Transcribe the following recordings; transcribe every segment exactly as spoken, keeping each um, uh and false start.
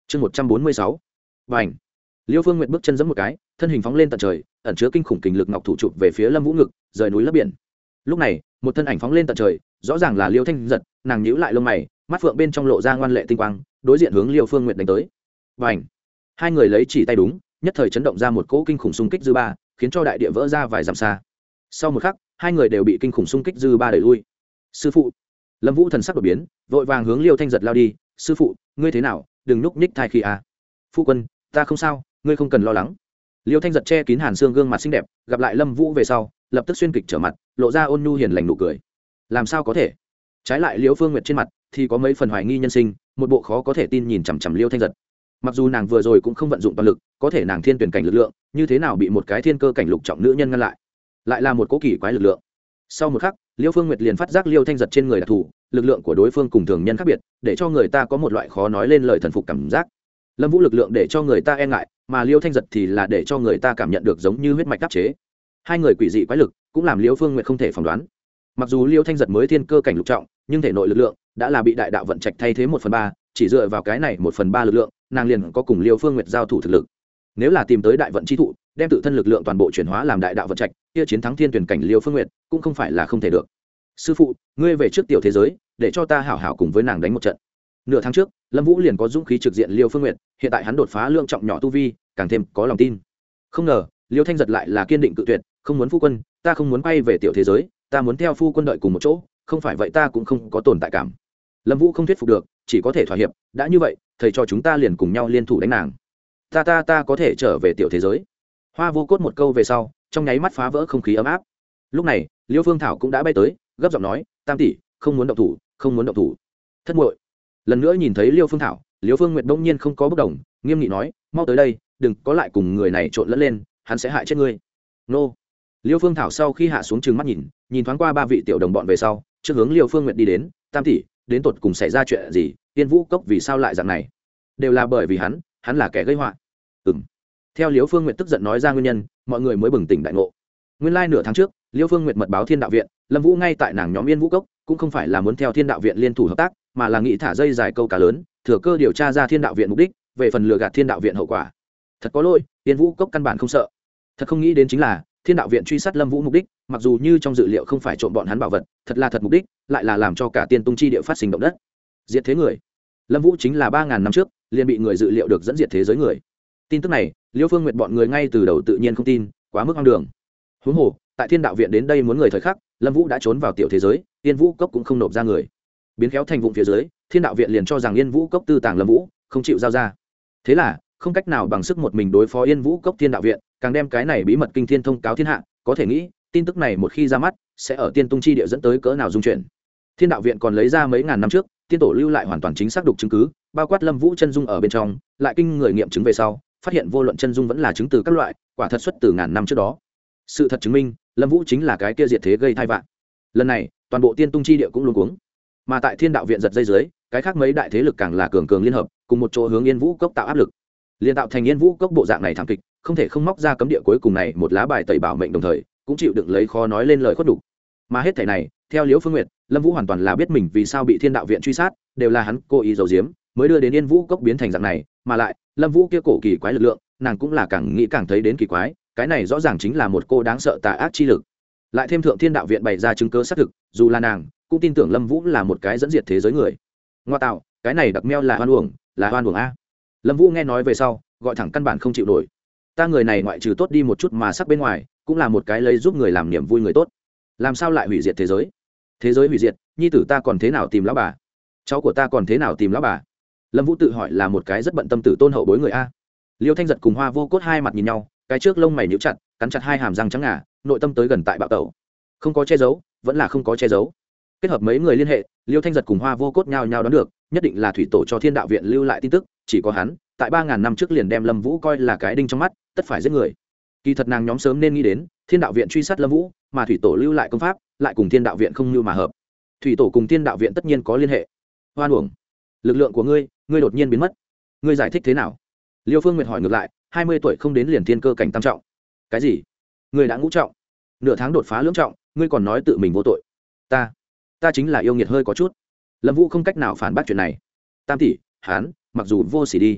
chương một trăm bốn mươi sáu và ảnh liêu phương nguyện bước chân giẫm một cái, thân hình phóng lên tận trời, ẩn chứa kinh khủng kình lực ngọc thủ chụp về phía lâm vũ ngực, rời núi lấp biển. Lúc này một thân ảnh phóng lên tận trời, rõ ràng là liêu thanh giật, nàng nhíu lại lông mày, mắt phượng bên trong lộ ra ngoan lệ tinh quang, đối diện hướng liêu phương nguyện đánh tới. Và ảnh hai người lấy chỉ tay đúng, nhất thời chấn động ra một cỗ kinh khủng xung kích dư ba, khiến cho đại địa vỡ ra vài dặm xa. Sau một khắc, hai người đều bị kinh khủng xung kích dư ba đẩy lui. Sư phụ! Lâm vũ thần sắc đột biến, vội vàng hướng liêu thanh giật lao đi. Sư phụ, ngươi thế nào? Đừng núp ních thai khi à. Phu quân, ta không sao, ngươi không cần lo lắng. Liêu thanh giật che kín hàn xương gương mặt xinh đẹp, gặp lại lâm vũ về sau, lập tức xuyên kịch trở mặt, lộ ra ôn nhu hiền lành nụ cười. Làm sao có thể? Trái lại liễu phương nguyệt trên mặt thì có mấy phần hoài nghi nhân sinh, một bộ khó có thể tin nhìn chằm chằm liêu thanh giật. Mặc dù nàng vừa rồi cũng không vận dụng toàn lực, có thể nàng thiên tuyển cảnh lực lượng như thế nào bị một cái thiên cơ cảnh lục trọng nữ nhân ngăn lại, lại là một cố kỳ quái lực lượng. Sau một khắc, liêu phương nguyệt liền phát giác liêu thanh giật trên người đặc thù, lực lượng của đối phương cùng thường nhân khác biệt, để cho người ta có một loại khó nói lên lời thần phục cảm giác. Lâm vũ lực lượng để cho người ta e ngại, mà liêu thanh giật thì là để cho người ta cảm nhận được giống như huyết mạch đáp chế. Hai người quỷ dị quái lực cũng làm liêu phương nguyệt không thể phỏng đoán. Mặc dù liêu thanh giật mới thiên cơ cảnh lục trọng, nhưng thể nội lực lượng đã là bị đại đạo vận trạch thay thế một phần ba, chỉ dựa vào cái này một phần ba lực lượng, nàng liền có cùng liêu phương nguyệt giao thủ thực lực. Nếu là tìm tới đại vận chi thụ, đem tự thân lực lượng toàn bộ chuyển hóa làm đại đạo vận trạch, kia chiến thắng thiên tuyển cảnh liêu phương nguyệt cũng không phải là không thể được. Sư phụ, ngươi về trước tiểu thế giới, để cho ta hảo hảo cùng với nàng đánh một trận. Nửa tháng trước, lâm vũ liền có dũng khí trực diện liêu phương nguyệt, hiện tại hắn đột phá lượng trọng nhỏ tu vi, càng thêm có lòng tin. Không ngờ liêu thanh giật lại là kiên định cự tuyệt, không muốn phu quân, ta không muốn quay về tiểu thế giới, ta muốn theo phu quân đợi cùng một chỗ, không phải vậy ta cũng không có tồn tại cảm. Lâm vũ không thuyết phục được, chỉ có thể thỏa hiệp. Đã như vậy, thầy cho chúng ta liền cùng nhau liên thủ đánh nàng. Ta ta ta có thể trở về tiểu thế giới. Hoa vô cốt một câu về sau, trong nháy mắt phá vỡ không khí ấm áp. Lúc này liêu phương thảo cũng đã bay tới, gấp giọng nói, tam tỷ, không muốn động thủ, không muốn động thủ. Thất muội. Lần nữa nhìn thấy liêu phương thảo, liêu phương nguyệt đông nhiên không có bất đồng, nghiêm nghị nói, mau tới đây, đừng có lại cùng người này trộn lẫn lên, hắn sẽ hại chết ngươi. Nô. Liêu phương thảo sau khi hạ xuống trừng mắt nhìn, nhìn thoáng qua ba vị tiểu đồng bọn về sau, trước hướng liêu phương nguyệt đi đến. Tam tỷ, đến tột cùng xảy ra chuyện gì? Tiên vũ cốc vì sao lại dạng này? Đều là bởi vì hắn, hắn là kẻ gây họa. Ừm. Theo liêu phương nguyệt tức giận nói ra nguyên nhân, mọi người mới bừng tỉnh đại ngộ. Nguyên lai nửa tháng trước, liêu phương nguyệt mật báo thiên đạo viện, lâm vũ ngay tại nàng nhóm yên vũ cốc, cũng không phải là muốn theo thiên đạo viện liên thủ hợp tác, mà là nghĩ thả dây dài câu cá lớn, thừa cơ điều tra ra thiên đạo viện mục đích, về phần lừa gạt thiên đạo viện hậu quả. Thật có lỗi, yên vũ cốc căn bản không sợ. Thật không nghĩ đến chính là thiên đạo viện truy sát lâm vũ mục đích, mặc dù như trong dự liệu không phải trộm bọn hắn bảo vật, thật là thật mục đích lại là làm cho cả tiên tung chi địa phát sinh động đất, diệt thế người. Lâm vũ chính là ba ngàn năm trước liền bị người dự liệu được dẫn diệt thế giới người. Tin tức này liêu phương nguyệt bọn người ngay từ đầu tự nhiên không tin, quá mức hoang đường. Huống hồ tại thiên đạo viện đến đây muốn người thời khắc, lâm vũ đã trốn vào tiểu thế giới, yên vũ cốc cũng không nộp ra người, biến khéo thành vụng phía dưới, thiên đạo viện liền cho rằng yên vũ cốc tư tàng lâm vũ, không chịu giao ra. Thế là không cách nào bằng sức một mình đối phó yên vũ cốc thiên đạo viện, càng đem cái này bí mật kinh thiên thông cáo thiên hạ. Có thể nghĩ tin tức này một khi ra mắt, sẽ ở tiên tung chi địa dẫn tới cỡ nào dung chuyển. Thiên đạo viện còn lấy ra mấy ngàn năm trước tiên tổ lưu lại hoàn toàn chính xác đục chứng cứ, bao quát lâm vũ chân dung ở bên trong, lại kinh người nghiệm chứng về sau, phát hiện vô luận chân dung vẫn là chứng từ các loại, quả thật xuất từ ngàn năm trước đó. Sự thật chứng minh lâm vũ chính là cái kia diệt thế gây thai vạn. Lần này toàn bộ tiên tung chi địa cũng luống cuống, mà tại thiên đạo viện giật dây dưới, cái khác mấy đại thế lực càng là cường cường liên hợp, cùng một chỗ hướng yên vũ cốc tạo áp lực, liên tạo thành yên vũ cốc bộ dạng này thảm kịch, không thể không móc ra cấm địa cuối cùng này một lá bài tẩy bảo mệnh, đồng thời cũng chịu đựng lấy khó nói lên lời khuất đủ. Mà hết thảy này theo liễu phương nguyệt, lâm vũ hoàn toàn là biết mình vì sao bị thiên đạo viện truy sát, đều là hắn cố ý giấu giếm, mới đưa đến yên vũ cốc biến thành dạng này. Mà lại lâm vũ kia cổ kỳ quái lực lượng, nàng cũng là càng nghĩ càng thấy đến kỳ quái, cái này rõ ràng chính là một cô đáng sợ tà ác chi lực. Lại thêm thượng thiên đạo viện bày ra chứng cứ xác thực, dù là nàng cũng tin tưởng lâm vũ là một cái dẫn diệt thế giới người. Ngoa tạo, cái này đặc meo là hoan uổng, là hoan uổng a. Lâm vũ nghe nói về sau, gọi thẳng căn bản không chịu nổi. Ta người này ngoại trừ tốt đi một chút mà sắc bên ngoài, cũng là một cái lấy giúp người làm niềm vui người tốt, làm sao lại hủy diệt thế giới? Thế giới hủy diệt, nhi tử ta còn thế nào tìm lão bà, cháu của ta còn thế nào tìm lão bà? Lâm vũ tự hỏi là một cái rất bận tâm tử tôn hậu bối người a. Liêu thanh giật cùng hoa vô cốt hai mặt nhìn nhau, cái trước lông mày nhíu chặt, cắn chặt hai hàm răng trắng ngà, nội tâm tới gần tại bạo tẩu. Không có che giấu, vẫn là không có che giấu. Kết hợp mấy người liên hệ, liêu thanh giật cùng hoa vô cốt nhau nhau đoán được, nhất định là thủy tổ cho thiên đạo viện lưu lại tin tức. Chỉ có hắn tại ba ngàn năm trước liền đem lâm vũ coi là cái đinh trong mắt, tất phải giết người. Kỳ thật nàng nhóm sớm nên nghĩ đến thiên đạo viện truy sát lâm vũ, mà thủy tổ lưu lại công pháp lại cùng thiên đạo viện không như mà hợp. Thủy tổ cùng thiên đạo viện tất nhiên có liên hệ. Hoan uổng, lực lượng của ngươi ngươi đột nhiên biến mất, ngươi giải thích thế nào? Liêu phương nguyệt hỏi ngược lại. Hai mươi tuổi không đến liền thiên cơ cảnh tam trọng. Cái gì? Ngươi đã ngũ trọng, nửa tháng đột phá lưỡng trọng, ngươi còn nói tự mình vô tội? Ta ta chính là yêu nghiệt hơi có chút. Lâm vũ không cách nào phản bác chuyện này. Tam tỷ, hán mặc dù vô sỉ đi,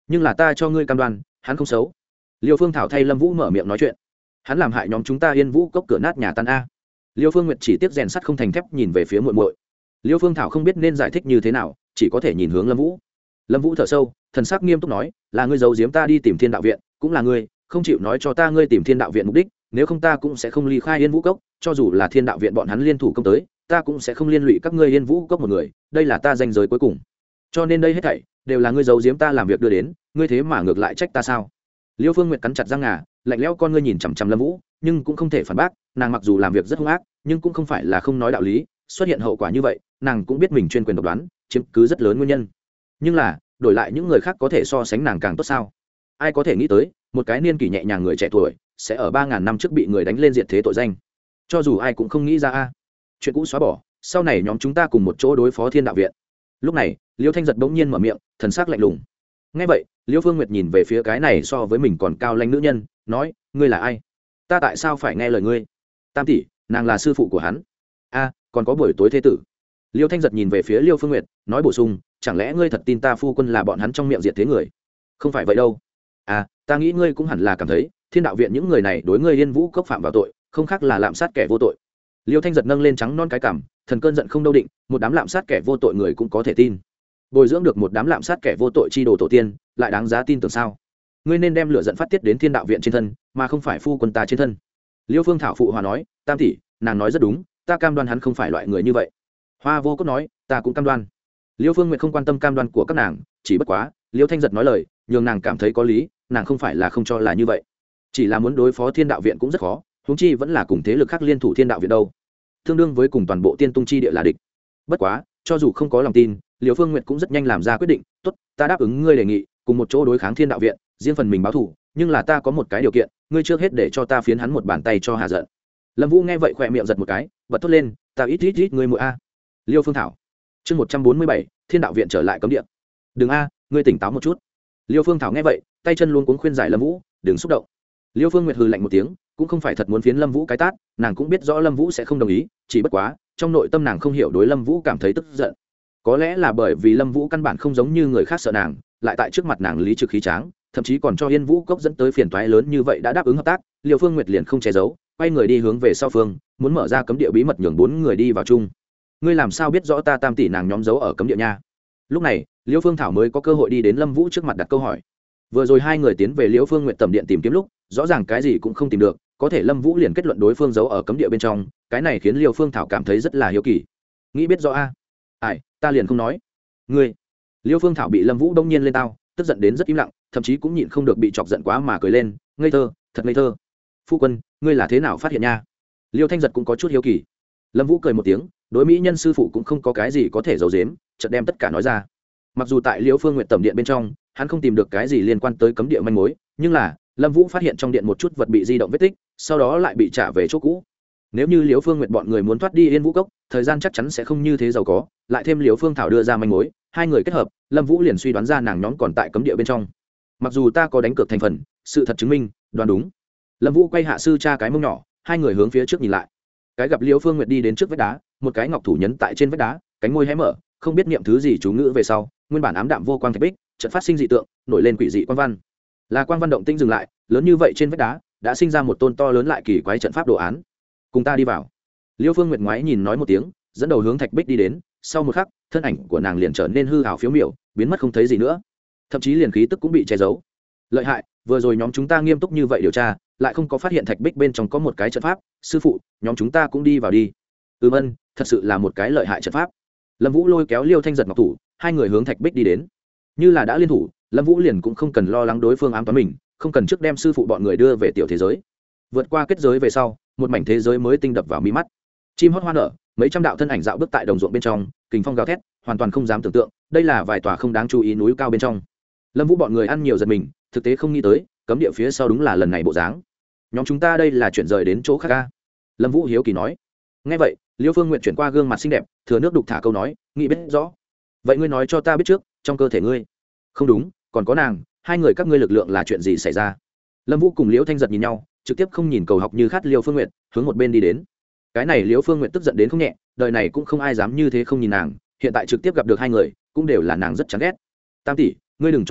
nhưng là ta cho ngươi cam đoan hắn không xấu. Liêu Phương Thảo thay Lâm Vũ mở miệng nói chuyện. Hắn làm hại nhóm chúng ta Yên Vũ cốc cửa nát nhà tan a. Liêu Phương Nguyệt chỉ tiếc rèn sắt không thành thép nhìn về phía muội muội. Liêu Phương Thảo không biết nên giải thích như thế nào, chỉ có thể nhìn hướng Lâm Vũ. Lâm Vũ thở sâu, thần sắc nghiêm túc nói, là ngươi giấu giếm ta đi tìm Thiên Đạo viện, cũng là ngươi không chịu nói cho ta ngươi tìm Thiên Đạo viện mục đích, nếu không ta cũng sẽ không ly khai Yên Vũ cốc, cho dù là Thiên Đạo viện bọn hắn liên thủ công tới, ta cũng sẽ không liên lụy các ngươi Yên Vũ cốc một người, đây là ta danh giới cuối cùng. Cho nên đây hết thảy đều là ngươi giấu giếm ta làm việc đưa đến, ngươi thế mà ngược lại trách ta sao? Liêu Phương Nguyệt cắn chặt răng ngà, lạnh lẽo con ngươi nhìn chằm chằm Lâm Vũ, nhưng cũng không thể phản bác, nàng mặc dù làm việc rất hung ác, nhưng cũng không phải là không nói đạo lý, xuất hiện hậu quả như vậy, nàng cũng biết mình chuyên quyền độc đoán, chiếm cứ rất lớn nguyên nhân. Nhưng là, đổi lại những người khác có thể so sánh nàng càng tốt sao? Ai có thể nghĩ tới, một cái niên kỷ nhẹ nhàng người trẻ tuổi, sẽ ở ba ngàn năm trước bị người đánh lên diệt thế tội danh. Cho dù ai cũng không nghĩ ra a. Chuyện cũ xóa bỏ, sau này nhóm chúng ta cùng một chỗ đối phó Thiên Đạo viện. Lúc này, Liêu Thanh Giật bỗng nhiên mở miệng, thần sắc lạnh lùng. Nghe vậy, Liêu Phương Nguyệt nhìn về phía cái này so với mình còn cao lãnh nữ nhân, nói, ngươi là ai? Ta tại sao phải nghe lời ngươi? Tam tỷ, nàng là sư phụ của hắn. A, còn có buổi tối thế tử. Liêu Thanh Giật nhìn về phía Liêu Phương Nguyệt, nói bổ sung, chẳng lẽ ngươi thật tin ta phu quân là bọn hắn trong miệng diệt thế người? Không phải vậy đâu. À, ta nghĩ ngươi cũng hẳn là cảm thấy, Thiên Đạo viện những người này đối ngươi Yên Vũ cốc phạm vào tội, không khác là lạm sát kẻ vô tội. Liêu Thanh Giật nâng lên trắng non cái cằm, thần cơn giận không đâu định, một đám lạm sát kẻ vô tội người cũng có thể tin. Bồi dưỡng được một đám lạm sát kẻ vô tội chi đồ tổ tiên, lại đáng giá tin tưởng sao? Ngươi nên đem lửa giận phát tiết đến Thiên Đạo viện trên thân, mà không phải phu quân ta trên thân. Liêu Phương Thảo phụ hòa nói, Tam tỷ, nàng nói rất đúng, ta cam đoan hắn không phải loại người như vậy. Hoa Vô Cốt nói, ta cũng cam đoan. Liêu Phương Nguyệt không quan tâm cam đoan của các nàng, chỉ bất quá, Liêu Thanh Giật nói lời, nhường nàng cảm thấy có lý, nàng không phải là không cho là như vậy, chỉ là muốn đối phó Thiên Đạo viện cũng rất khó, huống chi vẫn là cùng thế lực khác liên thủ Thiên Đạo viện đâu, tương đương với cùng toàn bộ Tiên Tung chi địa là địch. Bất quá, cho dù không có lòng tin, Liêu Phương Nguyệt cũng rất nhanh làm ra quyết định, tốt, ta đáp ứng ngươi đề nghị, cùng một chỗ đối kháng Thiên Đạo viện, riêng phần mình báo thù, nhưng là ta có một cái điều kiện, ngươi trước hết để cho ta phiến hắn một bàn tay cho hạ giận. Lâm Vũ nghe vậy khỏe miệng giật một cái, bật thốt lên, ta ít ít ít ngươi muội a. Liêu Phương Thảo. Chương một trăm bốn mươi bảy, Thiên Đạo viện trở lại cấm địa. Đừng a, ngươi tỉnh táo một chút. Liêu Phương Thảo nghe vậy, tay chân luôn cuống khuyên giải Lâm Vũ, đừng xúc động. Liêu Phương Nguyệt hừ lạnh một tiếng, cũng không phải thật muốn phiến Lâm Vũ cái tát, nàng cũng biết rõ Lâm Vũ sẽ không đồng ý, chỉ bất quá, trong nội tâm nàng không hiểu đối Lâm Vũ cảm thấy tức giận. Có lẽ là bởi vì Lâm Vũ căn bản không giống như người khác sợ nàng, lại tại trước mặt nàng lý trực khí tráng, thậm chí còn cho Yên Vũ cốc dẫn tới phiền toái lớn như vậy đã đáp ứng hợp tác, Liêu Phương Nguyệt liền không che giấu, quay người đi hướng về sau phương, muốn mở ra cấm địa bí mật nhường bốn người đi vào chung. Ngươi làm sao biết rõ ta Tam tỷ nàng nhóm giấu ở cấm địa nha? Lúc này, Liêu Phương Thảo mới có cơ hội đi đến Lâm Vũ trước mặt đặt câu hỏi. Vừa rồi hai người tiến về Liêu Phương Nguyệt tầm điện tìm kiếm lúc, rõ ràng cái gì cũng không tìm được, có thể Lâm Vũ liền kết luận đối phương giấu ở cấm địa bên trong, cái này khiến Liêu Phương Thảo cảm thấy rất là hiếu kỳ. Nghĩ biết rõ a? Ai, ta liền không nói. Ngươi. Liêu Phương Thảo bị Lâm Vũ đông nhiên lên tao, tức giận đến rất im lặng, thậm chí cũng nhịn không được bị chọc giận quá mà cười lên, ngây thơ, thật ngây thơ. Phu quân, ngươi là thế nào phát hiện nha? Liêu Thanh Giật cũng có chút hiếu kỳ. Lâm Vũ cười một tiếng, đối mỹ nhân sư phụ cũng không có cái gì có thể giấu giếm, chợt đem tất cả nói ra. Mặc dù tại Liêu Phương Nguyệt tẩm điện bên trong, hắn không tìm được cái gì liên quan tới cấm địa manh mối, nhưng là Lâm Vũ phát hiện trong điện một chút vật bị di động vết tích, sau đó lại bị trả về chỗ cũ. Nếu như Liêu Phương Nguyệt bọn người muốn thoát đi Yên Vũ cốc, thời gian chắc chắn sẽ không như thế giàu có, lại thêm Liêu Phương Thảo đưa ra manh mối, hai người kết hợp, Lâm Vũ liền suy đoán ra nàng nhóm còn tại cấm địa bên trong. Mặc dù ta có đánh cược thành phần, sự thật chứng minh, đoán đúng. Lâm Vũ quay hạ sư cha cái mông nhỏ, hai người hướng phía trước nhìn lại. Cái gặp Liêu Phương Nguyệt đi đến trước vách đá, một cái ngọc thủ nhấn tại trên vách đá, cánh môi hé mở, không biết niệm thứ gì chú ngữ về sau, nguyên bản ám đạm vô quang thạch bích, chợt phát sinh dị tượng, nổi lên quỷ dị quang văn. Là quang văn động tinh dừng lại, lớn như vậy trên vách đá, đã sinh ra một tôn to lớn lại kỳ quái trận pháp đồ án. Cùng ta đi vào. Liêu Phương Nguyệt ngoái nhìn nói một tiếng, dẫn đầu hướng thạch bích đi đến, sau một khắc, thân ảnh của nàng liền trở nên hư ảo phiếu miểu, biến mất không thấy gì nữa. Thậm chí liền khí tức cũng bị che giấu. Lợi hại, vừa rồi nhóm chúng ta nghiêm túc như vậy điều tra, lại không có phát hiện thạch bích bên trong có một cái trận pháp, sư phụ, nhóm chúng ta cũng đi vào đi. Ừm ân, thật sự là một cái lợi hại trận pháp. Lâm Vũ lôi kéo Liêu Thanh Giật ngọc thủ, hai người hướng thạch bích đi đến. Như là đã liên thủ, Lâm Vũ liền cũng không cần lo lắng đối phương ám toán mình, không cần trước đem sư phụ bọn người đưa về tiểu thế giới. Vượt qua kết giới về sau, một mảnh thế giới mới tinh đập vào mi mắt. Chim hót hoa nở, mấy trăm đạo thân ảnh dạo bước tại đồng ruộng bên trong, kình phong gào thét, hoàn toàn không dám tưởng tượng, đây là vài tòa không đáng chú ý núi cao bên trong. Lâm Vũ bọn người ăn nhiều giật mình, thực tế không nghĩ tới, cấm địa phía sau đúng là lần này bộ dáng. Nhóm chúng ta đây là chuyển rời đến chỗ khác a? Lâm Vũ hiếu kỳ nói. Nghe vậy, Liêu Phương Nguyệt chuyển qua gương mặt xinh đẹp, thừa nước đục thả câu nói, nghĩ biết rõ. Vậy ngươi nói cho ta biết trước, trong cơ thể ngươi. Không đúng, còn có nàng, hai người các ngươi lực lượng là chuyện gì xảy ra? Lâm Vũ cùng Liễu Thanh Giật nhìn nhau, trực tiếp không nhìn cầu học như khát Liêu Phương Nguyệt, hướng một bên đi đến. Cái này Liễu Phương Nguyệt tức giận đến không nhẹ, đời này cũng không ai dám như thế không nhìn nàng, hiện tại trực tiếp gặp được hai người, cũng đều là nàng rất chán ghét. Tam tỷ, ngươi đừng chọc hắn,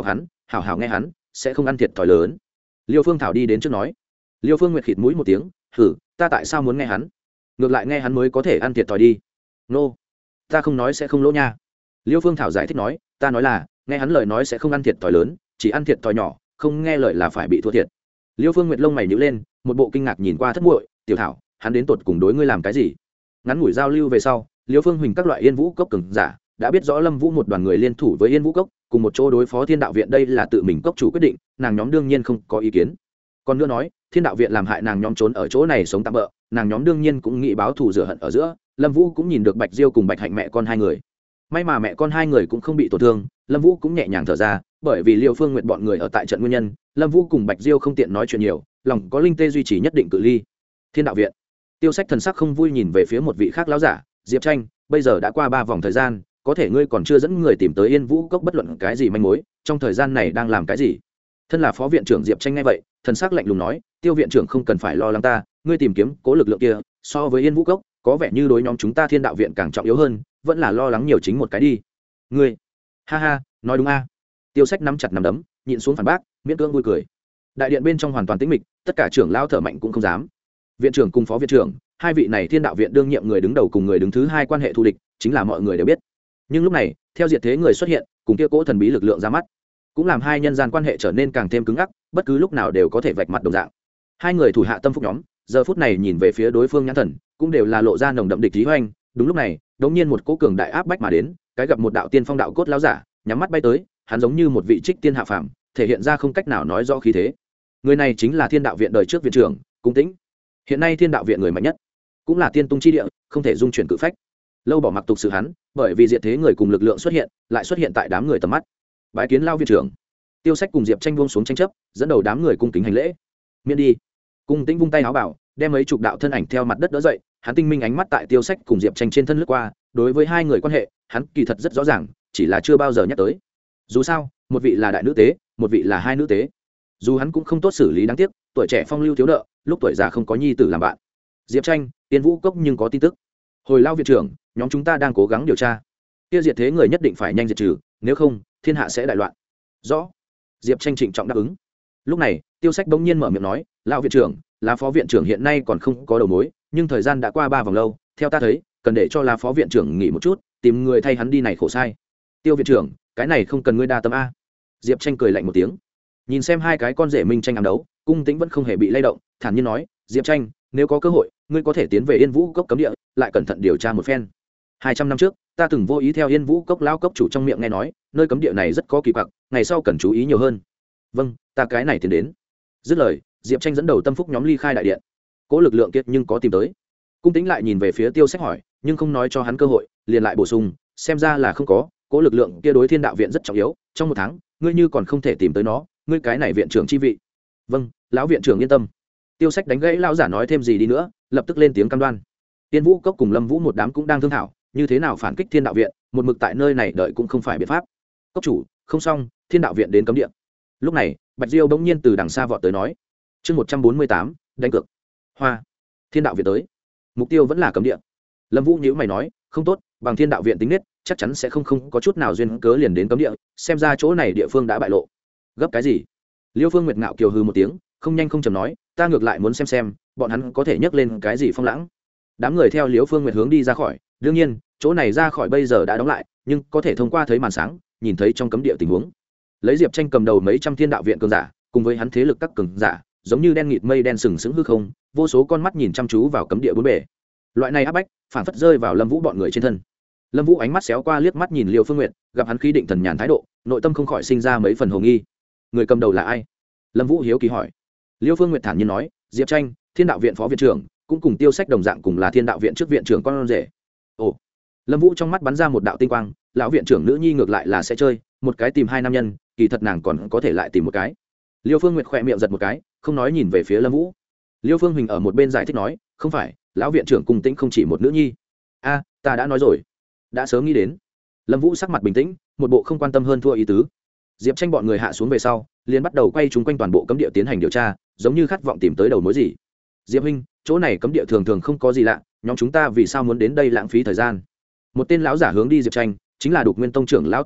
hảo hảo nghe hắn sẽ không ăn thiệt thòi lớn. Liêu Phương Thảo đi đến trước nói. Liêu Phương Nguyệt khịt mũi một tiếng, hử, ta tại sao muốn nghe hắn? Ngược lại nghe hắn mới có thể ăn thiệt thòi đi. Nô, ta không nói sẽ không lỗ nha. Liêu Phương Thảo giải thích nói, ta nói là nghe hắn lời nói sẽ không ăn thiệt thòi lớn, chỉ ăn thiệt thòi nhỏ, không nghe lời là phải bị thua thiệt. Liêu Phương Nguyệt lông mày nhíu lên, một bộ kinh ngạc nhìn qua Thất Muội, tiểu Thảo, hắn đến tột cùng đối ngươi làm cái gì? Ngắn ngủi giao lưu về sau, Liêu Phương Huỳnh các loại Yên Vũ cốc cường giả đã biết rõ Lâm Vũ một đoàn người liên thủ với Yên Vũ cốc, cùng một chỗ đối phó Thiên Đạo viện, đây là tự mình cốc chủ quyết định, nàng nhóm đương nhiên không có ý kiến. Còn nữa nói, Thiên Đạo viện làm hại nàng nhóm trốn ở chỗ này sống tạm bợ, nàng nhóm đương nhiên cũng nghĩ báo thù rửa hận ở giữa. Lâm Vũ cũng nhìn được Bạch Diêu cùng Bạch Hạnh mẹ con hai người, may mà mẹ con hai người cũng không bị tổn thương, Lâm Vũ cũng nhẹ nhàng thở ra, bởi vì Liêu Phương Nguyệt bọn người ở tại trận nguyên nhân, Lâm Vũ cùng Bạch Diêu không tiện nói chuyện nhiều, lòng có linh tê duy trì nhất định cự ly. Thiên Đạo viện, Tiêu Sách thần sắc không vui nhìn về phía một vị khác lão giả, Diệp Tranh, bây giờ đã qua ba vòng thời gian, có thể ngươi còn chưa dẫn người tìm tới Yên Vũ cốc bất luận cái gì manh mối, trong thời gian này đang làm cái gì? Thân là phó viện trưởng Diệp Tranh nghe vậy, thần sắc lạnh lùng nói, Tiêu viện trưởng không cần phải lo lắng ta, ngươi tìm kiếm cố lực lượng kia, so với Yên Vũ cốc, có vẻ như đối nhóm chúng ta Thiên Đạo viện càng trọng yếu hơn, vẫn là lo lắng nhiều chính một cái đi. Ngươi, ha ha, nói đúng a. Tiêu Sách nắm chặt nắm đấm, nhịn xuống phản bác, miễn cưỡng vui cười. Đại điện bên trong hoàn toàn tĩnh mịch, tất cả trưởng lão thở mạnh cũng không dám. Viện trưởng cùng phó viện trưởng, hai vị này Thiên Đạo viện đương nhiệm người đứng đầu cùng người đứng thứ hai quan hệ thù địch, chính là mọi người đều biết. Nhưng lúc này, theo diệt thế người xuất hiện, cùng kia cỗ thần bí lực lượng ra mắt, cũng làm hai nhân gian quan hệ trở nên càng thêm cứng ngắc, bất cứ lúc nào đều có thể vạch mặt đồng dạng. Hai người thủ hạ tâm phúc nhóm, giờ phút này nhìn về phía đối phương nhãn thần, cũng đều là lộ ra nồng đậm địch ý hoành. Đúng lúc này, đột nhiên một cỗ cường đại áp bách mà đến, cái gặp một đạo tiên phong đạo cốt lão giả, nhắm mắt bay tới, hắn giống như một vị trích tiên hạ phàm, thể hiện ra không cách nào nói rõ khí thế. Người này chính là Thiên Đạo viện đời trước viện trưởng, Cung Tĩnh. Hiện nay Thiên Đạo viện người mạnh nhất, cũng là tiên tung chi địa, không thể dung chuyển cự phách. Lâu bỏ mặc tục sự hắn, bởi vì diệt thế người cùng lực lượng xuất hiện, lại xuất hiện tại đám người tầm mắt. Bái kiến lao viện trưởng. Tiêu Sách cùng Diệp Tranh buông xuống tranh chấp, dẫn đầu đám người cung kính hành lễ. Miễn đi. Cung Tĩnh vung tay áo bảo, đem mấy chục đạo thân ảnh theo mặt đất đỡ dậy, hắn tinh minh ánh mắt tại Tiêu Sách cùng Diệp Tranh trên thân lướt qua, đối với hai người quan hệ, hắn kỳ thật rất rõ ràng, chỉ là chưa bao giờ nhắc tới. Dù sao, một vị là đại nữ tế, một vị là hai nữ tế. Dù hắn cũng không tốt xử lý đáng tiếc, tuổi trẻ phong lưu thiếu nợ, lúc tuổi già không có nhi tử làm bạn. Diệp Tranh, Tiên Vũ cốc nhưng có tin tức. Hồi lao viện trưởng, nhóm chúng ta đang cố gắng điều tra. Kia diệt thế người nhất định phải nhanh diệt trừ, nếu không, thiên hạ sẽ đại loạn. Rõ. Diệp Tranh trịnh trọng đáp ứng. Lúc này, Tiêu Sách bỗng nhiên mở miệng nói, lão viện trưởng, là phó viện trưởng hiện nay còn không có đầu mối, nhưng thời gian đã qua ba vòng lâu, theo ta thấy, cần để cho là phó viện trưởng nghỉ một chút, tìm người thay hắn đi này khổ sai. Tiêu viện trưởng, cái này không cần ngươi đa tâm a. Diệp Tranh cười lạnh một tiếng, nhìn xem hai cái con rể minh tranh ám đấu, Cung Tĩnh vẫn không hề bị lay động, thản nhiên nói, Diệp Tranh, nếu có cơ hội, ngươi có thể tiến về Yên Vũ cốc cấm địa, lại cẩn thận điều tra một phen. Hai trăm năm trước, ta từng vô ý theo Yên Vũ cốc lão cốc chủ trong miệng nghe nói, nơi cấm địa này rất có kỳ quặc, ngày sau cần chú ý nhiều hơn. Vâng, ta cái này tiến đến. Dứt lời, Diệp Tranh dẫn đầu tâm phúc nhóm ly khai đại điện. Cố lực lượng kiệt nhưng có tìm tới. Cung Tĩnh lại nhìn về phía Tiêu Sách hỏi, nhưng không nói cho hắn cơ hội, liền lại bổ sung, xem ra là không có, cố lực lượng kia đối Thiên Đạo viện rất trọng yếu, trong một tháng, ngươi như còn không thể tìm tới nó, ngươi cái này viện trưởng chi vị. Vâng, lão viện trưởng yên tâm. Tiêu Sách đánh gãy lão giả nói thêm gì đi nữa, lập tức lên tiếng cam đoan. Tiên Vũ cốc cùng Lâm Vũ một đám cũng đang thương thảo, như thế nào phản kích Thiên Đạo viện, một mực tại nơi này đợi cũng không phải biện pháp. Cốc chủ, không xong, Thiên Đạo viện đến cấm địa. Lúc này, Bạch Diêu bỗng nhiên từ đằng xa vọt tới nói, chương một trăm bốn mươi tám, đánh cược. Hoa, Thiên Đạo viện tới. Mục tiêu vẫn là cấm địa. Lâm Vũ nhíu mày nói, không tốt, bằng Thiên Đạo viện tính nết, chắc chắn sẽ không không có chút nào duyên cớ liền đến cấm địa, xem ra chỗ này địa phương đã bại lộ. Gấp cái gì? Liêu Phương Nguyệt ngạo kiều hừ một tiếng, không nhanh không chậm nói, ta ngược lại muốn xem xem, bọn hắn có thể nhấc lên cái gì phong lãng. Đám người theo Liêu Phương Nguyệt hướng đi ra khỏi, đương nhiên, chỗ này ra khỏi bây giờ đã đóng lại, nhưng có thể thông qua thấy màn sáng, nhìn thấy trong cấm địa tình huống. Lấy Diệp Tranh cầm đầu mấy trăm Thiên Đạo viện cường giả, cùng với hắn thế lực các cường giả, giống như đen nghịt mây đen sừng sững hư không, vô số con mắt nhìn chăm chú vào cấm địa bốn bề. Loại này áp bách, phản phất rơi vào Lâm Vũ bọn người trên thân. Lâm Vũ ánh mắt xéo qua liếc mắt nhìn Liêu Phương Nguyệt, gặp hắn khí định thần nhàn thái độ, nội tâm không khỏi sinh ra mấy phần hồ nghi. Người cầm đầu là ai? Lâm Vũ hiếu kỳ hỏi. Liêu Phương Nguyệt thản nhiên nói, Diệp Tranh, Thiên Đạo viện phó viện trưởng, cũng cùng Tiêu Sách đồng dạng cùng là Thiên Đạo viện trước viện trưởng con rể. Ồ. Lâm Vũ trong mắt bắn ra một đạo tinh quang, lão viện trưởng nữ nhi ngược lại là sẽ chơi, một cái tìm hai nam nhân, kỳ thật nàng còn có thể lại tìm một cái. Liêu Phương Nguyệt khẽ miệng giật một cái, không nói nhìn về phía Lâm Vũ. Liêu Phương Huỳnh ở một bên giải thích nói, không phải, lão viện trưởng Cung Tĩnh không chỉ một nữ nhi. A, ta đã nói rồi, đã sớm nghĩ đến. Lâm Vũ sắc mặt bình tĩnh, một bộ không quan tâm hơn thua ý tứ. Diệp Tranh bọn người hạ xuống về sau, liền bắt đầu quay chúng quanh toàn bộ cấm địa tiến hành điều tra, giống như khát vọng tìm tới đầu mối gì. Diệp huynh, chỗ này cấm địa thường thường không có gì lạ, nhóm chúng ta vì sao muốn đến đây lãng phí thời gian? Một tên lão giả hướng đi Diệp Tranh, chính là Đục Nguyên tông trưởng lão Tề Trúc,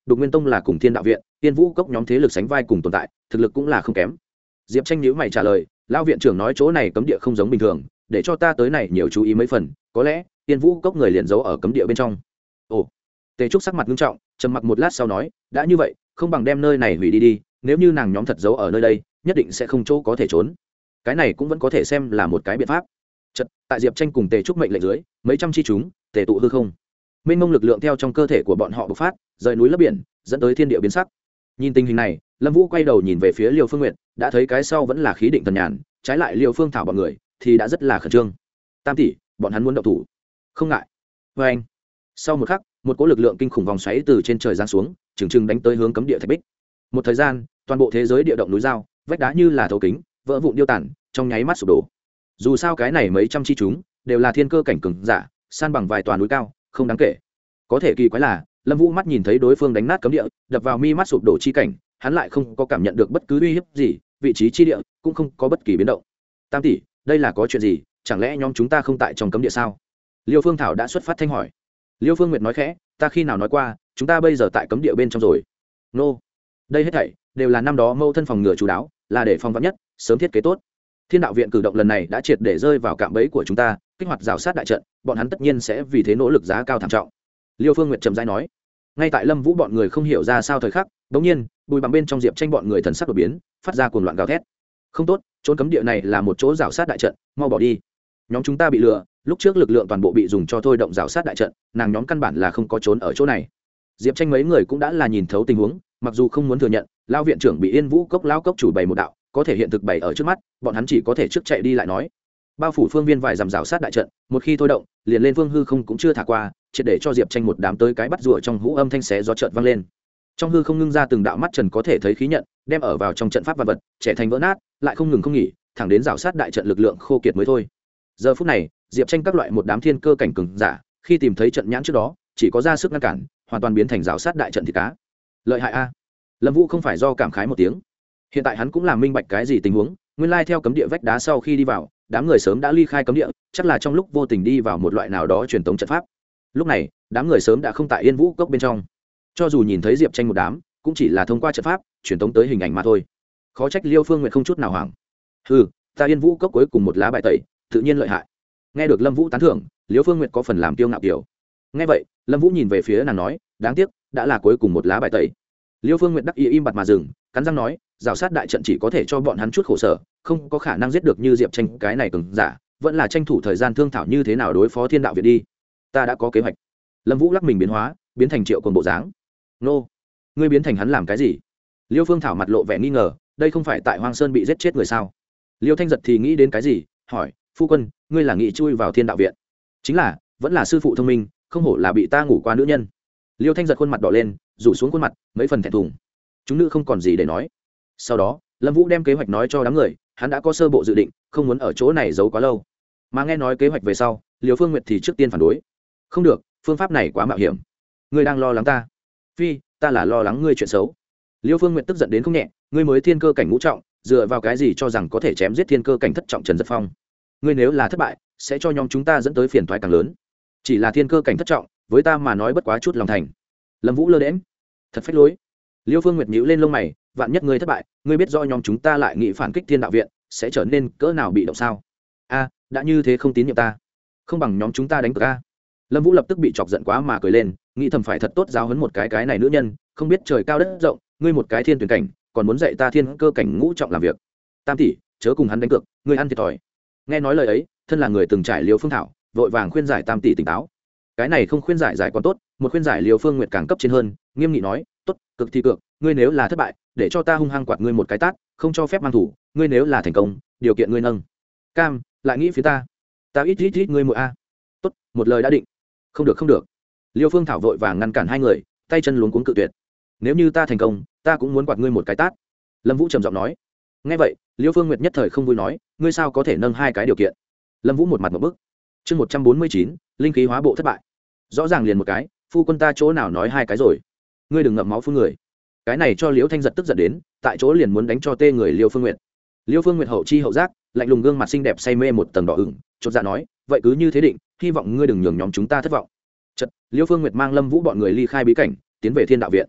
đục nguyên tông là cùng thiên đạo viện tiên vũ cốc nhóm thế lực sánh vai cùng tồn tại thực lực cũng là không kém. Diệp Tranh nhíu mày trả lời, lão viện trưởng nói chỗ này cấm địa không giống bình thường, để cho ta tới này nhiều chú ý mấy phần, có lẽ tiên vũ cốc người liền giấu ở cấm địa bên trong. Ồ. Tề Trúc sắc mặt nghiêm trọng, trầm mặc một lát sau nói, đã như vậy không bằng đem nơi này hủy đi đi, nếu như nàng nhóm thật giấu ở nơi đây nhất định sẽ không chỗ có thể trốn. Cái này cũng vẫn có thể xem là một cái biện pháp. Chợt, tại Diệp Tranh cùng Tề Trúc mệnh lệnh dưới, mấy trăm chi chúng tề tụ hư không, mênh mông lực lượng theo trong cơ thể của bọn họ bộc phát, rời núi lấp biển, dẫn tới thiên địa biến sắc. Nhìn tình hình này, Lâm Vũ quay đầu nhìn về phía Liêu Phương Nguyệt, đã thấy cái sau vẫn là khí định thần nhàn, trái lại Liêu Phương Thảo bọn người thì đã rất là khẩn trương. Tam tỷ, bọn hắn muốn động thủ, không ngại. Và anh. Sau một khắc, một cỗ lực lượng kinh khủng vòng xoáy từ trên trời giáng xuống, chừng chừng đánh tới hướng cấm địa thạch bích. Một thời gian, toàn bộ thế giới địa động núi dao, vách đá như là thấu kính, vỡ vụn điêu tàn, trong nháy mắt sụp đổ. Dù sao cái này mấy trăm chi chúng đều là thiên cơ cảnh cường giả, san bằng vài tòa núi cao, không đáng kể. Có thể kỳ quái là, Lâm Vũ mắt nhìn thấy đối phương đánh nát cấm địa, đập vào mi mắt sụp đổ chi cảnh, hắn lại không có cảm nhận được bất cứ uy hiếp gì, vị trí chi địa cũng không có bất kỳ biến động. Tam tỷ, đây là có chuyện gì, chẳng lẽ nhóm chúng ta không tại trong cấm địa sao? Liêu Phương Thảo đã xuất phát thanh hỏi. Liêu Phương Nguyệt nói khẽ, ta khi nào nói qua, chúng ta bây giờ tại cấm địa bên trong rồi. Nô, đây hết thảy đều là năm đó mâu thân phòng ngừa chú đáo, là để phòng vắn nhất, sớm thiết kế tốt. Thiên đạo viện cử động lần này đã triệt để rơi vào cạm bẫy của chúng ta, kích hoạt rào sát đại trận, bọn hắn tất nhiên sẽ vì thế nỗ lực giá cao thảm trọng. Liêu Phương Nguyệt trầm rãi nói. Ngay tại Lâm Vũ bọn người không hiểu ra sao thời khắc, đột nhiên, bùi bằng bên trong Diệp Tranh bọn người thần sắc đột biến, phát ra cuồng loạn gào thét. Không tốt, trốn cấm địa này là một chỗ rào sát đại trận, mau bỏ đi. Nhóm chúng ta bị lừa, lúc trước lực lượng toàn bộ bị dùng cho thôi động rào sát đại trận, nàng nhóm căn bản là không có trốn ở chỗ này. Diệp Tranh mấy người cũng đã là nhìn thấu tình huống, mặc dù không muốn thừa nhận, lão viện trưởng bị Yên Vũ cốc lão cốc chủ bày một đạo, có thể hiện thực bày ở trước mắt, bọn hắn chỉ có thể trước chạy đi lại nói. Bao phủ phương viên vài dặm rào sát đại trận, một khi thôi động, liền lên phương hư không cũng chưa thả qua, triệt để cho Diệp Tranh một đám tới cái bắt rùa trong hũ âm thanh xé gió chợt vang lên. Trong hư không ngưng ra từng đạo mắt trần có thể thấy khí nhận, đem ở vào trong trận pháp vật vật, trẻ thành vỡ nát, lại không ngừng không nghỉ, thẳng đến rào sát đại trận lực lượng khô kiệt mới thôi. Giờ phút này, Diệp Tranh các loại một đám thiên cơ cảnh cường giả, khi tìm thấy trận nhãn trước đó, chỉ có ra sức ngăn cản, hoàn toàn biến thành rào sát đại trận thì cá. Lợi hại a. Lâm Vũ không phải do cảm khái một tiếng. Hiện tại hắn cũng làm minh bạch cái gì tình huống, nguyên lai theo cấm địa vách đá sau khi đi vào, đám người sớm đã ly khai cấm địa, chắc là trong lúc vô tình đi vào một loại nào đó truyền tống trận pháp. Lúc này, đám người sớm đã không tại Yên Vũ cốc bên trong. Cho dù nhìn thấy Diệp Tranh một đám, cũng chỉ là thông qua trận pháp truyền tống tới hình ảnh mà thôi. Khó trách Liêu Phương Nguyệt không chút nào hoảng. Hừ, ta Yên Vũ cốc cuối cùng một lá bài tẩy, tự nhiên lợi hại. Nghe được Lâm Vũ tán thưởng, Liêu Phương Nguyệt có phần làm kiêu ngạo kiểu. Nghe vậy, Lâm Vũ nhìn về phía nàng nói, đáng tiếc, đã là cuối cùng một lá bài tẩy. Liêu Phương Nguyệt đắc ý im bặt mà dừng, cắn răng nói, rào sát đại trận chỉ có thể cho bọn hắn chút khổ sở, không có khả năng giết được như Diệp Tranh cái này cường giả, vẫn là tranh thủ thời gian thương thảo như thế nào đối phó Thiên đạo viện đi. Ta đã có kế hoạch. Lâm Vũ lắc mình biến hóa, biến thành Triệu Cồn bộ dáng. Nô, ngươi biến thành hắn làm cái gì? Liêu Phương Thảo mặt lộ vẻ nghi ngờ, đây không phải tại Hoang Sơn bị giết chết người sao? Liêu Thanh Giật thì nghĩ đến cái gì, hỏi, phu quân, ngươi là nghĩ chui vào Thiên đạo viện? Chính là, vẫn là sư phụ thông minh, không hổ là bị ta ngủ qua nữ nhân. Liêu Thanh Giật khuôn mặt đỏ lên, rủ xuống khuôn mặt, mấy phần thẹn thùng. Chúng nữ không còn gì để nói. Sau đó, Lâm Vũ đem kế hoạch nói cho đám người, hắn đã có sơ bộ dự định, không muốn ở chỗ này giấu quá lâu. Mà nghe nói kế hoạch về sau, Liêu Phương Nguyệt thì trước tiên phản đối. Không được, phương pháp này quá mạo hiểm. Ngươi đang lo lắng ta? Phi, ta là lo lắng ngươi chuyện xấu. Liêu Phương Nguyệt tức giận đến không nhẹ, ngươi mới thiên cơ cảnh ngũ trọng, dựa vào cái gì cho rằng có thể chém giết thiên cơ cảnh thất trọng Trần Dật Phong? Ngươi nếu là thất bại, sẽ cho nhóm chúng ta dẫn tới phiền toái càng lớn. Chỉ là thiên cơ cảnh thất trọng, với ta mà nói bất quá chút lòng thành. Lâm Vũ lơ đễnh, thật phách lối. Liêu Phương Nguyệt nhíu lên lông mày, vạn nhất ngươi thất bại, ngươi biết do nhóm chúng ta lại nghị phản kích Thiên đạo viện, sẽ trở nên cỡ nào bị động sao? A, đã như thế không tín nhiệm ta, không bằng nhóm chúng ta đánh cược a. Lâm Vũ lập tức bị chọc giận quá mà cười lên, nghĩ thầm phải thật tốt giáo huấn một cái cái này nữ nhân, không biết trời cao đất rộng, ngươi một cái thiên tuyển cảnh, còn muốn dạy ta thiên cơ cảnh ngũ trọng làm việc. Tam tỷ, chớ cùng hắn đánh cược, ngươi ăn thiệt thòi. Nghe nói lời ấy, thân là người từng trải Liêu Phương Thảo, vội vàng khuyên giải Tam tỷ tỉnh táo. Cái này không khuyên giải giải còn tốt, một khuyên giải Liêu Phương Nguyệt càng cấp trên hơn, nghiêm nghị nói, tốt, cực thì cực, ngươi nếu là thất bại, để cho ta hung hăng quạt ngươi một cái tát, không cho phép mang thủ, ngươi nếu là thành công, điều kiện ngươi nâng. Cam, lại nghĩ phía ta. Ta ít ít ít ngươi muội a. Tốt, một lời đã định. Không được không được. Liêu Phương Thảo vội vàng ngăn cản hai người, tay chân luống cuống cự tuyệt. Nếu như ta thành công, ta cũng muốn quạt ngươi một cái tát. Lâm Vũ trầm giọng nói. Nghe vậy, Liêu Phương Nguyệt nhất thời không vui nói, ngươi sao có thể nâng hai cái điều kiện? Lâm Vũ một mặt một bức. Chương một trăm bốn mươi chín, linh khí hóa bộ thất bại. Rõ ràng liền một cái, phu quân ta chỗ nào nói hai cái rồi? Ngươi đừng ngậm máu phun người. Cái này cho Liễu Thanh Giật tức giận đến, tại chỗ liền muốn đánh cho tê người Liêu Phương Nguyệt. Liêu Phương Nguyệt hậu chi hậu giác, lạnh lùng gương mặt xinh đẹp say mê một tầng đỏ ửng, chột dạ nói, vậy cứ như thế định, hy vọng ngươi đừng nhường nhóm chúng ta thất vọng. Chợt, Liêu Phương Nguyệt mang Lâm Vũ bọn người ly khai bí cảnh, tiến về Thiên đạo viện.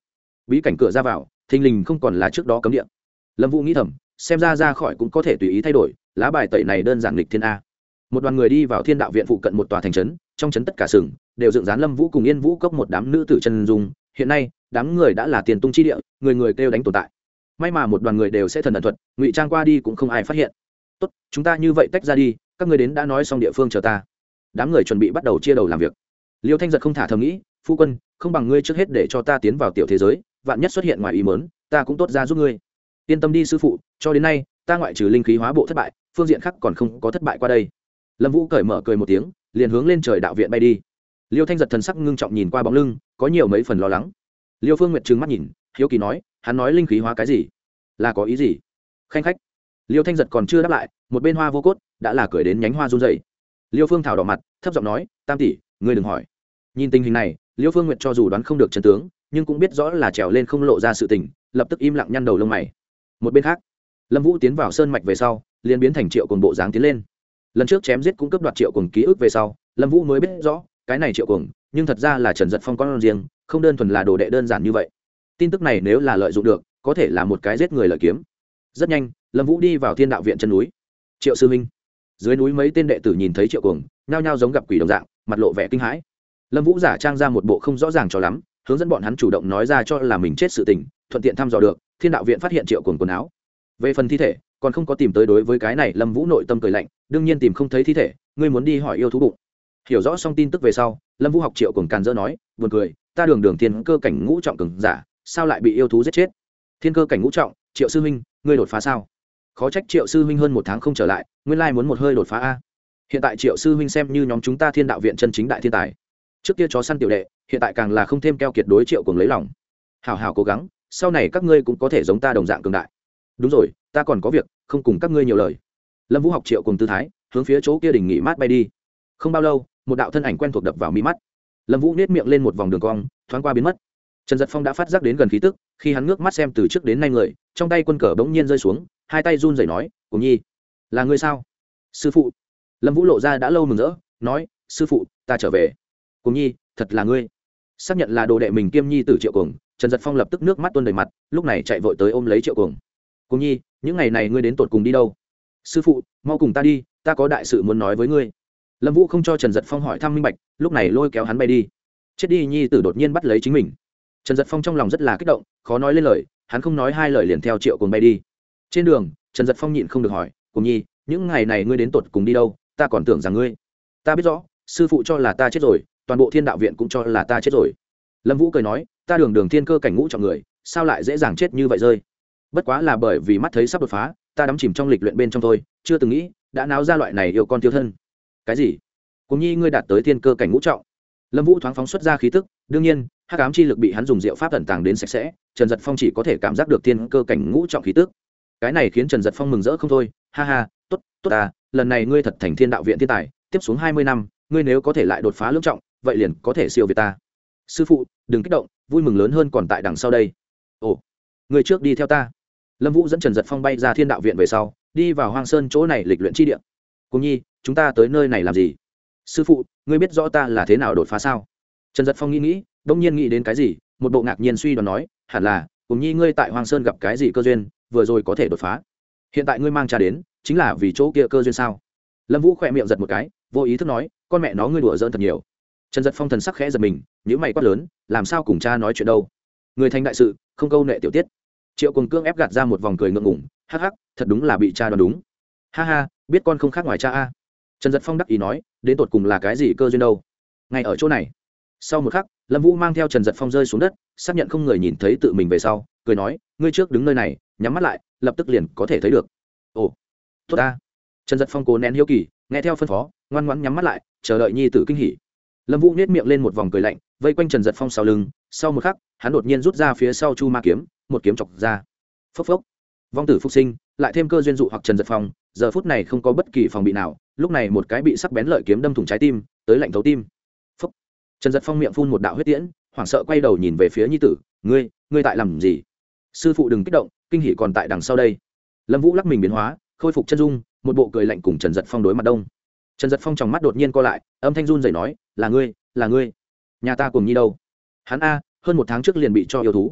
bí cảnh cửa ra vào thình lình không còn là trước đó cấm địa. Lâm Vũ nghĩ thầm, xem ra ra khỏi cũng có thể tùy ý thay đổi, lá bài tẩy này đơn giản lịch thiên a. Một đoàn người đi vào Thiên Đạo viện phụ cận một tòa thành trấn, trong trấn tất cả sừng đều dựng dán Lâm Vũ cùng Yên Vũ cốc một đám nữ tử chân dung. Hiện nay đám người đã là tiền tung chi địa, người người kêu đánh tồn tại. May mà một đoàn người đều sẽ thần ẩn thuật, ngụy trang qua đi cũng không ai phát hiện. Tốt, chúng ta như vậy tách ra đi, các người đến đã nói xong địa phương chờ ta. Đám người chuẩn bị bắt đầu chia đầu làm việc. Liêu Thanh Giật không thả thầm nghĩ, phu quân, không bằng ngươi trước hết để cho ta tiến vào tiểu thế giới, vạn nhất xuất hiện ngoài ý mớn, ta cũng tốt ra giúp ngươi. Yên tâm đi sư phụ, cho đến nay ta ngoại trừ linh khí hóa bộ thất bại, phương diện khác còn không có thất bại qua đây. Lâm Vũ cởi mở cười một tiếng, liền hướng lên trời đạo viện bay đi. Liêu Thanh Giật thần sắc ngưng trọng nhìn qua bóng lưng, có nhiều mấy phần lo lắng. Liêu Phương Nguyệt trừng mắt nhìn, hiếu kỳ nói, hắn nói linh khí hóa cái gì, là có ý gì? Khanh khách. Liêu Thanh Giật còn chưa đáp lại, một bên Hoa Vô Cốt đã là cười đến nhánh hoa run rẩy. Liêu Phương Thảo đỏ mặt, thấp giọng nói, tam tỷ, ngươi đừng hỏi. Nhìn tình hình này, Liêu Phương Nguyệt cho dù đoán không được chân tướng, nhưng cũng biết rõ là trèo lên không lộ ra sự tình, lập tức im lặng nhăn đầu lông mày. Một bên khác, Lâm Vũ tiến vào sơn mạch về sau, liền biến thành Triệu Cuồng bộ dáng tiến lên. Lần trước chém giết cũng cướp đoạt Triệu Cuồng ký ức về sau, Lâm Vũ mới biết rõ, cái này Triệu Cuồng, nhưng thật ra là Trần Dật Phong con riêng, không đơn thuần là đồ đệ đơn giản như vậy. Tin tức này nếu là lợi dụng được, có thể là một cái giết người lợi kiếm. Rất nhanh, Lâm Vũ đi vào Thiên Đạo viện chân núi. Triệu sư huynh. Dưới núi mấy tên đệ tử nhìn thấy Triệu Cuồng, nhao nhao giống gặp quỷ đồng dạng, mặt lộ vẻ kinh hãi. Lâm Vũ giả trang ra một bộ không rõ ràng cho lắm, hướng dẫn bọn hắn chủ động nói ra cho là mình chết sự tình, thuận tiện thăm dò được Thiên Đạo viện phát hiện Triệu Cuồng quần áo. Về phần thi thể, còn không có tìm tới. Đối với cái này, Lâm Vũ nội tâm cười lạnh, đương nhiên tìm không thấy thi thể, ngươi muốn đi hỏi yêu thú bụng. Hiểu rõ xong tin tức về sau, Lâm Vũ học Triệu Cuồng càn rỡ nói, buồn cười, ta đường đường thiên cơ cảnh ngũ trọng cường giả, sao lại bị yêu thú giết chết? Thiên cơ cảnh ngũ trọng, Triệu sư huynh, ngươi đột phá sao? Khó trách Triệu sư huynh hơn một tháng không trở lại, nguyên lai muốn một hơi đột phá a. Hiện tại Triệu sư huynh xem như nhóm chúng ta Thiên Đạo viện chân chính đại thiên tài. Trước kia chó săn tiểu đệ, hiện tại càng là không thêm keo kiệt đối Triệu Cuồng lấy lòng. Hảo hảo cố gắng, sau này các ngươi cũng có thể giống ta đồng dạng cường đại. Đúng rồi, ta còn có việc, không cùng các ngươi nhiều lời. Lâm Vũ học Triệu Cuồng tư thái, hướng phía chỗ kia đỉnh nghỉ mát bay đi. Không bao lâu, một đạo thân ảnh quen thuộc đập vào mi mắt. Lâm Vũ nét miệng lên một vòng đường cong, thoáng qua biến mất. Trần Dật Phong đã phát giác đến gần khí tức, khi hắn ngước mắt xem từ trước đến nay người, trong tay quân cờ bỗng nhiên rơi xuống, hai tay run rẩy nói, "Cuồng Nhi, là ngươi sao?" "Sư phụ." Lâm Vũ lộ ra đã lâu mừng rỡ, nói, "Sư phụ, ta trở về." "Cuồng Nhi, thật là ngươi." Xác nhận là đồ đệ mình kiêm nhi tử Triệu Cuồng, Trần Dật Phong lập tức nước mắt tuôn đầy mặt, lúc này chạy vội tới ôm lấy Triệu Cuồng. "Cuồng Nhi, những ngày này ngươi đến tụt cùng đi đâu?" "Sư phụ, mau cùng ta đi, ta có đại sự muốn nói với ngươi." Lâm Vũ không cho Trần Dật Phong hỏi thăm minh bạch, lúc này lôi kéo hắn bay đi. Chết đi nhi tử đột nhiên bắt lấy chính mình. Trần Dật Phong trong lòng rất là kích động, khó nói lên lời, hắn không nói hai lời liền theo Triệu Cuồng bay đi. Trên đường, Trần Dật Phong nhịn không được hỏi, "Cuồng Nhi, những ngày này ngươi đến tụt cùng đi đâu? Ta còn tưởng rằng ngươi..." "Ta biết rõ, sư phụ cho là ta chết rồi, toàn bộ Thiên Đạo viện cũng cho là ta chết rồi." Lâm Vũ cười nói, "Ta đường đường thiên cơ cảnh ngũ trọng người, sao lại dễ dàng chết như vậy rơi? Bất quá là bởi vì mắt thấy sắp đột phá, ta đắm chìm trong lịch luyện bên trong thôi, chưa từng nghĩ đã náo ra loại này yêu con tiêu thân." "Cái gì? Cuồng Nhi ngươi đạt tới thiên cơ cảnh ngũ trọng?" Lâm Vũ thoáng phóng xuất ra khí tức, đương nhiên, hắc ám chi lực bị hắn dùng diệu pháp tẩn tàng đến sạch sẽ, Trần Dật Phong chỉ có thể cảm giác được thiên cơ cảnh ngũ trọng khí tức. Cái này khiến Trần Dật Phong mừng rỡ không thôi, ha ha, tốt, tốt à, lần này ngươi thật thành Thiên Đạo viện thiên tài, tiếp xuống hai mươi năm, ngươi nếu có thể lại đột phá lưỡng trọng, vậy liền có thể siêu việt ta. Sư phụ, đừng kích động, vui mừng lớn hơn còn tại đằng sau đây. Ồ, ngươi trước đi theo ta. Lâm Vũ dẫn Trần Dật Phong bay ra Thiên Đạo viện về sau, đi vào Hoang Sơn chỗ này lịch luyện chi địa. Cuồng Nhi, chúng ta tới nơi này làm gì? Sư phụ, ngươi biết rõ ta là thế nào đột phá sao? Trần Dật Phong nghĩ nghĩ, đông nhiên nghĩ đến cái gì, một bộ ngạc nhiên suy đoán nói, hẳn là Cuồng Nhi ngươi tại Hoang Sơn gặp cái gì cơ duyên, vừa rồi có thể đột phá. Hiện tại ngươi mang cha đến, chính là vì chỗ kia cơ duyên sao? Lâm Vũ khẽ miệng giật một cái, vô ý thức nói, con mẹ nó ngươi đùa giỡn thật nhiều. Trần Dật Phong thần sắc khẽ giật mình, nhíu mày quát lớn, làm sao cùng cha nói chuyện đâu? Người thành đại sự, không câu nệ tiểu tiết. Triệu Cuồng cương ép gạt ra một vòng cười ngượng ngùng, hắc hắc, thật đúng là bị cha đoán đúng. Ha ha, biết con không khác ngoài cha a. Trần Dật Phong đắc ý nói, đến tột cùng là cái gì cơ duyên đâu? Ngay ở chỗ này. Sau một khắc, Lâm Vũ mang theo Trần Dật Phong rơi xuống đất, xác nhận không người nhìn thấy tự mình về sau, cười nói, ngươi trước đứng nơi này, nhắm mắt lại, lập tức liền có thể thấy được. Ồ, tốt ta. Trần Dật Phong cố nén hiếu kỳ, nghe theo phân phó, ngoan ngoãn nhắm mắt lại, chờ đợi nhi tử kinh hỉ. Lâm Vũ nhếch miệng lên một vòng cười lạnh, vây quanh Trần Dật Phong sau lưng, sau một khắc, hắn đột nhiên rút ra phía sau Chu Ma kiếm, một kiếm chọc ra. Phốc phốc. Vong tử phục sinh, lại thêm cơ duyên dụ hoặc Trần Dật Phong, giờ phút này không có bất kỳ phòng bị nào, lúc này một cái bị sắc bén lợi kiếm đâm thủng trái tim, tới lạnh thấu tim. Phốc. Trần Dật Phong miệng phun một đạo huyết tiễn, hoảng sợ quay đầu nhìn về phía nhi tử, "Ngươi, ngươi tại làm gì?" "Sư phụ đừng kích động, kinh hỉ còn tại đằng sau đây." Lâm Vũ lắc mình biến hóa, khôi phục chân dung, một bộ cười lạnh cùng Trần Dật Phong đối mặt đông. Trần Dật Phong trong mắt đột nhiên co lại, âm thanh run rẩy nói, "Là ngươi, là ngươi. Nhà ta Cuồng Nhi đâu?" Hắn a, hơn một tháng trước liền bị cho yêu thú.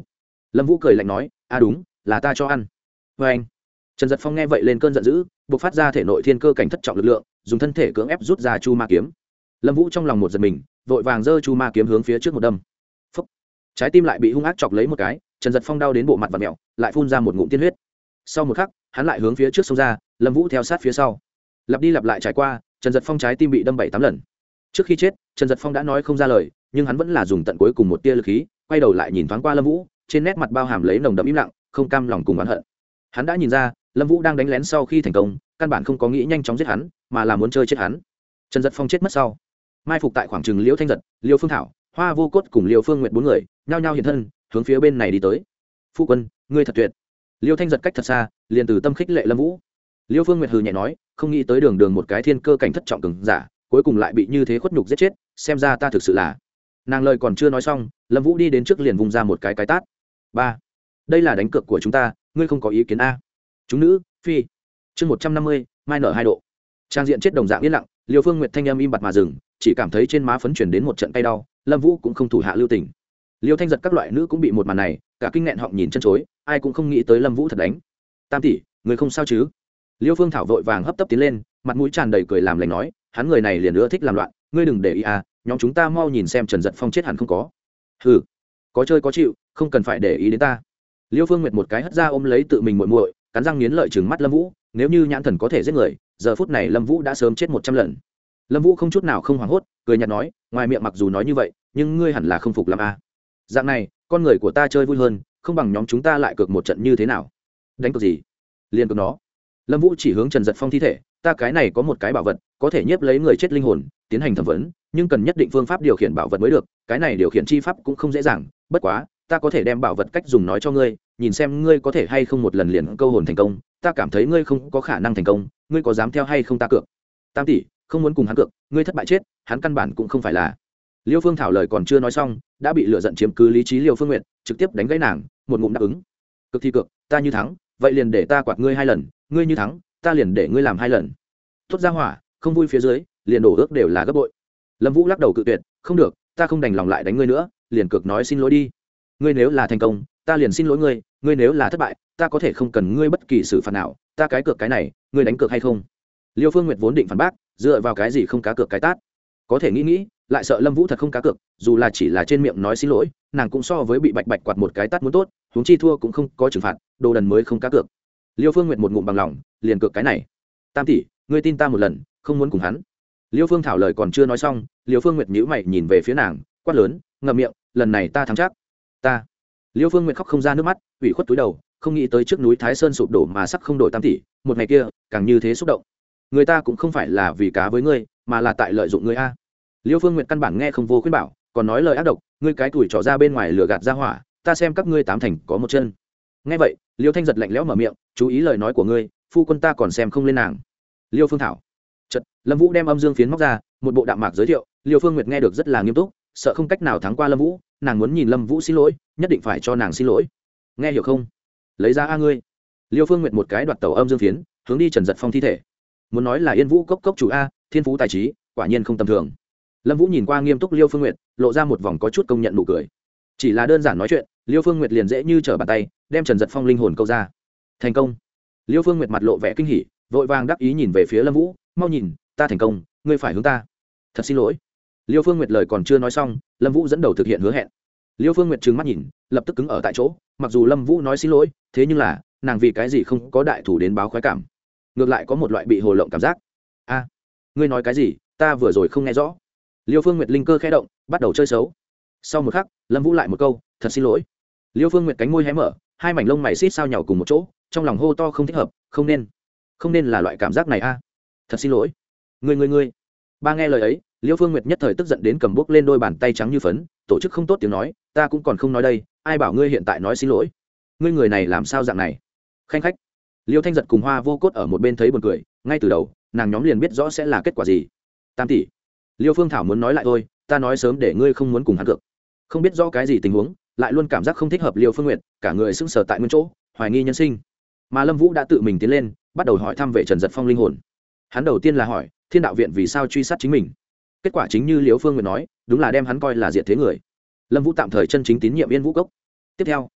Lâm Vũ cười lạnh nói, a đúng là ta cho ăn. Vê anh. Trần Dật Phong nghe vậy lên cơn giận dữ, buộc phát ra thể nội thiên cơ cảnh thất trọng lực lượng, dùng thân thể cưỡng ép rút ra chu ma kiếm. Lâm Vũ trong lòng một giật mình, vội vàng giơ chu ma kiếm hướng phía trước một đâm. Phốc. Trái tim lại bị hung ác chọc lấy một cái, Trần Dật Phong đau đến bộ mặt vặn mèo, lại phun ra một ngụm tiên huyết. Sau một khắc, hắn lại hướng phía trước xông ra, Lâm Vũ theo sát phía sau. Lặp đi lặp lại trải qua, Trần Dật Phong trái tim bị đâm bảy tám lần. Trước khi chết, Trần Dật Phong đã nói không ra lời, nhưng hắn vẫn là dùng tận cuối cùng một tia lực khí, quay đầu lại nhìn thoáng qua Lâm Vũ, trên nét mặt bao hàm lấy nồng đậm im lặng, không cam lòng cùng oán hận. Hắn đã nhìn ra, Lâm Vũ đang đánh lén sau khi thành công, căn bản không có nghĩ nhanh chóng giết hắn, mà là muốn chơi chết hắn. Trần Dật Phong chết mất sau, mai phục tại khoảng trường Liễu Thanh Giật, Liêu Phương Thảo, Hoa Vô Cốt cùng Liêu Phương Nguyệt bốn người, nhao nhao hiện thân, hướng phía bên này đi tới. Phu quân, ngươi thật tuyệt. Liêu Thanh Giật cách thật xa, liền từ tâm khích lệ Lâm Vũ. Liêu Phương Nguyệt hừ nhẹ nói, không nghĩ tới đường đường một cái thiên cơ cảnh thất trọng cường giả, cuối cùng lại bị như thế khuất nhục giết chết, xem ra ta thực sự là. Nàng lời còn chưa nói xong, Lâm Vũ đi đến trước liền vung ra một cái cái tát. Ba, đây là đánh cược của chúng ta, ngươi không có ý kiến a? Chúng nữ, phi. Chương một trăm năm mươi, mai nở hai độ. Trang diện chết đồng dạng yên lặng, Liêu Phương Nguyệt thanh âm im bặt mà dừng, chỉ cảm thấy trên má phấn chuyển đến một trận cay đau, Lâm Vũ cũng không thủ hạ lưu tình. Liêu Thanh Giật các loại nữ cũng bị một màn này, cả kinh nghẹn họng nhìn chân chối, ai cũng không nghĩ tới Lâm Vũ thật đánh. Tam tỷ, người không sao chứ? Liêu Phương Thảo vội vàng hấp tấp tiến lên, mặt mũi tràn đầy cười làm lành nói, hắn người này liền ưa thích làm loạn, ngươi đừng để ý à, nhóm chúng ta mau nhìn xem Trần Dật Phong chết hẳn không có. Hừ, có chơi có chịu, không cần phải để ý đến ta. Liêu Phương Nguyệt một cái hất ra ôm lấy tự mình muội muội, cắn răng nghiến lợi trừng mắt Lâm Vũ, nếu như nhãn thần có thể giết người, giờ phút này Lâm Vũ đã sớm chết một trăm lần. Lâm Vũ không chút nào không hoảng hốt, cười nhạt nói, ngoài miệng mặc dù nói như vậy, nhưng ngươi hẳn là không phục làm a. À. Dạng này, con người của ta chơi vui hơn, không bằng nhóm chúng ta lại cược một trận như thế nào? Đánh cược gì? Liên cược nó. Lâm Vũ chỉ hướng Trần Dật Phong thi thể, ta cái này có một cái bảo vật, có thể nhiếp lấy người chết linh hồn, tiến hành thẩm vấn, nhưng cần nhất định phương pháp điều khiển bảo vật mới được, cái này điều khiển chi pháp cũng không dễ dàng, bất quá, ta có thể đem bảo vật cách dùng nói cho ngươi, nhìn xem ngươi có thể hay không một lần liền câu hồn thành công, ta cảm thấy ngươi không có khả năng thành công, ngươi có dám theo hay không ta cược? Tam tỷ, không muốn cùng hắn cược, ngươi thất bại chết, hắn căn bản cũng không phải là. Liêu Phương Thảo lời còn chưa nói xong, đã bị lửa giận chiếm cứ lý trí Liêu Phương Nguyệt, trực tiếp đánh gãy nàng, một ngụm đáp ứng. Cực thì cược, ta như thắng, vậy liền để ta quạt ngươi hai lần, ngươi như thắng, ta liền để ngươi làm hai lần. Tốt ra hỏa, không vui phía dưới, liền đổ ước đều là gấp bội. Lâm Vũ lắc đầu cự tuyệt, không được, ta không đành lòng lại đánh ngươi nữa, liền cược nói xin lỗi đi. Ngươi nếu là thành công, ta liền xin lỗi ngươi, ngươi nếu là thất bại, ta có thể không cần ngươi bất kỳ xử phạt nào, ta cái cược cái này, ngươi đánh cược hay không? Liêu Phương Nguyệt vốn định phản bác, dựa vào cái gì không cá cược cái tát? Có thể nghĩ nghĩ, lại sợ Lâm Vũ thật không cá cược, dù là chỉ là trên miệng nói xin lỗi, nàng cũng so với bị bạch bạch quạt một cái tát muốn tốt, huống chi thua cũng không có trừng phạt, đồ đần mới không cá cược. Liêu Phương Nguyệt một ngụm bằng lòng, liền cược cái này. Tam tỷ, ngươi tin ta một lần, không muốn cùng hắn. Liêu Phương Thảo lời còn chưa nói xong, Liêu Phương Nguyệt nhíu mày nhìn về phía nàng, quát lớn, ngậm miệng, lần này ta thắng chắc. Ta. Liêu Phương Nguyệt khóc không ra nước mắt, ủy khuất túi đầu, không nghĩ tới trước núi Thái Sơn sụp đổ mà sắc không đổi tam tỷ, một ngày kia, càng như thế xúc động. Người ta cũng không phải là vì cá với ngươi, mà là tại lợi dụng ngươi a. Liêu Phương Nguyệt căn bản nghe không vô khuyên bảo, còn nói lời ác độc, ngươi cái tuổi trỏ ra bên ngoài lừa gạt ra hỏa, ta xem các ngươi tám thành có một chân. Nghe vậy, Liêu Thanh Giật lạnh lẽo mở miệng, chú ý lời nói của ngươi, phu quân ta còn xem không lên nàng. Liêu Phương Thảo. Chợt, Lâm Vũ đem âm dương phiến móc ra, một bộ đạm mạc giới thiệu, Liêu Phương Nguyệt nghe được rất là nghiêm túc, sợ không cách nào thắng qua Lâm Vũ, nàng muốn nhìn Lâm Vũ xin lỗi, nhất định phải cho nàng xin lỗi. Nghe hiểu không? Lấy ra a ngươi. Liêu Phương Nguyệt một cái đoạt tàu âm dương phiến, hướng đi Trần Dật Phong thi thể. Muốn nói là Yên Vũ cốc cốc chủ a, thiên phú tài trí, quả nhiên không tầm thường. Lâm Vũ nhìn qua nghiêm túc Liêu Phương Nguyệt, lộ ra một vòng có chút công nhận nụ cười. Chỉ là đơn giản nói chuyện, Liêu Phương Nguyệt liền dễ như trở bàn tay, đem Trần Dật Phong linh hồn câu ra. Thành công. Liêu Phương Nguyệt mặt lộ vẻ kinh hỉ, vội vàng đắc ý nhìn về phía Lâm Vũ, mau nhìn, ta thành công, ngươi phải hướng ta. Thật xin lỗi. Liêu Phương Nguyệt lời còn chưa nói xong, Lâm Vũ dẫn đầu thực hiện hứa hẹn. Liêu Phương Nguyệt trừng mắt nhìn, lập tức cứng ở tại chỗ, mặc dù Lâm Vũ nói xin lỗi, thế nhưng là, nàng vì cái gì không có đại thủ đến báo khoái cảm, ngược lại có một loại bị hồ lộng cảm giác. A, ngươi nói cái gì, ta vừa rồi không nghe rõ. Liêu Phương Nguyệt linh cơ khẽ động, bắt đầu chơi xấu. Sau một khắc, Lâm Vũ lại một câu, thật xin lỗi. Liêu Phương Nguyệt cánh môi hé mở, hai mảnh lông mày xít sao nhàu cùng một chỗ, trong lòng hô to không thích hợp, không nên, không nên là loại cảm giác này a. Thật xin lỗi. Ngươi ngươi ngươi. Ba nghe lời ấy, Liêu Phương Nguyệt nhất thời tức giận đến cầm bốc lên đôi bàn tay trắng như phấn, tổ chức không tốt tiếng nói, ta cũng còn không nói đây, ai bảo ngươi hiện tại nói xin lỗi. Ngươi người này làm sao dạng này? Khanh khách. Liêu Thanh Giật cùng Hoa Vô Cốt ở một bên thấy buồn cười, ngay từ đầu, nàng nhóm liền biết rõ sẽ là kết quả gì. Tam tỷ. Liêu Phương Thảo muốn nói lại thôi, ta nói sớm để ngươi không muốn cùng hắn cược. Không biết rõ cái gì tình huống, lại luôn cảm giác không thích hợp Liêu Phương Nguyệt, cả người sững sờ tại nguyên chỗ, hoài nghi nhân sinh. Mà Lâm Vũ đã tự mình tiến lên, bắt đầu hỏi thăm về Trần Dật Phong linh hồn. Hắn đầu tiên là hỏi, Thiên Đạo viện vì sao truy sát chính mình? Kết quả chính như Liêu Phương Nguyệt nói, đúng là đem hắn coi là diệt thế người. Lâm Vũ tạm thời chân chính tín nhiệm Yên Vũ cốc. Tiếp theo,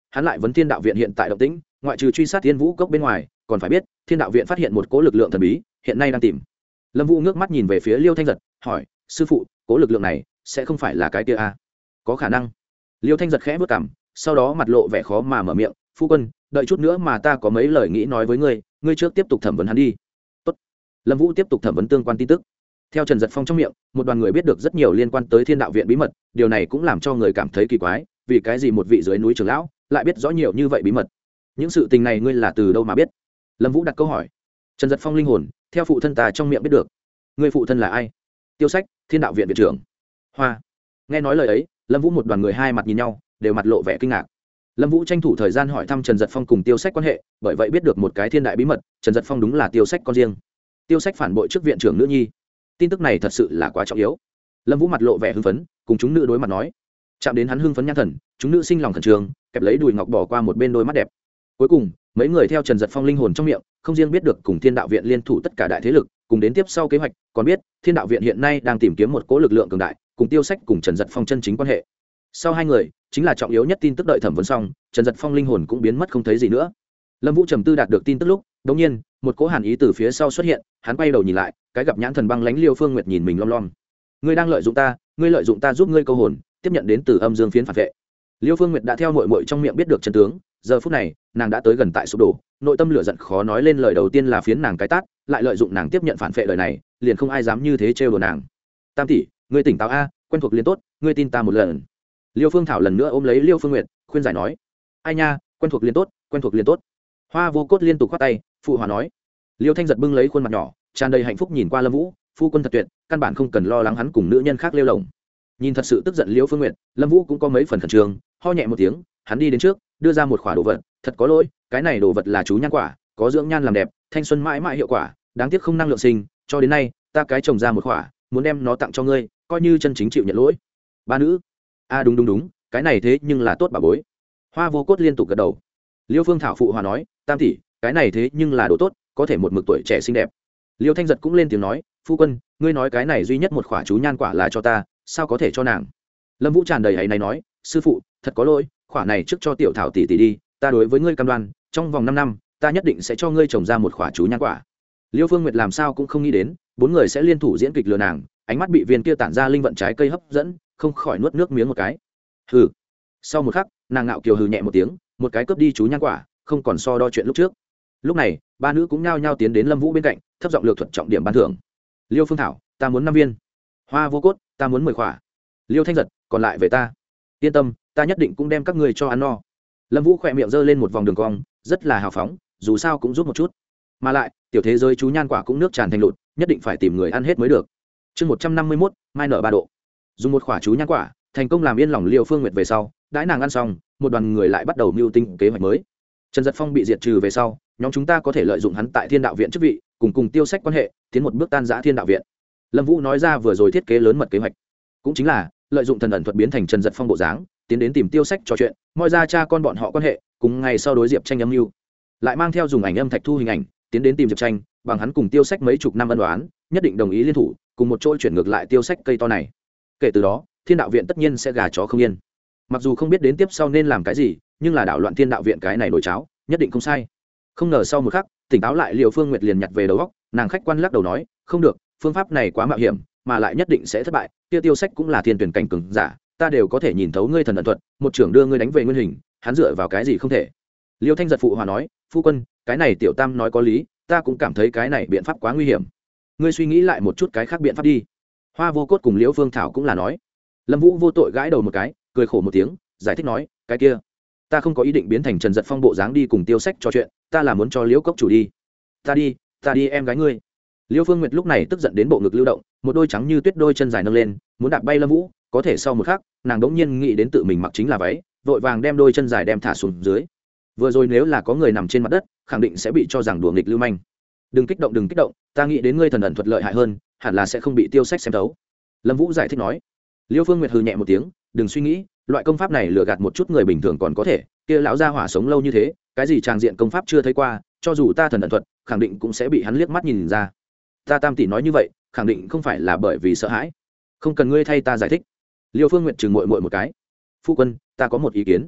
hắn lại vấn thiên đạo viện hiện tại động tĩnh, ngoại trừ truy sát thiên vũ cốc bên ngoài còn phải biết thiên đạo viện phát hiện một cỗ lực lượng thần bí hiện nay đang tìm. Lâm Vũ ngước mắt nhìn về phía Liêu Thanh Giật hỏi, sư phụ, cỗ lực lượng này sẽ không phải là cái kia à? Có khả năng. Liêu Thanh Giật khẽ vớt cằm, sau đó mặt lộ vẻ khó mà mở miệng, phu quân, đợi chút nữa mà ta có mấy lời nghĩ nói với ngươi, ngươi trước tiếp tục thẩm vấn hắn đi. Tốt. Lâm Vũ tiếp tục thẩm vấn tương quan tin tức. Theo Trần Dật Phong trong miệng, một đoàn người biết được rất nhiều liên quan tới thiên đạo viện bí mật, điều này cũng làm cho người cảm thấy kỳ quái, vì cái gì một vị dưới núi trưởng lão lại biết rõ nhiều như vậy bí mật. Những sự tình này ngươi là từ đâu mà biết? Lâm Vũ đặt câu hỏi. Trần Dật Phong linh hồn theo phụ thân ta trong miệng biết được. Ngươi phụ thân là ai? Tiêu Sách, thiên đạo viện viện trưởng. Hoa. Nghe nói lời ấy, Lâm Vũ một đoàn người hai mặt nhìn nhau, đều mặt lộ vẻ kinh ngạc. Lâm Vũ tranh thủ thời gian hỏi thăm Trần Dật Phong cùng Tiêu Sách quan hệ, bởi vậy biết được một cái thiên đại bí mật, Trần Dật Phong đúng là Tiêu Sách con riêng. Tiêu Sách phản bội trước viện trưởng nữ nhi. Tin tức này thật sự là quá trọng yếu. Lâm Vũ mặt lộ vẻ hưng phấn, cùng chúng nữ đối mặt nói. Chạm đến hắn hưng phấn nhãn thần, chúng nữ sinh lòng khẩn trương, kẹp lấy đùi ngọc bỏ qua một bên đôi mắt đẹp. Cuối cùng, mấy người theo Trần Dật Phong linh hồn trong miệng, không riêng biết được cùng Thiên Đạo viện liên thủ tất cả đại thế lực, cùng đến tiếp sau kế hoạch, còn biết Thiên Đạo viện hiện nay đang tìm kiếm một cỗ lực lượng cường đại, cùng Tiêu Sách cùng Trần Dật Phong chân chính quan hệ. Sau hai người, chính là trọng yếu nhất tin tức. Đợi thẩm vấn xong, Trần Dật Phong linh hồn cũng biến mất không thấy gì nữa. Lâm Vũ trầm tư đạt được tin tức lúc, đột nhiên, một cỗ hàn ý từ phía sau xuất hiện, hắn quay đầu nhìn lại, cái gặp nhãn thần băng lãnh Liêu Phương Nguyệt nhìn mình lom lom. Ngươi đang lợi dụng ta, ngươi lợi dụng ta giúp ngươi câu hồn, tiếp nhận đến từ âm dương phiến phản vệ. Liêu Phương Nguyệt đã theo muội muội trong miệng biết được chân tướng, giờ phút này, nàng đã tới gần tại sụp đổ, nội tâm lửa giận khó nói lên lời. Đầu tiên là phiến nàng cái tát, lại lợi dụng nàng tiếp nhận phản vệ đời này, liền không ai dám như thế trêu đùa nàng. Tam tỷ, ngươi tỉnh táo a, quen thuộc liền tốt, ngươi tin ta một lần. Liêu Phương Thảo lần nữa ôm lấy Liêu Phương Nguyệt, khuyên giải nói. Ai nha, quen thuộc liền tốt, quen thuộc liền tốt. Hoa Vô Cốt liên tục khoát tay, phụ hòa nói. Liêu Thanh Giật bưng lấy khuôn mặt nhỏ, tràn đầy hạnh phúc nhìn qua Lâm Vũ, phu quân thật tuyệt, căn bản không cần lo lắng hắn cùng nữ nhân khác lêu lồng. Nhìn thật sự tức giận Liêu Phương Nguyệt, Lâm Vũ cũng có mấy phần khẩn trương, ho nhẹ một tiếng, hắn đi đến trước, đưa ra một khỏa đồ vật, thật có lỗi, cái này đồ vật là chú nhan quả, có dưỡng nhan làm đẹp, thanh xuân mãi mãi hiệu quả, đáng tiếc không năng lượng sinh, cho đến nay, ta cái trồng ra một khỏa, muốn đem nó tặng cho ngươi, coi như chân chính chịu nhận lỗi. Ba nữ. A à, đúng đúng đúng, cái này thế nhưng là tốt bà bối. Hoa Vô Cốt liên tục gật đầu. Liêu Phương Thảo phụ hòa nói, tam tỷ, cái này thế nhưng là đồ tốt, có thể một mực tuổi trẻ xinh đẹp. Liêu Thanh Giật cũng lên tiếng nói, phu quân, ngươi nói cái này duy nhất một khỏa chú nhan quả là cho ta, sao có thể cho nàng? Lâm Vũ tràn đầy hãy này nói, sư phụ, thật có lỗi, khỏa này trước cho tiểu Thảo tỷ tỷ đi, ta đối với ngươi cam đoan, trong vòng năm năm, ta nhất định sẽ cho ngươi trồng ra một khỏa chú nhan quả. Liêu Phương Nguyệt làm sao cũng không nghĩ đến, bốn người sẽ liên thủ diễn kịch lừa nàng, ánh mắt bị viên kia tản ra linh vận trái cây hấp dẫn, không khỏi nuốt nước miếng một cái. Hừ. Sau một khắc, nàng ngạo kiều hừ nhẹ một tiếng, một cái cướp đi chú nhan quả, không còn so đo chuyện lúc trước. Lúc này, ba nữ cũng nhao nhao tiến đến Lâm Vũ bên cạnh, thấp giọng lược thuật trọng điểm ban thưởng. Liêu Phương Thảo, ta muốn năm viên. Hoa Vô Cốt, ta muốn mười khỏa. Liêu Thanh Giật, còn lại về ta. Yên tâm, ta nhất định cũng đem các ngươi cho ăn no. Lâm Vũ khỏe miệng giơ lên một vòng đường cong, rất là hào phóng, dù sao cũng giúp một chút. Mà lại, tiểu thế giới chú nhan quả cũng nước tràn thành lụt, nhất định phải tìm người ăn hết mới được. Chương một trăm năm mươi mốt, mai nở ba độ. Dùng một khỏa chú nhan quả, thành công làm yên lòng Liêu Phương Nguyệt về sau, đãi nàng ăn xong, một đoàn người lại bắt đầu mưu tinh kế hoạch mới. Trần Dật Phong bị diệt trừ về sau, nhóm chúng ta có thể lợi dụng hắn tại Thiên Đạo viện chức vị, cùng cùng Tiêu Sách quan hệ, tiến một bước tan rã Thiên Đạo viện. Lâm Vũ nói ra vừa rồi thiết kế lớn mật kế hoạch, cũng chính là lợi dụng thần ẩn thuật biến thành Trần Dật Phong bộ dáng, tiến đến tìm Tiêu Sách trò chuyện, moi ra cha con bọn họ quan hệ, cùng ngày sau đối Diệp Tranh âm mưu, lại mang theo dùng ảnh âm thạch thu hình ảnh, tiến đến tìm Diệp Tranh, bằng hắn cùng Tiêu Sách mấy chục năm ân oán, nhất định đồng ý liên thủ, cùng một chỗ chuyển ngược lại Tiêu Sách cây to này. Kể từ đó, Thiên Đạo viện tất nhiên sẽ gà chó không yên. Mặc dù không biết đến tiếp sau nên làm cái gì, nhưng là đảo loạn Thiên Đạo viện cái này nổi cháo, nhất định không sai. Không ngờ sau một khắc, tỉnh táo lại Liêu Phương Nguyệt liền nhặt về đầu óc, nàng khách quan lắc đầu nói, không được, phương pháp này quá mạo hiểm, mà lại nhất định sẽ thất bại. Tiêu Tiêu Sách cũng là thiên tuyển cảnh cường giả, ta đều có thể nhìn thấu ngươi thần ẩn thuật, một trưởng đưa ngươi đánh về nguyên hình, hắn dựa vào cái gì không thể? Liêu Thanh Giật phụ hòa nói, phu quân, cái này tiểu tam nói có lý, ta cũng cảm thấy cái này biện pháp quá nguy hiểm. Ngươi suy nghĩ lại một chút cái khác biện pháp đi. Hoa Vô Cốt cùng Liễu Phương Thảo cũng là nói. Lâm Vũ vô tội gãi đầu một cái, cười khổ một tiếng, giải thích nói, cái kia, ta không có ý định biến thành Trần Dật Phong bộ dáng đi cùng Tiêu Sách trò chuyện, ta là muốn cho Liễu Cốc chủ đi. Ta đi, ta đi em gái ngươi. Liêu Phương Nguyệt lúc này tức giận đến bộ ngực lưu động, một đôi trắng như tuyết đôi chân dài nâng lên, muốn đạp bay Lâm Vũ, có thể sau một khắc, nàng đống nhiên nghĩ đến tự mình mặc chính là váy, vội vàng đem đôi chân dài đem thả xuống dưới. Vừa rồi nếu là có người nằm trên mặt đất, khẳng định sẽ bị cho rằng đùa nghịch lưu manh. Đừng kích động, đừng kích động, ta nghĩ đến ngươi thần ẩn thuật lợi hại hơn, hẳn là sẽ không bị Tiêu Sách xem thấu. Lâm Vũ giải thích nói. Liêu Phương Nguyệt hừ nhẹ một tiếng, đừng suy nghĩ, loại công pháp này lừa gạt một chút người bình thường còn có thể, kia lão gia hỏa sống lâu như thế, cái gì tràng diện công pháp chưa thấy qua, cho dù ta thần ẩn thuật, khẳng định cũng sẽ bị hắn liếc mắt nhìn ra. Ta tam tỷ nói như vậy, khẳng định không phải là bởi vì sợ hãi. Không cần ngươi thay ta giải thích. Liêu Phương Nguyệt chừng muội muội một cái. Phu quân, ta có một ý kiến.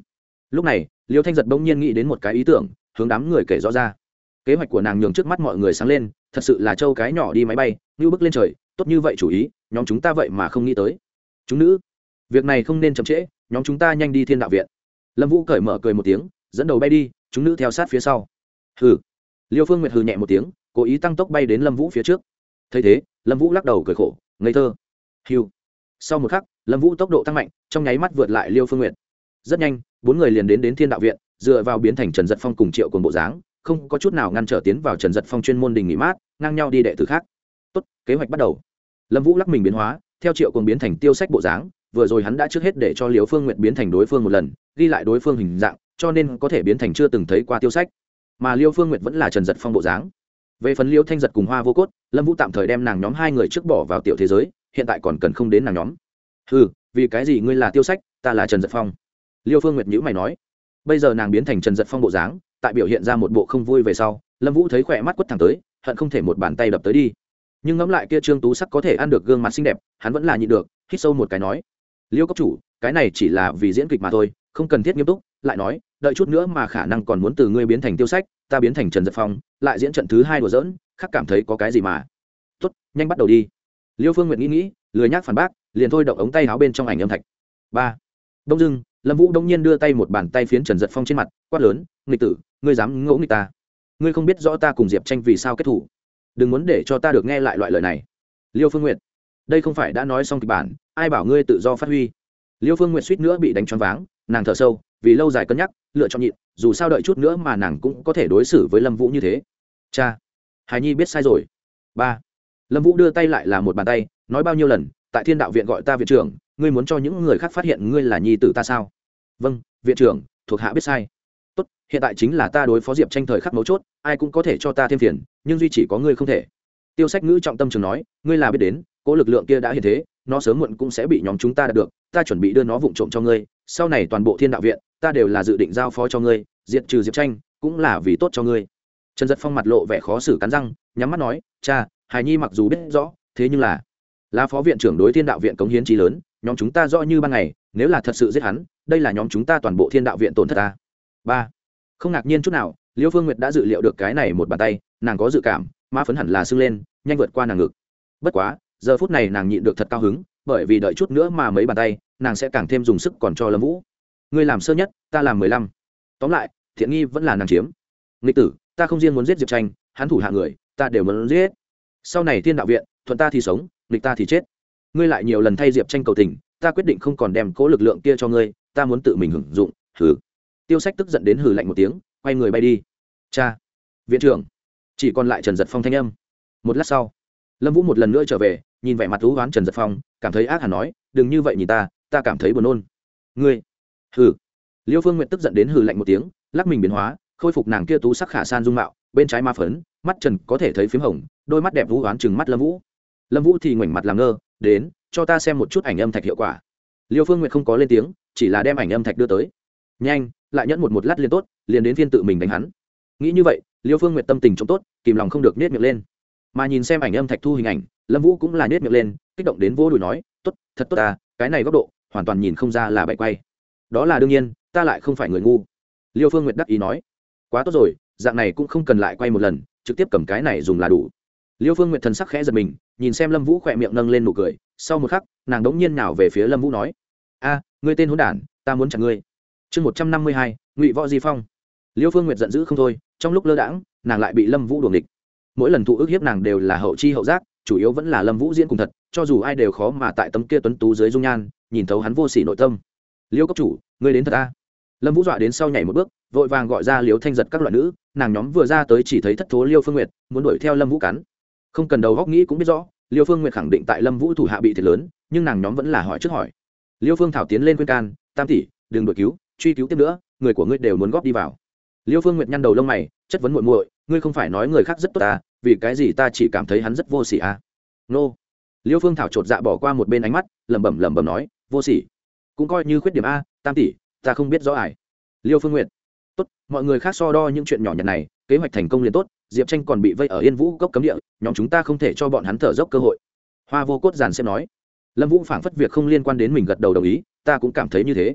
lúc này liêu thanh giật bỗng nhiên nghĩ đến một cái ý tưởng, hướng đám người kể rõ ra kế hoạch của nàng nhường trước mắt mọi người sáng lên. Thật sự là châu cái nhỏ đi máy bay như bước lên trời, tốt như vậy chủ ý nhóm chúng ta vậy mà không nghĩ tới. Chúng nữ, việc này không nên chậm trễ, nhóm chúng ta nhanh đi thiên đạo viện. Lâm Vũ cởi mở cười một tiếng, dẫn đầu bay đi, chúng nữ theo sát phía sau. Hừ. Liêu Phương Nguyệt hừ nhẹ một tiếng, cố ý tăng tốc bay đến Lâm Vũ phía trước. Thấy thế, Lâm Vũ lắc đầu cười khổ, ngây thơ. Hưu. Sau một khắc, Lâm Vũ tốc độ tăng mạnh, trong nháy mắt vượt lại Liêu Phương Nguyệt. Rất nhanh, bốn người liền đến đến thiên đạo viện, dựa vào biến thành Trần Dật Phong cùng Triệu Cuồng bộ dáng, không có chút nào ngăn trở tiến vào Trần Dật Phong chuyên môn đình nghỉ mát, ngang nhau đi đệ tử khác. Tốt, kế hoạch bắt đầu. Lâm Vũ lắc mình biến hóa, theo Triệu Cuồng biến thành Tiêu Sách bộ dáng, vừa rồi hắn đã trước hết để cho Liêu Phương Nguyệt biến thành đối phương một lần, ghi lại đối phương hình dạng, cho nên có thể biến thành chưa từng thấy qua Tiêu Sách. Mà Liêu Phương Nguyệt vẫn là Trần Dật Phong bộ dáng. Về phần Liêu Thanh Giật cùng Hoa Vô Cốt, Lâm Vũ tạm thời đem nàng nhóm hai người trước bỏ vào tiểu thế giới, hiện tại còn cần không đến nàng nhóm. Hừ, vì cái gì ngươi là Tiêu Sách, ta là Trần Dật Phong? Liêu Phương Nguyệt nhíu mày nói. Bây giờ nàng biến thành Trần Dật Phong bộ dáng, tại biểu hiện ra một bộ không vui về sau, Lâm Vũ thấy khỏe mắt quất thẳng tới, hận không thể một bàn tay đập tới đi. Nhưng ngẫm lại kia Trương Tú Sắc có thể ăn được gương mặt xinh đẹp, hắn vẫn là nhịn được, hít sâu một cái nói: "Liêu cốc chủ, cái này chỉ là vì diễn kịch mà thôi, không cần thiết nghiêm túc." Lại nói: "Đợi chút nữa mà khả năng còn muốn từ ngươi biến thành Tiêu Sách, ta biến thành Trần Dật Phong, lại diễn trận thứ hai đùa giỡn, khác cảm thấy có cái gì mà." "Tốt, nhanh bắt đầu đi." Liêu Phương Nguyệt nghĩ nghĩ, lười nhác phản bác, liền thôi động ống tay áo bên trong ảnh âm thạch. Ba. Đông dưng, Lâm Vũ đông nhiên đưa tay một bàn tay phiến Trần Dật Phong trên mặt, quát lớn: "Nghịch tử, ngươi dám ngỗ nghịch ta? Ngươi không biết rõ ta cùng Diệp Tranh vì sao kết thủ, đừng muốn để cho ta được nghe lại loại lời này." Liêu Phương Nguyệt, đây không phải đã nói xong kịch bản, ai bảo ngươi tự do phát huy? Liêu Phương Nguyệt suýt nữa bị đánh choáng váng, nàng thở sâu, vì lâu dài cân nhắc, lựa chọn nhịn, dù sao đợi chút nữa mà nàng cũng có thể đối xử với Lâm Vũ như thế. Cha, Hải Nhi biết sai rồi. Ba. Lâm Vũ đưa tay lại là một bàn tay, nói bao nhiêu lần, tại Thiên Đạo viện gọi ta viện trưởng, ngươi muốn cho những người khác phát hiện ngươi là nhi tử ta sao? Vâng, viện trưởng, thuộc hạ biết sai. Tốt, hiện tại chính là ta đối phó Diệp Tranh thời khắc mấu chốt, ai cũng có thể cho ta thêm phiền, nhưng duy chỉ có ngươi không thể. Tiêu Sách ngữ trọng tâm trường nói, ngươi là biết đến, cố lực lượng kia đã hiện thế, nó sớm muộn cũng sẽ bị nhóm chúng ta đạt được, ta chuẩn bị đưa nó vụng trộm cho ngươi, sau này toàn bộ Thiên Đạo viện, ta đều là dự định giao phó cho ngươi, diệt trừ Diệp Tranh, cũng là vì tốt cho ngươi. Trần Dật Phong mặt lộ vẻ khó xử cắn răng, nhắm mắt nói, cha, Hải Nhi mặc dù biết rõ, thế nhưng là là phó viện trưởng đối Thiên Đạo viện cống hiến chí lớn, nhóm chúng ta rõ như ban ngày, nếu là thật sự giết hắn, đây là nhóm chúng ta toàn bộ Thiên Đạo viện tổn thất ta. Ba. Không ngạc nhiên chút nào, Liêu Phương Nguyệt đã dự liệu được cái này một bàn tay, nàng có dự cảm, má phấn hẳn là sưng lên, nhanh vượt qua nàng ngực. Bất quá, giờ phút này nàng nhịn được thật cao hứng, bởi vì đợi chút nữa mà mấy bàn tay, nàng sẽ càng thêm dùng sức còn cho Lâm Vũ. Ngươi làm sơ nhất, ta làm mười lăm. Tóm lại, thiện nghi vẫn là nàng chiếm. Nghịch tử, ta không riêng muốn giết Diệp Tranh, hắn thủ hạ người, ta đều muốn giết. Sau này Thiên Đạo viện, thuận ta thì sống, nghịch ta thì chết. Ngươi lại nhiều lần thay Diệp Tranh cầu tình, ta quyết định không còn đem cố lực lượng kia cho ngươi, ta muốn tự mình hưởng dụng. Hừ. Tiêu Sách tức giận đến hừ lạnh một tiếng, quay người bay đi. Cha, viện trưởng, chỉ còn lại Trần Dật Phong thanh âm. Một lát sau, Lâm Vũ một lần nữa trở về, nhìn vẻ mặt thú oán Trần Dật Phong, cảm thấy ác hẳn nói, đừng như vậy nhìn ta, ta cảm thấy buồn nôn. Ngươi, hừ. Liêu Phương Nguyệt tức giận đến hừ lạnh một tiếng, lắc mình biến hóa, khôi phục nàng kia tú sắc khả san dung mạo, bên trái ma phấn, mắt trần có thể thấy phím hồng, đôi mắt đẹp thú oán trừng mắt Lâm Vũ. Lâm Vũ thì ngoảnh mặt làm ngơ, đến, cho ta xem một chút ảnh âm thạch hiệu quả. Liêu Phương Nguyệt không có lên tiếng, chỉ là đem ảnh âm thạch đưa tới. Nhanh, lại nhẫn một một lát liền tốt, liền đến phiên tự mình đánh hắn. Nghĩ như vậy, Liêu Phương Nguyệt tâm tình trông tốt, kìm lòng không được nết miệng lên. Mà nhìn xem ảnh âm thạch thu hình ảnh, Lâm Vũ cũng là nết miệng lên, kích động đến vô đùi nói, tốt, thật tốt ta, cái này góc độ, hoàn toàn nhìn không ra là bậy quay. Đó là đương nhiên, ta lại không phải người ngu. Liêu Phương Nguyệt đắc ý nói, quá tốt rồi, dạng này cũng không cần lại quay một lần, trực tiếp cầm cái này dùng là đủ. Liêu Phương Nguyệt thần sắc khẽ giật mình, nhìn xem Lâm Vũ khỏe miệng nâng lên nụ cười, sau một khắc, nàng đống nhiên nào về phía Lâm Vũ nói, a, ngươi tên hỗn đản, ta muốn chặt ngươi. Chương một trăm năm mươi hai, Ngụy Võ Di Phong. Liêu Phương Nguyệt giận dữ không thôi, trong lúc lơ đãng, nàng lại bị Lâm Vũ đuổi nghịch. Mỗi lần thụ ức hiếp nàng đều là hậu chi hậu giác, chủ yếu vẫn là Lâm Vũ diễn cùng thật, cho dù ai đều khó mà tại tấm kia tuấn tú dưới dung nhan, nhìn thấu hắn vô sỉ nội tâm. Liêu cốc chủ, ngươi đến thật a? Lâm Vũ dọa đến sau nhảy một bước, vội vàng gọi ra Liêu Thanh Giật các loại nữ, nàng nhóm vừa ra tới chỉ thấy thất thố Liêu Phương Nguyệt, muốn đuổi theo Lâm Vũ cắn. Không cần đầu góc nghĩ cũng biết rõ, Liêu Phương Nguyệt khẳng định tại Lâm Vũ thủ hạ bị thiệt lớn, nhưng nàng nhóm vẫn là hỏi trước hỏi. Liêu Phương Thảo tiến lên khuyên can, tam tỷ, đừng đuổi cứu, truy cứu tiếp nữa, người của ngươi đều muốn góp đi vào. Liêu Phương Nguyệt nhăn đầu lông mày, chất vấn muội muội, ngươi không phải nói người khác rất tốt à, vì cái gì ta chỉ cảm thấy hắn rất vô sỉ à? Nô. Liêu Phương Thảo chột dạ bỏ qua một bên ánh mắt, lẩm bẩm lẩm bẩm nói, vô sỉ, cũng coi như khuyết điểm a, tam tỷ, ta không biết rõ ải. Liêu Phương Nguyệt, tốt, mọi người khác so đo những chuyện nhỏ nhặt này, kế hoạch thành công liền tốt, Diệp Tranh còn bị vây ở Yên Vũ cốc cấm địa, nhóm chúng ta không thể cho bọn hắn thở dốc cơ hội. Hoa Vô Cốt giàn xem nói. Lâm Vũ phảng phất việc không liên quan đến mình gật đầu đồng ý, ta cũng cảm thấy như thế.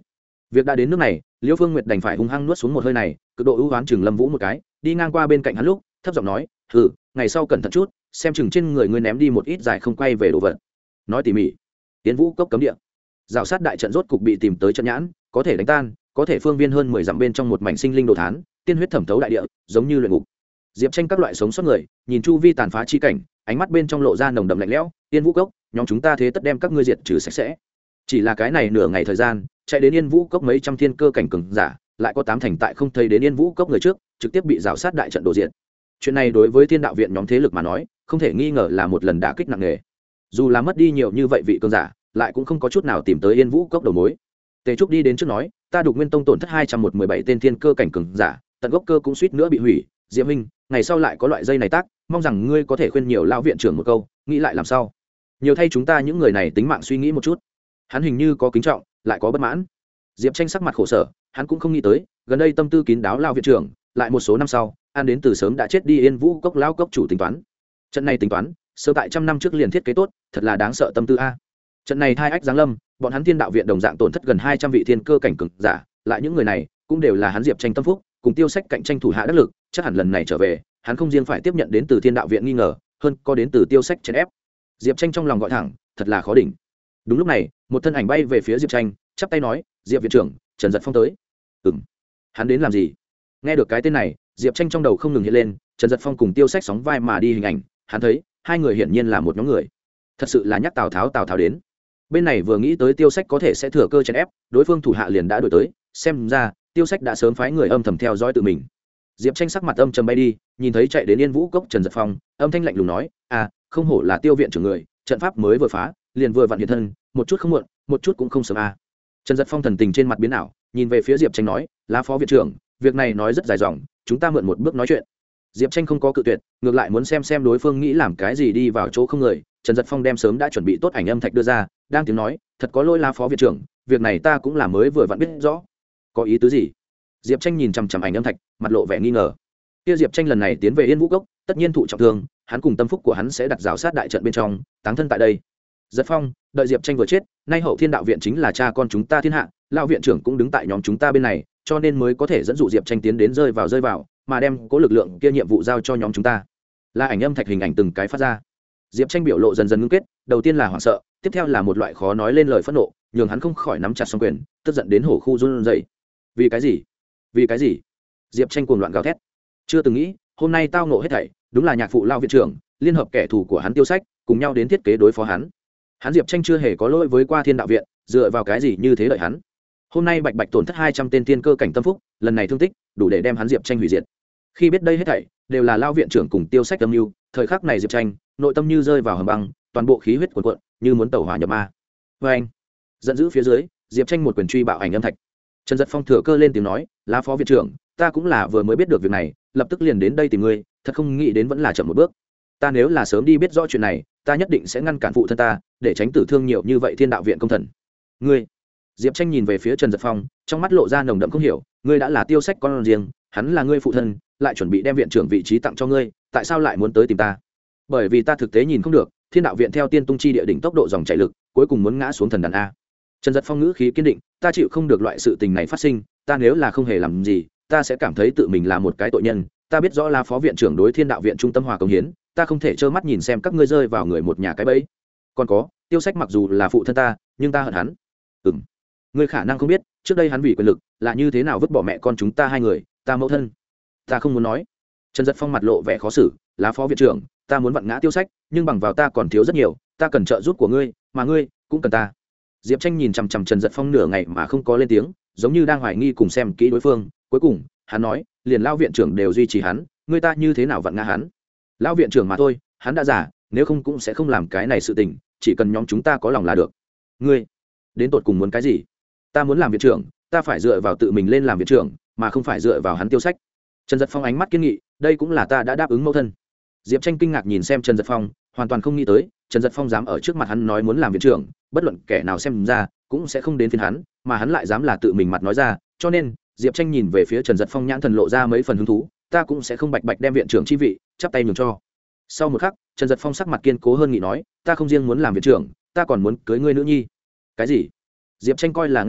việc đã đến nước này, Liễu Phương Nguyệt đành phải hung hăng nuốt xuống một hơi này, cực độ ưu oán chừng Lâm Vũ một cái, đi ngang qua bên cạnh hắn lúc thấp giọng nói, "Hừ, ngày sau cẩn thận chút, xem chừng trên người ngươi ném đi một ít dài không quay về đồ vật." Nói tỉ mỉ. Tiến Vũ cốc cấm địa. Rào sát đại trận rốt cục bị tìm tới trận nhãn, có thể đánh tan, có thể phương viên hơn mười dặm bên trong một mảnh sinh linh đồ thán, tiên huyết thẩm thấu đại địa, giống như luyện ngục. Diệp Tranh các loại sống sót người, nhìn chu vi tàn phá chi cảnh, ánh mắt bên trong lộ ra nồng đậm lạnh lẽo, "Yên Vũ cốc, nhóm chúng ta thế tất đem các ngươi diệt trừ sạch sẽ." Chỉ là cái này nửa ngày thời gian, chạy đến Yên Vũ cốc mấy trăm thiên cơ cảnh cường giả, lại có tám thành tại không thấy đến Yên Vũ cốc người trước, trực tiếp bị rào sát đại trận đổ diện. Chuyện này đối với Thiên Đạo viện nhóm thế lực mà nói, không thể nghi ngờ là một lần đả kích nặng nề. Dù là mất đi nhiều như vậy vị cường giả, lại cũng không có chút nào tìm tới Yên Vũ cốc đầu mối. Tề Trúc đi đến trước nói, "Ta Đục Nguyên tông tổn thất hai trăm một mươi bảy tên thiên cơ cảnh cường giả, tận gốc cơ cũng suýt nữa bị hủy, Diệp huynh, ngày sau lại có loại dây này tác, mong rằng ngươi có thể khuyên nhiều lão viện trưởng một câu, nghĩ lại làm sao. Nhiều thay chúng ta những người này tính mạng suy nghĩ một chút." Hắn hình như có kính trọng, lại có bất mãn. Diệp Tranh sắc mặt khổ sở, hắn cũng không nghĩ tới, gần đây tâm tư kín đáo lão viện trưởng, lại một số năm sau, an đến từ sớm đã chết đi Yên Vũ cốc lão cốc chủ tính toán. Trận này tính toán, sơ tại trăm năm trước liền thiết kế tốt, thật là đáng sợ tâm tư a. Trận này thai ách giáng lâm, bọn hắn Thiên Đạo viện đồng dạng tổn thất gần hai trăm vị thiên cơ cảnh cường giả, lại những người này cũng đều là hắn Diệp Tranh tâm phúc, cùng Tiêu Sách cạnh tranh thủ hạ đắc lực, chắc hẳn lần này trở về, hắn không riêng phải tiếp nhận đến từ Thiên Đạo viện nghi ngờ, hơn có đến từ Tiêu Sách chèn ép. Diệp Tranh trong lòng gọi thẳng, thật là khó đỉnh. Đúng lúc này, một thân ảnh bay về phía Diệp Tranh, chắp tay nói, "Diệp viện trưởng, Trần Dật Phong tới." Ừm. Hắn đến làm gì? Nghe được cái tên này, Diệp Tranh trong đầu không ngừng hiện lên, Trần Dật Phong cùng Tiêu Sách sóng vai mà đi hình ảnh, hắn thấy, hai người hiển nhiên là một nhóm người. Thật sự là nhắc Tào Tháo Tào Tháo đến. Bên này vừa nghĩ tới Tiêu Sách có thể sẽ thừa cơ chèn ép, đối phương thủ hạ liền đã đuổi tới, xem ra, Tiêu Sách đã sớm phái người âm thầm theo dõi tự mình. Diệp Tranh sắc mặt âm trầm bay đi, nhìn thấy chạy đến Yên Vũ cốc Trần Dật Phong, âm thanh lạnh lùng nói, "À, không hổ là Tiêu viện trưởng người, trận pháp mới vừa phá, liền vừa vặn hiện thân, một chút không muộn, một chút cũng không sớm à." Trần Dật Phong thần tình trên mặt biến ảo, nhìn về phía Diệp Tranh nói, "Lá phó viện trưởng, việc này nói rất dài dòng, chúng ta mượn một bước nói chuyện." Diệp Tranh không có cự tuyệt, ngược lại muốn xem xem đối phương nghĩ làm cái gì đi vào chỗ không người. Trần Dật Phong đem sớm đã chuẩn bị tốt ảnh âm thạch đưa ra, đang tiếng nói, "Thật có lỗi Lá phó viện trưởng, việc này ta cũng là mới vừa vặn biết rõ." "Có ý tứ gì?" Diệp Tranh nhìn chằm chằm ảnh âm thạch, mặt lộ vẻ nghi ngờ. Kia Diệp Tranh lần này tiến về Yên Vũ cốc, tất nhiên thụ trọng thương, hắn cùng tâm phúc của hắn sẽ đặt rào sát đại trận bên trong, táng thân tại đây. Dật Phong, đợi Diệp Tranh vừa chết, nay hậu Thiên Đạo viện chính là cha con chúng ta thiên hạ, lão viện trưởng cũng đứng tại nhóm chúng ta bên này, cho nên mới có thể dẫn dụ Diệp Tranh tiến đến rơi vào rơi vào, mà đem cố lực lượng kia nhiệm vụ giao cho nhóm chúng ta. Là ảnh âm thạch hình ảnh từng cái phát ra. Diệp Tranh biểu lộ dần dần ngưng kết, đầu tiên là hoảng sợ, tiếp theo là một loại khó nói lên lời phẫn nộ, nhường hắn không khỏi nắm chặt song quyền, tức giận đến hổ khu run rẩy. Vì cái gì? Vì cái gì? Diệp Tranh cuồng loạn gào thét. Chưa từng nghĩ, hôm nay tao ngộ hết thảy, đúng là nhạc phụ lão viện trưởng, liên hợp kẻ thù của hắn Tiêu Sách, cùng nhau đến thiết kế đối phó hắn. Hắn Diệp Tranh chưa hề có lỗi với qua Thiên Đạo viện, dựa vào cái gì như thế đợi hắn? Hôm nay bạch bạch tổn thất hai trăm tên thiên cơ cảnh tâm phúc, lần này thương tích, đủ để đem hắn Diệp Tranh hủy diệt. Khi biết đây hết thảy đều là lão viện trưởng cùng Tiêu Sách âm mưu, thời khắc này Diệp Tranh, nội tâm như rơi vào hầm băng, toàn bộ khí huyết cuồn cuộn, như muốn tẩu hỏa nhập ma. Và anh, giận dữ phía dưới, Diệp Tranh một quyền truy bạo ảnh âm thạch. Trần Dật Phong thừa cơ lên tiếng nói, "Lá phó viện trưởng, ta cũng là vừa mới biết được việc này, lập tức liền đến đây tìm ngươi, thật không nghĩ đến vẫn là chậm một bước. Ta nếu là sớm đi biết rõ chuyện này, ta nhất định sẽ ngăn cản phụ thân ta, để tránh tử thương nhiều như vậy Thiên Đạo viện công thần." "Ngươi?" Diệp Tranh nhìn về phía Trần Dật Phong, trong mắt lộ ra nồng đậm không hiểu, "Ngươi đã là Tiêu Sách con riêng, hắn là ngươi phụ thân, lại chuẩn bị đem viện trưởng vị trí tặng cho ngươi, tại sao lại muốn tới tìm ta?" "Bởi vì ta thực tế nhìn không được, Thiên Đạo viện theo Tiên Tung chi địa đỉnh tốc độ dòng chảy lực, cuối cùng muốn ngã xuống thần đàn a." Trần Dật Phong ngữ khí kiên định, "Ta chịu không được loại sự tình này phát sinh, ta nếu là không hề làm gì, ta sẽ cảm thấy tự mình là một cái tội nhân. Ta biết rõ là phó viện trưởng đối Thiên Đạo viện trung tâm hòa công hiến, ta không thể trơ mắt nhìn xem các ngươi rơi vào người một nhà cái bẫy. Còn có, Tiêu Sách mặc dù là phụ thân ta, nhưng ta hận hắn." "Ừm, ngươi khả năng không biết, trước đây hắn vì quyền lực, là như thế nào vứt bỏ mẹ con chúng ta hai người, ta mẫu thân." "Ta không muốn nói." Trần Dật Phong mặt lộ vẻ khó xử, "Lá phó viện trưởng, ta muốn vặn ngã Tiêu Sách, nhưng bằng vào ta còn thiếu rất nhiều, ta cần trợ giúp của ngươi, mà ngươi cũng cần ta." Diệp Tranh nhìn chằm chằm Trần Dật Phong nửa ngày mà không có lên tiếng, giống như đang hoài nghi cùng xem kỹ đối phương. Cuối cùng, hắn nói, "Liền lão viện trưởng đều duy trì hắn, ngươi ta như thế nào vặn ngã hắn? Lão viện trưởng mà thôi, hắn đã già, nếu không cũng sẽ không làm cái này sự tình, chỉ cần nhóm chúng ta có lòng là được." "Ngươi đến tột cùng muốn cái gì?" "Ta muốn làm viện trưởng, ta phải dựa vào tự mình lên làm viện trưởng, mà không phải dựa vào hắn Tiêu Sách." Trần Dật Phong ánh mắt kiên nghị, "Đây cũng là ta đã đáp ứng mẫu thân." Diệp Tranh kinh ngạc nhìn xem Trần Dật Phong, hoàn toàn không nghĩ tới Trần Dật Phong dám ở trước mặt hắn nói muốn làm viện trưởng, bất luận kẻ nào xem ra cũng sẽ không đến phiên hắn, mà hắn lại dám là tự mình mặt nói ra, cho nên Diệp Tranh nhìn về phía Trần Dật Phong nhãn thần lộ ra mấy phần hứng thú, "Ta cũng sẽ không bạch bạch đem viện trưởng chi vị chắp tay nhường cho." Sau một khắc, Trần Dật Phong sắc mặt kiên cố hơn nghị nói, "Ta không riêng muốn làm viện trưởng, ta còn muốn cưới ngươi nữ nhi." "Cái gì?" Diệp Tranh coi là nghe lầm,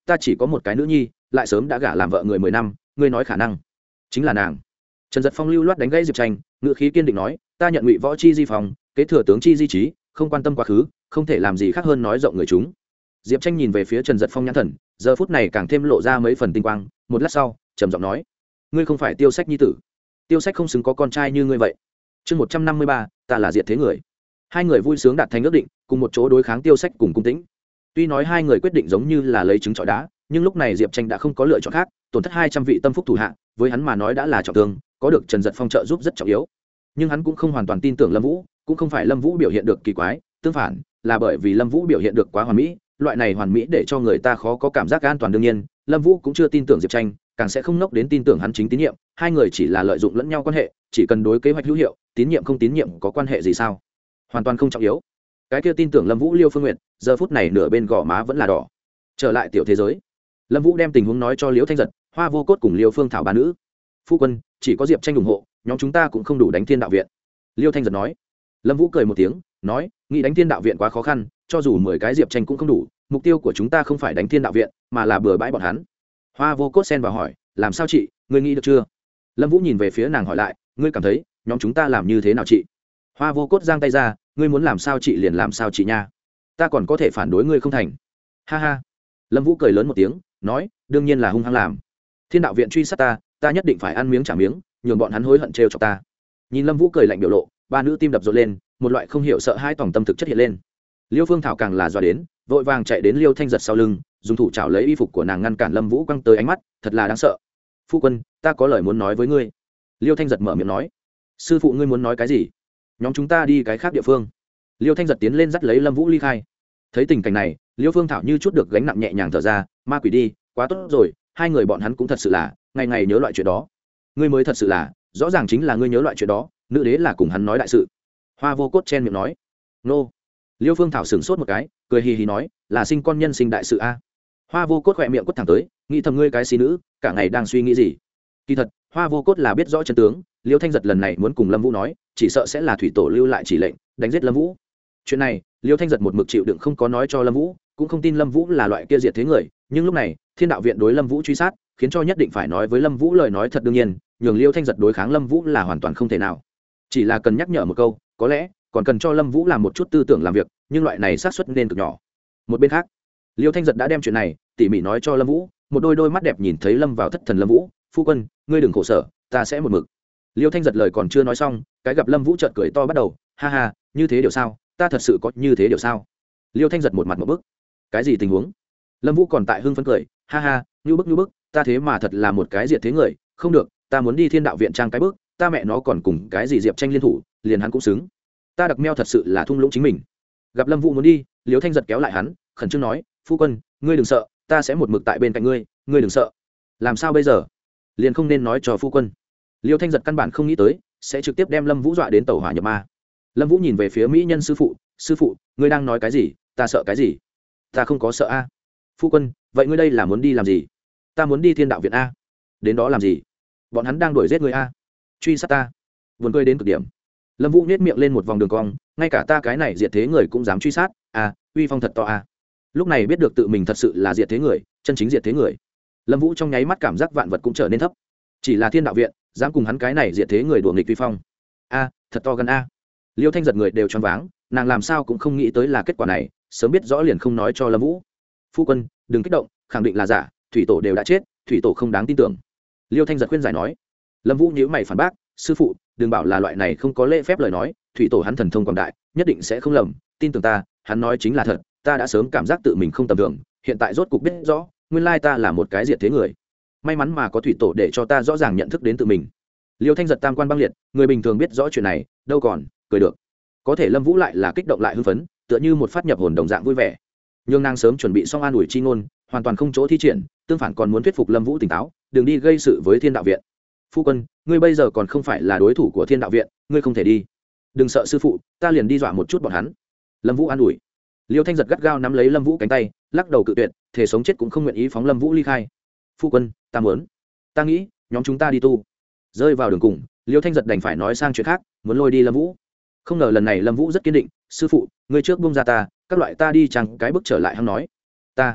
ta chỉ có một cái nữ nhi lại sớm đã gả làm vợ người mười năm, ngươi nói khả năng chính là nàng. Trần Dật Phong lưu loát đánh gãy Diệp Tranh, ngữ khí kiên định nói, ta nhận ngụy võ chi di phòng, kế thừa tướng chi di trí, không quan tâm quá khứ, không thể làm gì khác hơn nói rộng người chúng. Diệp Tranh nhìn về phía Trần Dật Phong nhãn thần, giờ phút này càng thêm lộ ra mấy phần tinh quang, một lát sau trầm giọng nói, ngươi không phải Tiêu Sách nhi tử, Tiêu Sách không xứng có con trai như ngươi vậy. Chương một trăm năm mươi ba, ta là diệt thế người. Hai người vui sướng đạt thành ước định, cùng một chỗ đối kháng Tiêu Sách cùng Cung Tĩnh. Tuy nói hai người quyết định giống như là lấy trứng trọi đá, nhưng lúc này Diệp Tranh đã không có lựa chọn khác, tổn thất hai trăm vị tâm phúc thủ hạ, với hắn mà nói đã là trọng thương, có được Trần Dật Phong trợ giúp rất trọng yếu. Nhưng hắn cũng không hoàn toàn tin tưởng Lâm Vũ, cũng không phải Lâm Vũ biểu hiện được kỳ quái, tương phản, là bởi vì Lâm Vũ biểu hiện được quá hoàn mỹ, loại này hoàn mỹ để cho người ta khó có cảm giác an toàn. Đương nhiên, Lâm Vũ cũng chưa tin tưởng Diệp Tranh, càng sẽ không nốc đến tin tưởng hắn chính tín nhiệm, hai người chỉ là lợi dụng lẫn nhau quan hệ, chỉ cần đối kế hoạch hữu hiệu, tín nhiệm không tín nhiệm có quan hệ gì sao? Hoàn toàn không trọng yếu. Cái kia tin tưởng Lâm Vũ Liêu Phương Nguyệt, giờ phút này nửa bên gò má vẫn là đỏ. Trở lại tiểu thế giới, Lâm Vũ đem tình huống nói cho Liễu Thanh Giật, Hoa Vô Cốt cùng Liêu Phương Thảo ba nữ. Phu quân, chỉ có Diệp Tranh ủng hộ, nhóm chúng ta cũng không đủ đánh Thiên Đạo viện. Liêu Thanh Giật nói. Lâm Vũ cười một tiếng, nói, nghĩ đánh Thiên Đạo viện quá khó khăn, cho dù mười cái Diệp Tranh cũng không đủ, mục tiêu của chúng ta không phải đánh Thiên Đạo viện, mà là bừa bãi bọn hắn. Hoa Vô Cốt xen vào hỏi, làm sao chị, ngươi nghĩ được chưa? Lâm Vũ nhìn về phía nàng hỏi lại, ngươi cảm thấy nhóm chúng ta làm như thế nào chị? Hoa Vô Cốt giang tay ra, ngươi muốn làm sao chị liền làm sao chị nha, ta còn có thể phản đối ngươi không thành. Ha ha. Lâm Vũ cười lớn một tiếng, nói, đương nhiên là hung hăng làm. Thiên Đạo viện truy sát ta, ta nhất định phải ăn miếng trả miếng, nhường bọn hắn hối hận trêu chọc ta. Nhìn Lâm Vũ cười lạnh biểu lộ, ba nữ tim đập rộn lên, một loại không hiểu sợ hãi tòng tâm thực chất hiện lên. Liêu Phương Thảo càng là dọa đến, vội vàng chạy đến Liêu Thanh Giật sau lưng, dùng thủ chảo lấy y phục của nàng ngăn cản Lâm Vũ quăng tới ánh mắt, thật là đáng sợ. Phu quân, ta có lời muốn nói với ngươi. Liêu Thanh Giật mở miệng nói. Sư phụ ngươi muốn nói cái gì? Nhóm chúng ta đi cái khác địa phương. Liêu Thanh Giật tiến lên dắt lấy Lâm Vũ ly khai. Thấy tình cảnh này, Liêu Phương Thảo như chút được gánh nặng nhẹ nhàng thở ra, ma quỷ đi, quá tốt rồi, hai người bọn hắn cũng thật sự là ngày ngày nhớ loại chuyện đó. Ngươi mới thật sự là, rõ ràng chính là ngươi nhớ loại chuyện đó, nữ đế là cùng hắn nói đại sự. Hoa Vô Cốt chen miệng nói. Nô. Liêu Phương Thảo sững sốt một cái, cười hì hì nói, là sinh con nhân sinh đại sự a. Hoa Vô Cốt khẽ miệng quất thẳng tới, nghĩ thầm ngươi cái xí nữ, cả ngày đang suy nghĩ gì? Kỳ thật, Hoa Vô Cốt là biết rõ chân tướng, Liêu Thanh Giật lần này muốn cùng Lâm Vũ nói, chỉ sợ sẽ là thủy tổ lưu lại chỉ lệnh, đánh giết Lâm Vũ. Chuyện này, Liêu Thanh Giật một mực chịu đựng không có nói cho Lâm Vũ, cũng không tin Lâm Vũ là loại kia diệt thế người, nhưng lúc này, Thiên Đạo viện đối Lâm Vũ truy sát, khiến cho nhất định phải nói với Lâm Vũ lời nói thật. Đương nhiên, nhường Liêu Thanh Giật đối kháng Lâm Vũ là hoàn toàn không thể nào. Chỉ là cần nhắc nhở một câu, có lẽ còn cần cho Lâm Vũ làm một chút tư tưởng làm việc, nhưng loại này xác suất nên cực nhỏ. Một bên khác, Liêu Thanh Giật đã đem chuyện này tỉ mỉ nói cho Lâm Vũ, một đôi đôi mắt đẹp nhìn thấy lâm vào thất thần Lâm Vũ, phu quân, ngươi đừng khổ sở, ta sẽ một mực. Liêu Thanh Giật lời còn chưa nói xong, cái gặp Lâm Vũ chợt cười to bắt đầu, ha ha, như thế điều sao, ta thật sự có như thế điều sao? Liêu Thanh Giật một mặt một bức, cái gì tình huống? Lâm Vũ còn tại hưng phấn cười, ha ha, như bức như bức, ta thế mà thật là một cái diệt thế người, không được, ta muốn đi Thiên Đạo viện trang cái bước, ta mẹ nó còn cùng cái gì Diệp Tranh liên thủ, liền hắn cũng xứng. Ta đặc meo thật sự là thung lũng chính mình. Gặp Lâm Vũ muốn đi, Liêu Thanh Giật kéo lại hắn, khẩn trương nói, phu quân, ngươi đừng sợ, ta sẽ một mực tại bên cạnh ngươi, ngươi đừng sợ. Làm sao bây giờ? Liền không nên nói cho phu quân. Liêu Thanh Giật căn bản không nghĩ tới sẽ trực tiếp đem Lâm Vũ dọa đến tẩu hỏa nhập ma. Lâm Vũ nhìn về phía mỹ nhân sư phụ, sư phụ, ngươi đang nói cái gì? Ta sợ cái gì? Ta không có sợ a. Phu quân, vậy ngươi đây là muốn đi làm gì? Ta muốn đi Thiên Đạo viện a. Đến đó làm gì? Bọn hắn đang đuổi giết ngươi a. Truy sát ta. Buồn cười đến cực điểm. Lâm Vũ nhếch miệng lên một vòng đường cong, ngay cả ta cái này diệt thế người cũng dám truy sát, a, uy phong thật to a. Lúc này biết được tự mình thật sự là diệt thế người, chân chính diệt thế người. Lâm Vũ trong nháy mắt cảm giác vạn vật cũng trở nên thấp. Chỉ là Thiên Đạo viện dám cùng hắn cái này diệt thế người đùa nghịch vi phong. A, thật to gần a. Liêu Thanh Giật người đều choáng váng, nàng làm sao cũng không nghĩ tới là kết quả này, sớm biết rõ liền không nói cho Lâm Vũ. Phu quân, đừng kích động, khẳng định là giả, thủy tổ đều đã chết, thủy tổ không đáng tin tưởng. Liêu Thanh Giật khuyên giải nói. Lâm Vũ nhíu mày phản bác, sư phụ, đừng bảo là loại này không có lễ phép lời nói, thủy tổ hắn thần thông quảng đại, nhất định sẽ không lầm, tin tưởng ta, hắn nói chính là thật, ta đã sớm cảm giác tự mình không tầm thường, hiện tại rốt cục biết rõ, nguyên lai ta là một cái diệt thế người. May mắn mà có thủy tổ để cho ta rõ ràng nhận thức đến tự mình. Liêu Thanh Giật tam quan băng liệt, người bình thường biết rõ chuyện này, đâu còn cười được. Có thể Lâm Vũ lại là kích động lại hưng phấn, tựa như một phát nhập hồn đồng dạng vui vẻ. Nhưng nàng sớm chuẩn bị xong an ủi chi ngôn, hoàn toàn không chỗ thi triển, tương phản còn muốn thuyết phục Lâm Vũ tỉnh táo, đừng đi gây sự với Thiên Đạo viện. Phu quân, ngươi bây giờ còn không phải là đối thủ của Thiên Đạo viện, ngươi không thể đi. Đừng sợ sư phụ, ta liền đi dọa một chút bọn hắn. Lâm Vũ an ủi. Liêu Thanh Giật gắt gao nắm lấy Lâm Vũ cánh tay, lắc đầu cự tuyệt, thể sống chết cũng không nguyện ý phóng Lâm Vũ ly khai. Phu quân, ta muốn, ta nghĩ, nhóm chúng ta đi tu. Rơi vào đường cùng, Liêu Thanh Giật đành phải nói sang chuyện khác, muốn lôi đi Lâm Vũ. Không ngờ lần này Lâm Vũ rất kiên định, sư phụ, ngươi trước buông ra ta, các loại ta đi chẳng cái bước trở lại hắn nói. Ta,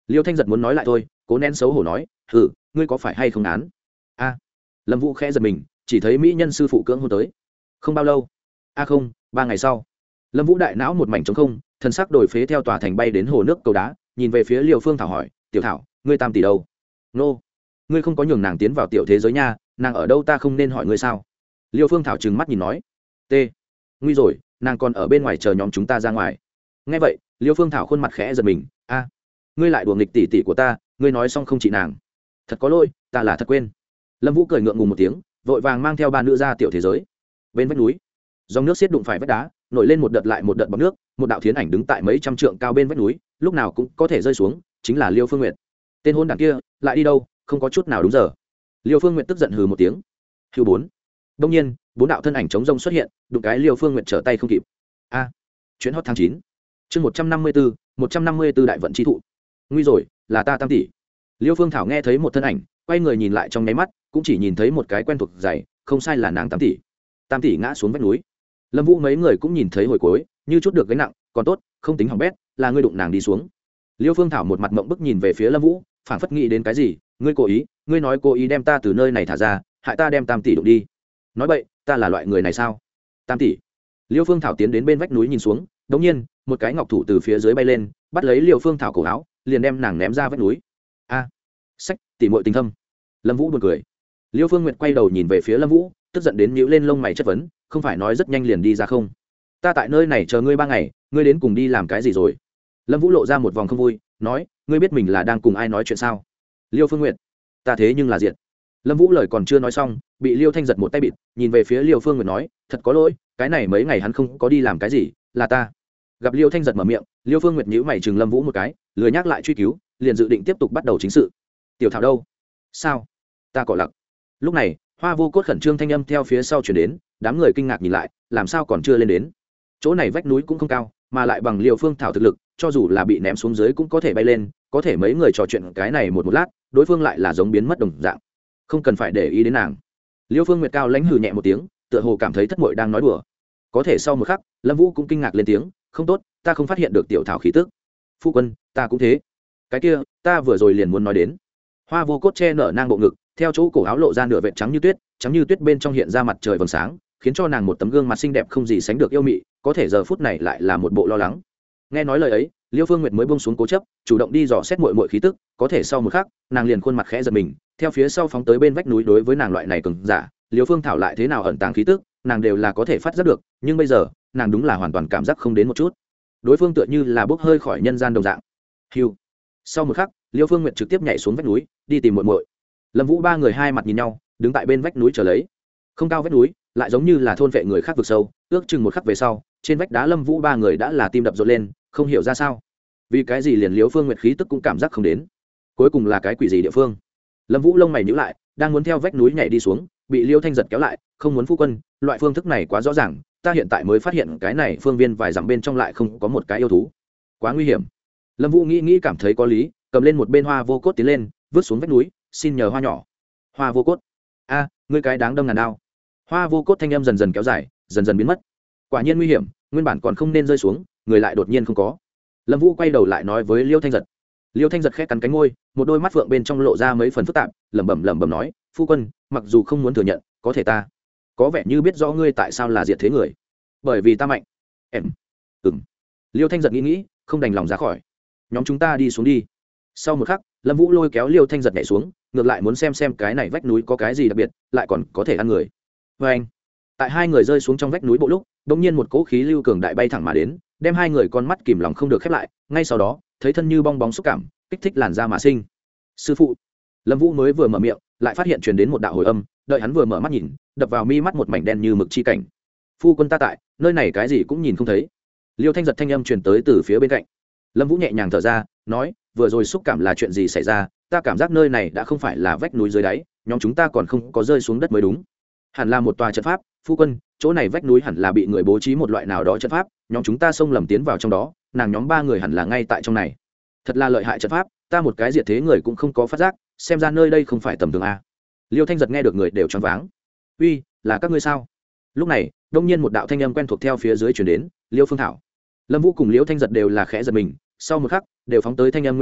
liêu thanh giật muốn nói lại thôi, cố nén xấu hổ nói, hừ, ngươi có phải hay không án a lâm vũ khẽ giật mình, chỉ thấy mỹ nhân sư phụ cưỡng hôn tới. Không bao lâu, a không ba ngày sau, lâm vũ đại não một mảnh trống không, thân sắc đổi phế theo tòa thành bay đến hồ nước cầu đá, nhìn về phía liêu phương thảo hỏi, tiểu thảo, ngươi tam tỷ đâu? Nô, ngươi không có nhường nàng tiến vào tiểu thế giới nha, nàng ở đâu ta không nên hỏi ngươi sao? Liêu phương thảo trừng mắt nhìn nói, t nguy rồi, nàng còn ở bên ngoài chờ nhóm chúng ta ra ngoài. Nghe vậy, liêu phương thảo khuôn mặt khẽ giật mình, a ngươi lại đùa nghịch tỷ tỷ của ta, ngươi nói xong không trị nàng. Thật có lỗi, ta là thật quên. Lâm vũ cười ngượng ngùng một tiếng, vội vàng mang theo ba nữ ra tiểu thế giới. Bên vách núi, dòng nước xiết đụng phải vách đá, nổi lên một đợt lại một đợt bọt nước, một đạo thiến ảnh đứng tại mấy trăm trượng cao bên vách núi, lúc nào cũng có thể rơi xuống, chính là Liêu Phương Nguyệt. Tên hôn đảng kia lại đi đâu, không có chút nào đúng giờ. Liêu Phương Nguyệt tức giận hừ một tiếng. Hừ bốn. Đông nhiên, bốn đạo thân ảnh chống rông xuất hiện, đụng cái Liêu Phương Nguyệt trở tay không kịp. A. À, chuyến hot tháng chín. Chương một trăm năm mươi tư, một trăm năm mươi tư đại vận chi thụ. Nguy rồi, là ta tam tỷ. Liêu Phương Thảo nghe thấy một thân ảnh, quay người nhìn lại trong nháy mắt, cũng chỉ nhìn thấy một cái quen thuộc dày, không sai là nàng tam tỷ. Tam tỷ ngã xuống vách núi. Lâm Vũ mấy người cũng nhìn thấy hồi cuối, như chút được gánh nặng, còn tốt, không tính hỏng bét, là ngươi đụng nàng đi xuống. Liêu Phương Thảo một mặt mộng bức nhìn về phía Lâm Vũ, phảng phất nghĩ đến cái gì, ngươi cố ý, ngươi nói cố ý đem ta từ nơi này thả ra, hại ta đem tam tỷ đụng đi. Nói vậy, ta là loại người này sao? Tam tỷ. Liêu Phương Thảo tiến đến bên vách núi nhìn xuống, đột nhiên, một cái ngọc thủ từ phía dưới bay lên, bắt lấy Liêu Phương Thảo cổ áo, liền đem nàng ném ra vách núi. A, sách, tỷ muội tình thâm. Lâm Vũ buồn cười. Liêu Phương Nguyệt quay đầu nhìn về phía Lâm Vũ, tức giận đến nhíu lên lông mày chất vấn, không phải nói rất nhanh liền đi ra không? Ta tại nơi này chờ ngươi ba ngày, ngươi đến cùng đi làm cái gì rồi? Lâm Vũ lộ ra một vòng không vui, nói, ngươi biết mình là đang cùng ai nói chuyện sao? Liêu Phương Nguyệt, ta thế nhưng là diệt. Lâm Vũ lời còn chưa nói xong, bị Liêu Thanh giật một tay bịt, nhìn về phía Liêu Phương Nguyệt nói, thật có lỗi, cái này mấy ngày hắn không có đi làm cái gì, là ta. Gặp Liêu Thanh giật mở miệng, Liêu Phương Nguyệt nhíu mày chừng Lâm Vũ một cái, lười nhắc lại truy cứu, liền dự định tiếp tục bắt đầu chính sự. Tiểu Thảo đâu? Sao? Ta cọ lặc. Lúc này, Hoa Vô Cốt khẩn trương thanh âm theo phía sau truyền đến, đám người kinh ngạc nhìn lại, làm sao còn chưa lên đến? Chỗ này vách núi cũng không cao, mà lại bằng Liêu Phương Thảo thực lực, cho dù là bị ném xuống dưới cũng có thể bay lên, có thể mấy người trò chuyện cái này một một lát, đối phương lại là giống biến mất đồng dạng. Không cần phải để ý đến nàng. Liêu Phương Nguyệt cao lãnh hừ nhẹ một tiếng, tựa hồ cảm thấy thất muội đang nói đùa. Có thể sau một khắc, Lâm Vũ cũng kinh ngạc lên tiếng, không tốt, ta không phát hiện được tiểu thảo khí tức. Phu quân, ta cũng thế. Cái kia, ta vừa rồi liền muốn nói đến. Hoa Vô Cốt che nở nang bộ ngực, theo chỗ cổ áo lộ ra nửa vệt trắng như tuyết, trắng như tuyết bên trong hiện ra mặt trời vầng sáng, khiến cho nàng một tấm gương mặt xinh đẹp không gì sánh được yêu mị, có thể giờ phút này lại là một bộ lo lắng. Nghe nói lời ấy, Liêu Phương Nguyệt mới buông xuống cố chấp, chủ động đi dò xét muội muội khí tức, có thể sau một khắc, nàng liền khuôn mặt khẽ giật mình, theo phía sau phóng tới bên vách núi. Đối với nàng loại này cường giả, Liêu Phương Thảo lại thế nào ẩn tàng khí tức, nàng đều là có thể phát giác được, nhưng bây giờ, nàng đúng là hoàn toàn cảm giác không đến một chút. Đối phương tựa như là bốc hơi khỏi nhân gian đồng dạng. Hưu. Sau một khắc, Liêu Phương Nguyệt trực tiếp nhảy xuống vách núi, đi tìm muội muội. Lâm Vũ ba người hai mặt nhìn nhau, đứng tại bên vách núi chờ lấy. Không cao vách núi, lại giống như là thôn vệ người khác vực sâu, ước chừng một khắc về sau, trên vách đá Lâm Vũ ba người đã là tim đập rộn lên, không hiểu ra sao. Vì cái gì liền Liêu Phương Nguyệt khí tức cũng cảm giác không đến. Cuối cùng là cái quỷ gì địa phương? Lâm Vũ lông mày nhíu lại, đang muốn theo vách núi nhảy đi xuống, bị Liêu Thanh giật kéo lại, không muốn phu quân, loại phương thức này quá rõ ràng, ta hiện tại mới phát hiện cái này phương viên vài dặm bên trong lại không có một cái yêu thú. Quá nguy hiểm. Lâm Vũ nghĩ nghĩ cảm thấy có lý, cầm lên một bên Hoa Vô Cốt tiến lên, vứt xuống vách núi, xin nhờ hoa nhỏ. Hoa Vô Cốt, a, ngươi cái đáng đâm ngàn đao. Hoa Vô Cốt thanh âm dần dần kéo dài, dần dần biến mất. Quả nhiên nguy hiểm, nguyên bản còn không nên rơi xuống, người lại đột nhiên không có. Lâm Vũ quay đầu lại nói với Liêu Thanh giật. Liêu Thanh giật khẽ cắn cánh môi, một đôi mắt phượng bên trong lộ ra mấy phần phức tạp, lẩm bẩm lẩm bẩm nói, phu quân, mặc dù không muốn thừa nhận, có thể ta có vẻ như biết rõ ngươi tại sao là diệt thế người. Bởi vì ta mạnh. Em. Ừm. Liêu Thanh giật nghĩ nghĩ, không đành lòng ra khỏi. Nhóm chúng ta đi xuống đi. Sau một khắc, Lâm Vũ lôi kéo Liêu Thanh giật nhảy xuống, ngược lại muốn xem xem cái này vách núi có cái gì đặc biệt, lại còn có thể ăn người. Và anh. Tại hai người rơi xuống trong vách núi bộ lúc, đột nhiên một cỗ khí lưu cường đại bay thẳng mà đến, đem hai người con mắt kìm lòng không được khép lại, ngay sau đó, thấy thân như bong bóng xúc cảm, kích thích làn da mà sinh. Sư phụ. Lâm Vũ mới vừa mở miệng, lại phát hiện truyền đến một đạo hồi âm, đợi hắn vừa mở mắt nhìn, đập vào mi mắt một mảnh đen như mực chi cảnh. Phu quân ta tại, nơi này cái gì cũng nhìn không thấy. Liêu Thanh giật thanh âm truyền tới từ phía bên cạnh. Lâm Vũ nhẹ nhàng thở ra, nói, vừa rồi xúc cảm là chuyện gì xảy ra, ta cảm giác nơi này đã không phải là vách núi dưới đáy, nhóm chúng ta còn không có rơi xuống đất mới đúng. Hẳn là một tòa trận pháp, phu quân, chỗ này vách núi hẳn là bị người bố trí một loại nào đó trận pháp, nhóm chúng ta xông lầm tiến vào trong đó, nàng nhóm ba người hẳn là ngay tại trong này. Thật là lợi hại trận pháp, ta một cái diệt thế người cũng không có phát giác, xem ra nơi đây không phải tầm thường a. Liêu Thanh giật nghe được người đều choáng váng. Uy, là các ngươi sao? Lúc này, đông nhiên một đạo thanh âm quen thuộc theo phía dưới truyền đến, Liêu Phương Thảo. Lâm Vũ cùng Liêu Thanh giật đều là khẽ giật mình, sau một khắc, đều phóng tới thanh âm nguyên chỗ,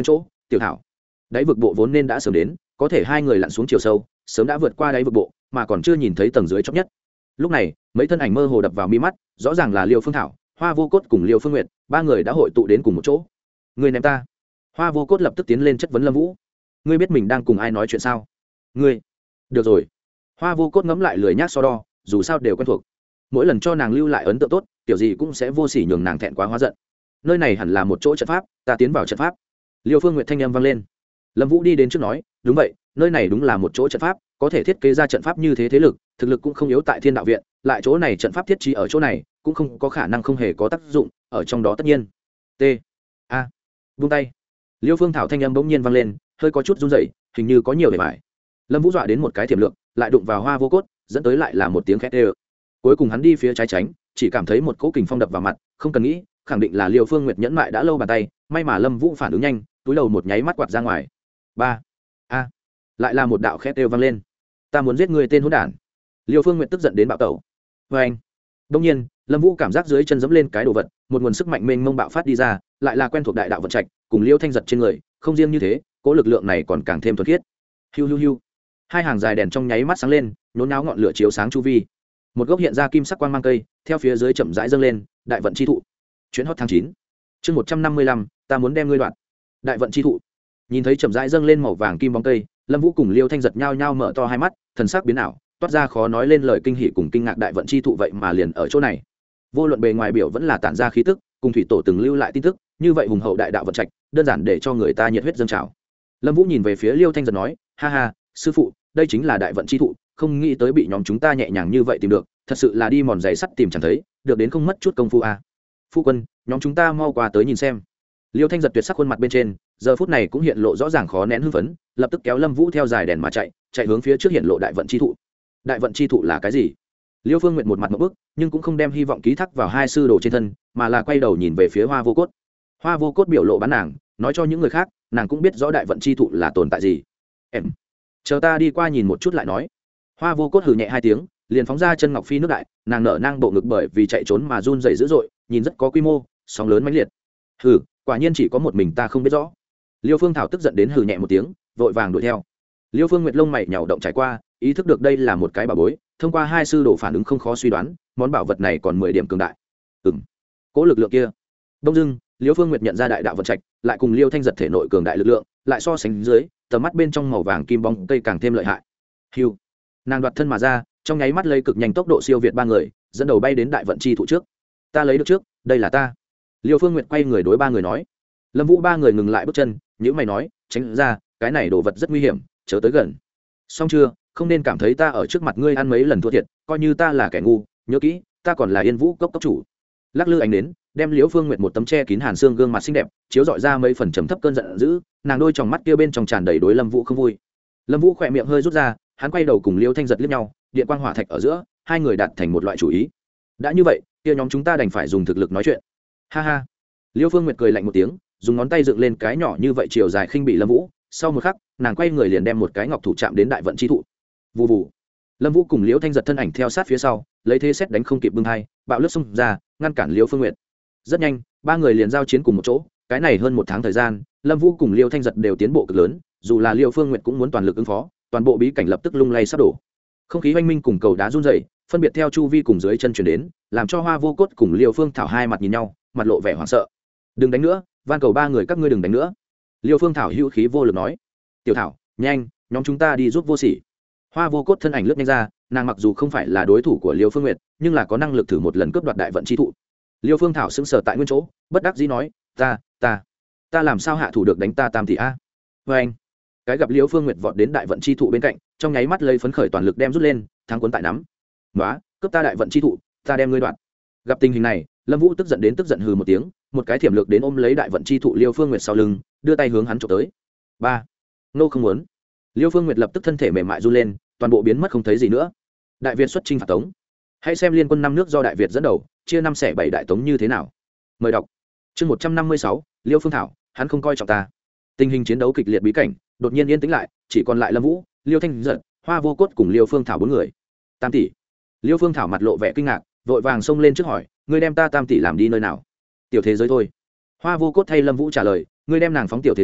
tiểu thảo. Đáy vực bộ vốn nên đã sớm đến, có thể hai người lặn xuống chiều sâu sớm đã vượt qua đáy vực bộ mà còn chưa nhìn thấy tầng dưới chót nhất. Lúc này mấy thân ảnh mơ hồ đập vào mi mắt, rõ ràng là Liêu Phương Thảo, Hoa Vô Cốt cùng Liêu Phương Nguyệt, ba người đã hội tụ đến cùng một chỗ. Ngươi ném ta. Hoa Vô Cốt lập tức tiến lên chất vấn Lâm Vũ. Ngươi biết mình đang cùng ai nói chuyện sao? Ngươi. Được rồi. Hoa Vô Cốt ngẫm lại lười nhác so đo, dù sao đều quen thuộc. Mỗi lần cho nàng lưu lại ấn tượng tốt, kiểu gì cũng sẽ vô sỉ nhường nàng thẹn quá hóa giận. Nơi này hẳn là một chỗ trận pháp, ta tiến vào trận pháp. Liêu Phương Nguyệt thanh âm vang lên. Lâm Vũ đi đến trước nói, đúng vậy, nơi này đúng là một chỗ trận pháp, có thể thiết kế ra trận pháp như thế thế lực, thực lực cũng không yếu tại Thiên Đạo viện, lại chỗ này trận pháp thiết trí ở chỗ này, cũng không có khả năng không hề có tác dụng, ở trong đó tất nhiên. T. A. Buông tay. Liêu Phương Thảo thanh âm bỗng nhiên vang lên, hơi có chút run rẩy, hình như có nhiều bề bại. Lâm Vũ dọa đến một cái thiểm lượng, lại đụng vào Hoa Vô Cốt, dẫn tới lại là một tiếng khét ê. Cuối cùng hắn đi phía trái tránh, chỉ cảm thấy một cỗ kình phong đập vào mặt, không cần nghĩ, khẳng định là Liêu Phương Nguyệt nhẫn mại đã lâu bàn tay, may mà Lâm Vũ phản ứng nhanh, túi đầu một nháy mắt quạt ra ngoài. Ba. A. Lại là một đạo khét ê vang lên. Ta muốn giết người tên hỗn đản. Liêu Phương Nguyệt tức giận đến bạo tẩu. Và anh. Đông nhiên, Lâm Vũ cảm giác dưới chân giẫm lên cái đồ vật, một nguồn sức mạnh mênh mông bạo phát đi ra, lại là quen thuộc đại đạo vận trạch, cùng Liêu Thanh giật trên người, không riêng như thế, cỗ lực lượng này còn càng thêm thuần khiết. Hiu hiu hiu. Hai hàng dài đèn trong nháy mắt sáng lên, nhốn náo ngọn lửa chiếu sáng chu vi. Một gốc hiện ra kim sắc quang mang cây, theo phía dưới chậm rãi dâng lên, đại vận chi thụ. Chuyến hot tháng chín. Chương một trăm năm mươi lăm, ta muốn đem ngươi đoạn. Đại vận chi thụ. Nhìn thấy chậm rãi dâng lên màu vàng kim bóng cây, Lâm Vũ cùng Liêu Thanh giật nhao nhao mở to hai mắt, thần sắc biến ảo, toát ra khó nói lên lời kinh hỉ cùng kinh ngạc. Đại vận chi thụ vậy mà liền ở chỗ này. Vô luận bề ngoài biểu vẫn là tản ra khí tức, cùng thủy tổ từng lưu lại tin tức, như vậy hùng hậu đại đạo vận trạch, đơn giản để cho người ta nhiệt huyết dâng trào. Lâm Vũ nhìn về phía Liêu Thanh giật nói, ha ha, sư phụ, đây chính là đại vận chi thụ, không nghĩ tới bị nhóm chúng ta nhẹ nhàng như vậy tìm được, thật sự là đi mòn giày sắt tìm chẳng thấy, được đến không mất chút công phu à. Phu quân, nhóm chúng ta mau qua tới nhìn xem. Liêu Thanh giật tuyệt sắc khuôn mặt bên trên, giờ phút này cũng hiện lộ rõ ràng khó nén hưng phấn, lập tức kéo Lâm Vũ theo dài đèn mà chạy, chạy hướng phía trước hiện lộ đại vận chi thụ. Đại vận chi thụ là cái gì? Liêu Phương Nguyệt một mặt ngộp bức, nhưng cũng không đem hy vọng ký thác vào hai sư đồ trên thân, mà là quay đầu nhìn về phía Hoa Vô Cốt. Hoa Vô Cốt biểu lộ bán nàng, nói cho những người khác, nàng cũng biết rõ đại vận chi thụ là tồn tại gì. Em, chờ ta đi qua nhìn một chút lại nói. Hoa Vô Cốt hừ nhẹ hai tiếng, liền phóng ra chân ngọc phi nước đại, nàng nở nang bộ ngực bởi vì chạy trốn mà run rẩy dữ dội, nhìn rất có quy mô, sóng lớn mãnh liệt. Hừ, quả nhiên chỉ có một mình ta không biết rõ. Liêu Phương Thảo tức giận đến hừ nhẹ một tiếng, vội vàng đuổi theo. Liêu Phương Nguyệt lông mày nhàu động trải qua, ý thức được đây là một cái bảo bối, thông qua hai sư đồ phản ứng không khó suy đoán, món bảo vật này còn mười điểm cường đại. Ừm, cố lực lượng kia. Đông dưng, Liêu Phương Nguyệt nhận ra đại đạo vật trạch, lại cùng Liêu Thanh giật thể nội cường đại lực lượng, lại so sánh dưới, tầm mắt bên trong màu vàng kim bóng cây càng thêm lợi hại. Hưu, nàng đoạt thân mà ra, trong nháy mắt lấy cực nhanh tốc độ siêu việt ba người, dẫn đầu bay đến đại vận chi thụ trước. Ta lấy được trước, đây là ta. Liêu Phương Nguyệt quay người đối ba người nói. Lâm Vũ ba người ngừng lại bước chân, nhíu mày nói, tránh ra, cái này đồ vật rất nguy hiểm, chớ tới gần. Xong chưa, không nên cảm thấy ta ở trước mặt ngươi ăn mấy lần thua thiệt, coi như ta là kẻ ngu, nhớ kỹ, ta còn là Yên Vũ cốc cốc chủ. Lắc lư ánh đến, đem Liễu Phương Nguyệt một tấm che kín hàn xương gương mặt xinh đẹp, chiếu rọi ra mấy phần trầm thấp cơn giận dữ, nàng đôi tròng mắt kia bên trong tràn đầy đối Lâm Vũ không vui. Lâm Vũ khỏe miệng hơi rút ra, hắn quay đầu cùng Liêu Thanh giật liếc nhau, điện quang hỏa thạch ở giữa, hai người đạt thành một loại chủ ý. Đã như vậy, kia nhóm chúng ta đành phải dùng thực lực nói chuyện. Ha ha. Liêu Phương Nguyệt cười lạnh một tiếng, dùng ngón tay dựng lên cái nhỏ như vậy chiều dài khinh bị Lâm Vũ, sau một khắc, nàng quay người liền đem một cái ngọc thủ chạm đến đại vận chi thụ. Vù vù. Lâm Vũ cùng Liêu Thanh giật thân ảnh theo sát phía sau, lấy thế xét đánh không kịp bưng hai, bạo lướt xông ra, ngăn cản Liêu Phương Nguyệt. Rất nhanh, ba người liền giao chiến cùng một chỗ, cái này hơn một tháng thời gian, Lâm Vũ cùng Liêu Thanh giật đều tiến bộ cực lớn, dù là Liêu Phương Nguyệt cũng muốn toàn lực ứng phó, toàn bộ bí cảnh lập tức lung lay sắp đổ. Không khí oanh minh cùng cầu đá run rẩy, phân biệt theo chu vi cùng dưới chân chuyển đến, làm cho Hoa Vô Cốt cùng Liêu Phương Thảo hai mặt nhìn nhau, mặt lộ vẻ hoảng sợ. Đừng đánh nữa, van cầu ba người các ngươi đừng đánh nữa. Liêu Phương Thảo hữu khí vô lực nói. Tiểu Thảo, nhanh, nhóm chúng ta đi giúp Vô Sỉ. Hoa Vô Cốt thân ảnh lướt nhanh ra, nàng mặc dù không phải là đối thủ của Liêu Phương Nguyệt, nhưng là có năng lực thử một lần cướp đoạt đại vận chi thụ. Liêu Phương Thảo sững sờ tại nguyên chỗ, bất đắc dĩ nói, ta, ta, ta làm sao hạ thủ được đánh ta tam tỷ a? Với anh, cái gặp Liêu Phương Nguyệt vọt đến đại vận chi thụ bên cạnh, trong nháy mắt lấy phấn khởi toàn lực đem rút lên, thắng cuốn tại nắm. Nóa, cướp ta đại vận chi thụ, ta đem ngươi đoạt. Gặp tình hình này, Lâm Vũ tức giận đến tức giận hừ một tiếng, một cái thiểm lược đến ôm lấy đại vận chi thụ Liêu Phương Nguyệt sau lưng, đưa tay hướng hắn chụp tới. Ba, nô không muốn. Liêu Phương Nguyệt lập tức thân thể mềm mại run lên, toàn bộ biến mất không thấy gì nữa. Đại Việt xuất chinh phạt Tống. Hãy xem liên quân năm nước do Đại Việt dẫn đầu, chia năm xẻ bảy đại Tống như thế nào. Mời đọc. Chương một trăm năm mươi sáu, Liêu Phương Thảo, hắn không coi trọng ta. Tình hình chiến đấu kịch liệt bí cảnh, đột nhiên yên tĩnh lại, chỉ còn lại Lâm Vũ, Liêu Thanh giật, Hoa Vô Cốt cùng Liêu Phương Thảo bốn người. Tam tỷ. Liêu Phương Thảo mặt lộ vẻ kinh ngạc, vội vàng xông lên trước hỏi, ngươi đem ta tam tỷ làm đi nơi nào? Tiểu thế giới thôi. Hoa Vô Cốt thay Lâm Vũ trả lời, ngươi đem nàng phóng tiểu thế giới,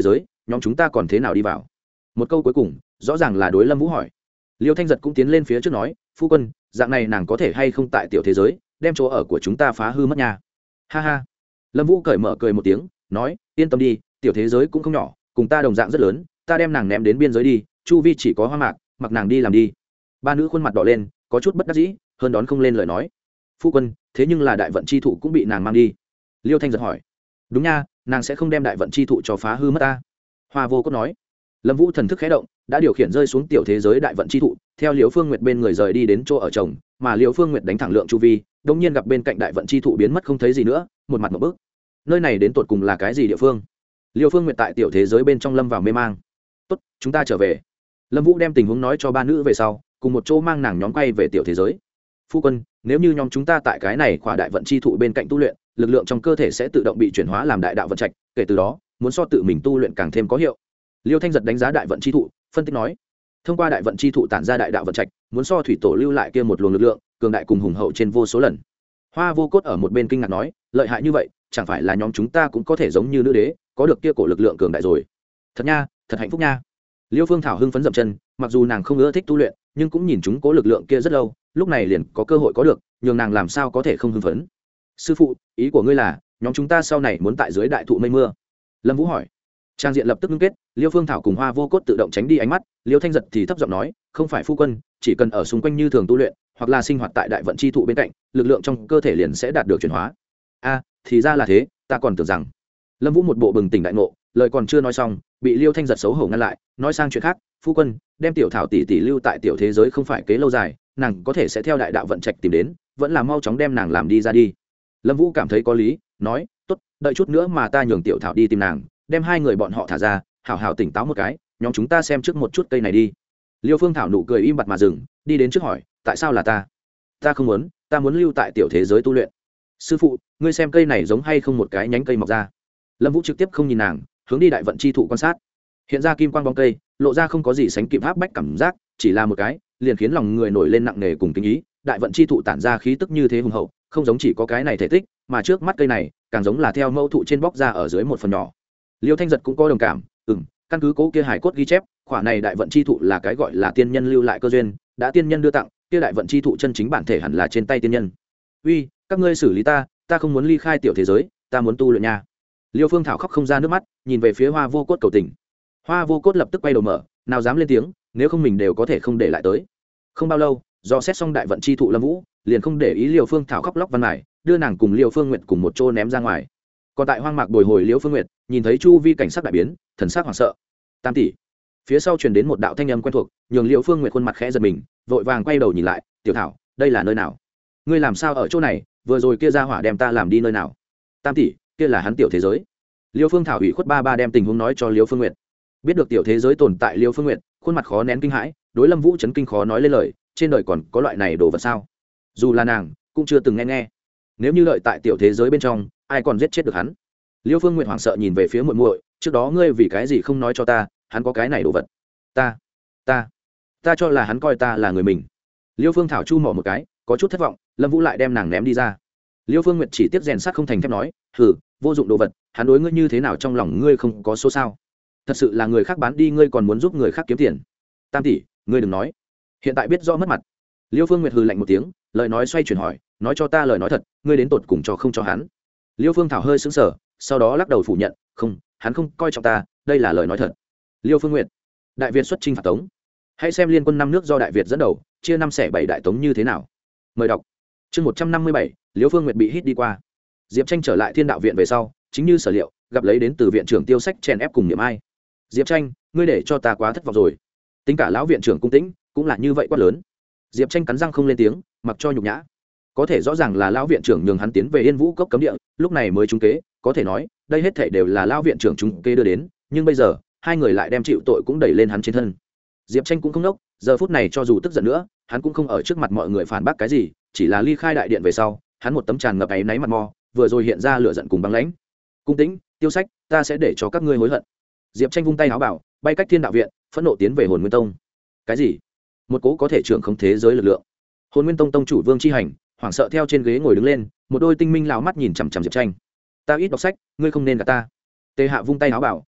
nhóm chúng ta còn thế nào đi vào? Một câu cuối cùng rõ ràng là đối Lâm Vũ hỏi. Liêu Thanh Giật cũng tiến lên phía trước nói, phu quân, dạng này nàng có thể hay không tại tiểu thế giới đem chỗ ở của chúng ta phá hư mất nha. Ha ha. Lâm Vũ cởi mở cười một tiếng, nói, yên tâm đi, tiểu thế giới cũng không nhỏ, cùng ta đồng dạng rất lớn, ta đem nàng ném đến biên giới đi, chu vi chỉ có hoa mạc, mặc nàng đi làm đi. Ba nữ khuôn mặt đỏ lên, có chút bất đắc dĩ, hơn đón không lên lời nói. Phu quân, thế nhưng là đại vận chi thụ cũng bị nàng mang đi. Liêu Thanh Giật hỏi. Đúng nha, nàng sẽ không đem đại vận chi thụ cho phá hư mất ta. Hoa Vô Cốt nói. Lâm Vũ thần thức khẽ động, đã điều khiển rơi xuống tiểu thế giới đại vận chi thụ, theo Liễu Phương Nguyệt bên người rời đi đến chỗ ở chồng, mà Liễu Phương Nguyệt đánh thẳng lượng chu vi, đột nhiên gặp bên cạnh đại vận chi thụ biến mất không thấy gì nữa, một mặt một bước. Nơi này đến tột cùng là cái gì địa phương? Liễu Phương Nguyệt tại tiểu thế giới bên trong lâm vào mê mang. Tốt, chúng ta trở về. Lâm Vũ đem tình huống nói cho ba nữ về sau, cùng một chỗ mang nàng nhóm quay về tiểu thế giới. Phu quân, nếu như nhóm chúng ta tại cái này khỏa đại vận chi thụ bên cạnh tu luyện, lực lượng trong cơ thể sẽ tự động bị chuyển hóa làm đại đạo vận trạch, kể từ đó, muốn so tự mình tu luyện càng thêm có hiệu. Liêu Thanh Giật đánh giá đại vận chi thụ, phân tích nói, thông qua đại vận chi thụ tản ra đại đạo vận trạch, muốn so thủy tổ lưu lại kia một luồng lực lượng, cường đại cùng hùng hậu trên vô số lần. Hoa Vô Cốt ở một bên kinh ngạc nói, lợi hại như vậy, chẳng phải là nhóm chúng ta cũng có thể giống như nữ đế, có được kia cổ lực lượng cường đại rồi. Thật nha, thật hạnh phúc nha. Liêu Phương Thảo hưng phấn dậm chân, mặc dù nàng không ưa thích tu luyện, nhưng cũng nhìn chúng cố lực lượng kia rất lâu, lúc này liền có cơ hội có được, nhường nàng làm sao có thể không hưng phấn. Sư phụ, ý của ngươi là, nhóm chúng ta sau này muốn tại dưới đại thụ mây mưa? Lâm Vũ hỏi. Trang diện lập tức ngưng kết, Liêu Phương Thảo cùng Hoa Vô Cốt tự động tránh đi ánh mắt, Liêu Thanh Giật thì thấp giọng nói, không phải phu quân, chỉ cần ở xung quanh như thường tu luyện, hoặc là sinh hoạt tại đại vận chi thụ bên cạnh, lực lượng trong cơ thể liền sẽ đạt được chuyển hóa. A, thì ra là thế, ta còn tưởng rằng. Lâm Vũ một bộ bừng tỉnh đại ngộ, lời còn chưa nói xong, bị Liêu Thanh Giật xấu hổ ngăn lại, nói sang chuyện khác, phu quân, đem tiểu Thảo tỷ tỷ lưu tại tiểu thế giới không phải kế lâu dài, nàng có thể sẽ theo đại đạo vận trạch tìm đến, vẫn là mau chóng đem nàng làm đi ra đi. Lâm Vũ cảm thấy có lý, nói, tốt, đợi chút nữa mà ta nhường tiểu Thảo đi tìm nàng, đem hai người bọn họ thả ra, hảo hảo tỉnh táo một cái, nhóm chúng ta xem trước một chút cây này đi. Liêu Phương Thảo nụ cười im bặt mà dừng, đi đến trước hỏi, tại sao là ta? Ta không muốn, ta muốn lưu tại tiểu thế giới tu luyện. Sư phụ, ngươi xem cây này giống hay không một cái nhánh cây mọc ra? Lâm Vũ trực tiếp không nhìn nàng, hướng đi đại vận chi thụ quan sát. Hiện ra kim quang bóng cây, lộ ra không có gì sánh kịp áp bách cảm giác, chỉ là một cái, liền khiến lòng người nổi lên nặng nề cùng kính ý. Đại vận chi thụ tản ra khí tức như thế hùng hậu, không giống chỉ có cái này thể tích, mà trước mắt cây này, càng giống là theo mẫu thụ trên bóc ra ở dưới một phần nhỏ. Liêu Thanh Giật cũng có đồng cảm, ừm, căn cứ cố kia hải cốt ghi chép, khỏa này đại vận chi thụ là cái gọi là tiên nhân lưu lại cơ duyên, đã tiên nhân đưa tặng, kia đại vận chi thụ chân chính bản thể hẳn là trên tay tiên nhân. Uy, các ngươi xử lý ta, ta không muốn ly khai tiểu thế giới, ta muốn tu luyện nha. Liêu Phương Thảo khóc không ra nước mắt, nhìn về phía Hoa Vô Cốt cầu tình. Hoa Vô Cốt lập tức quay đầu mở, nào dám lên tiếng, nếu không mình đều có thể không để lại tới. Không bao lâu, do xét xong đại vận chi thụ Lâm Vũ, liền không để ý Liêu Phương Thảo khóc lóc văn mải, đưa nàng cùng Liêu Phương Nguyệt cùng một chỗ ném ra ngoài. Còn tại hoang mạc bồi hồi Liêu Phương Nguyệt, nhìn thấy chu vi cảnh sắc đại biến, thần sắc hoảng sợ. Tam tỷ. Phía sau truyền đến một đạo thanh âm quen thuộc, nhường Liêu Phương Nguyệt khuôn mặt khẽ giật mình, vội vàng quay đầu nhìn lại, "Tiểu Thảo, đây là nơi nào? Ngươi làm sao ở chỗ này, vừa rồi kia ra hỏa đem ta làm đi nơi nào?" "Tam tỷ, kia là hắn tiểu thế giới." Liêu Phương Thảo ủy khuất ba ba đem tình huống nói cho Liêu Phương Nguyệt. Biết được tiểu thế giới tồn tại Liêu Phương Nguyệt, khuôn mặt khó nén kinh hãi, đối Lâm Vũ chấn kinh khó nói lên lời, trên đời còn có loại này đồ vật sao? Dù là nàng, cũng chưa từng nghe nghe. Nếu như đợi tại tiểu thế giới bên trong, ai còn giết chết được hắn? Liêu Phương Nguyệt hoảng sợ nhìn về phía muội muội, trước đó ngươi vì cái gì không nói cho ta, hắn có cái này đồ vật? Ta, ta, ta cho là hắn coi ta là người mình. Liêu Phương Thảo chu mỏ một cái, có chút thất vọng, Lâm Vũ lại đem nàng ném đi ra. Liêu Phương Nguyệt chỉ tiếp rèn sắt không thành thép nói, hừ, vô dụng đồ vật, hắn đối ngươi như thế nào trong lòng ngươi không có số sao? Thật sự là người khác bán đi ngươi còn muốn giúp người khác kiếm tiền. Tam tỷ, ngươi đừng nói, hiện tại biết rõ mất mặt. Liêu Phương Nguyệt hừ lạnh một tiếng, lời nói xoay chuyển hỏi, nói cho ta lời nói thật, ngươi đến tột cùng cho không cho hắn? Liêu Phương Thảo hơi sững sờ, sau đó lắc đầu phủ nhận, không, hắn không coi trọng ta, đây là lời nói thật. Liêu Phương Nguyệt, Đại Việt xuất chinh phạt Tống, hãy xem liên quân năm nước do Đại Việt dẫn đầu, chia năm xẻ bảy đại Tống như thế nào. Mời đọc. Chương một trăm năm mươi bảy, Liêu Phương Nguyệt bị hít đi qua. Diệp Tranh trở lại Thiên Đạo viện về sau, chính như sở liệu, gặp lấy đến từ viện trưởng Tiêu Sách chèn ép cùng Niệm Ai. Diệp Tranh, ngươi để cho ta quá thất vọng rồi. Tính cả lão viện trưởng Cung Tĩnh, cũng là như vậy quá lớn. Diệp Tranh cắn răng không lên tiếng, mặc cho nhục nhã. Có thể rõ ràng là lão viện trưởng nhường hắn tiến về Yên Vũ cốc cấm địa, lúc này mới trúng kế, có thể nói, đây hết thảy đều là lão viện trưởng trúng kế đưa đến, nhưng bây giờ, hai người lại đem chịu tội cũng đẩy lên hắn trên thân. Diệp Tranh cũng không nốc, giờ phút này cho dù tức giận nữa, hắn cũng không ở trước mặt mọi người phản bác cái gì, chỉ là ly khai đại điện về sau, hắn một tấm tràn ngập áy náy mặt mò, vừa rồi hiện ra lửa giận cùng băng lãnh. Cung Tĩnh, Tiêu Sách, ta sẽ để cho các ngươi hối hận. Diệp Tranh vung tay áo bảo, bay cách Thiên Đạo viện, phẫn nộ tiến về Hồn Nguyên Tông. Cái gì? Một cố có thể trưởng không thế giới lực lượng. Hồn Nguyên Tông tông chủ Vương Chi Hành, hoảng sợ theo trên ghế ngồi đứng lên, một đôi tinh minh lão mắt nhìn chằm chằm Diệp Tranh. Ta ít đọc sách, ngươi không nên gạt ta. Tề Hạ vung tay áo bảo,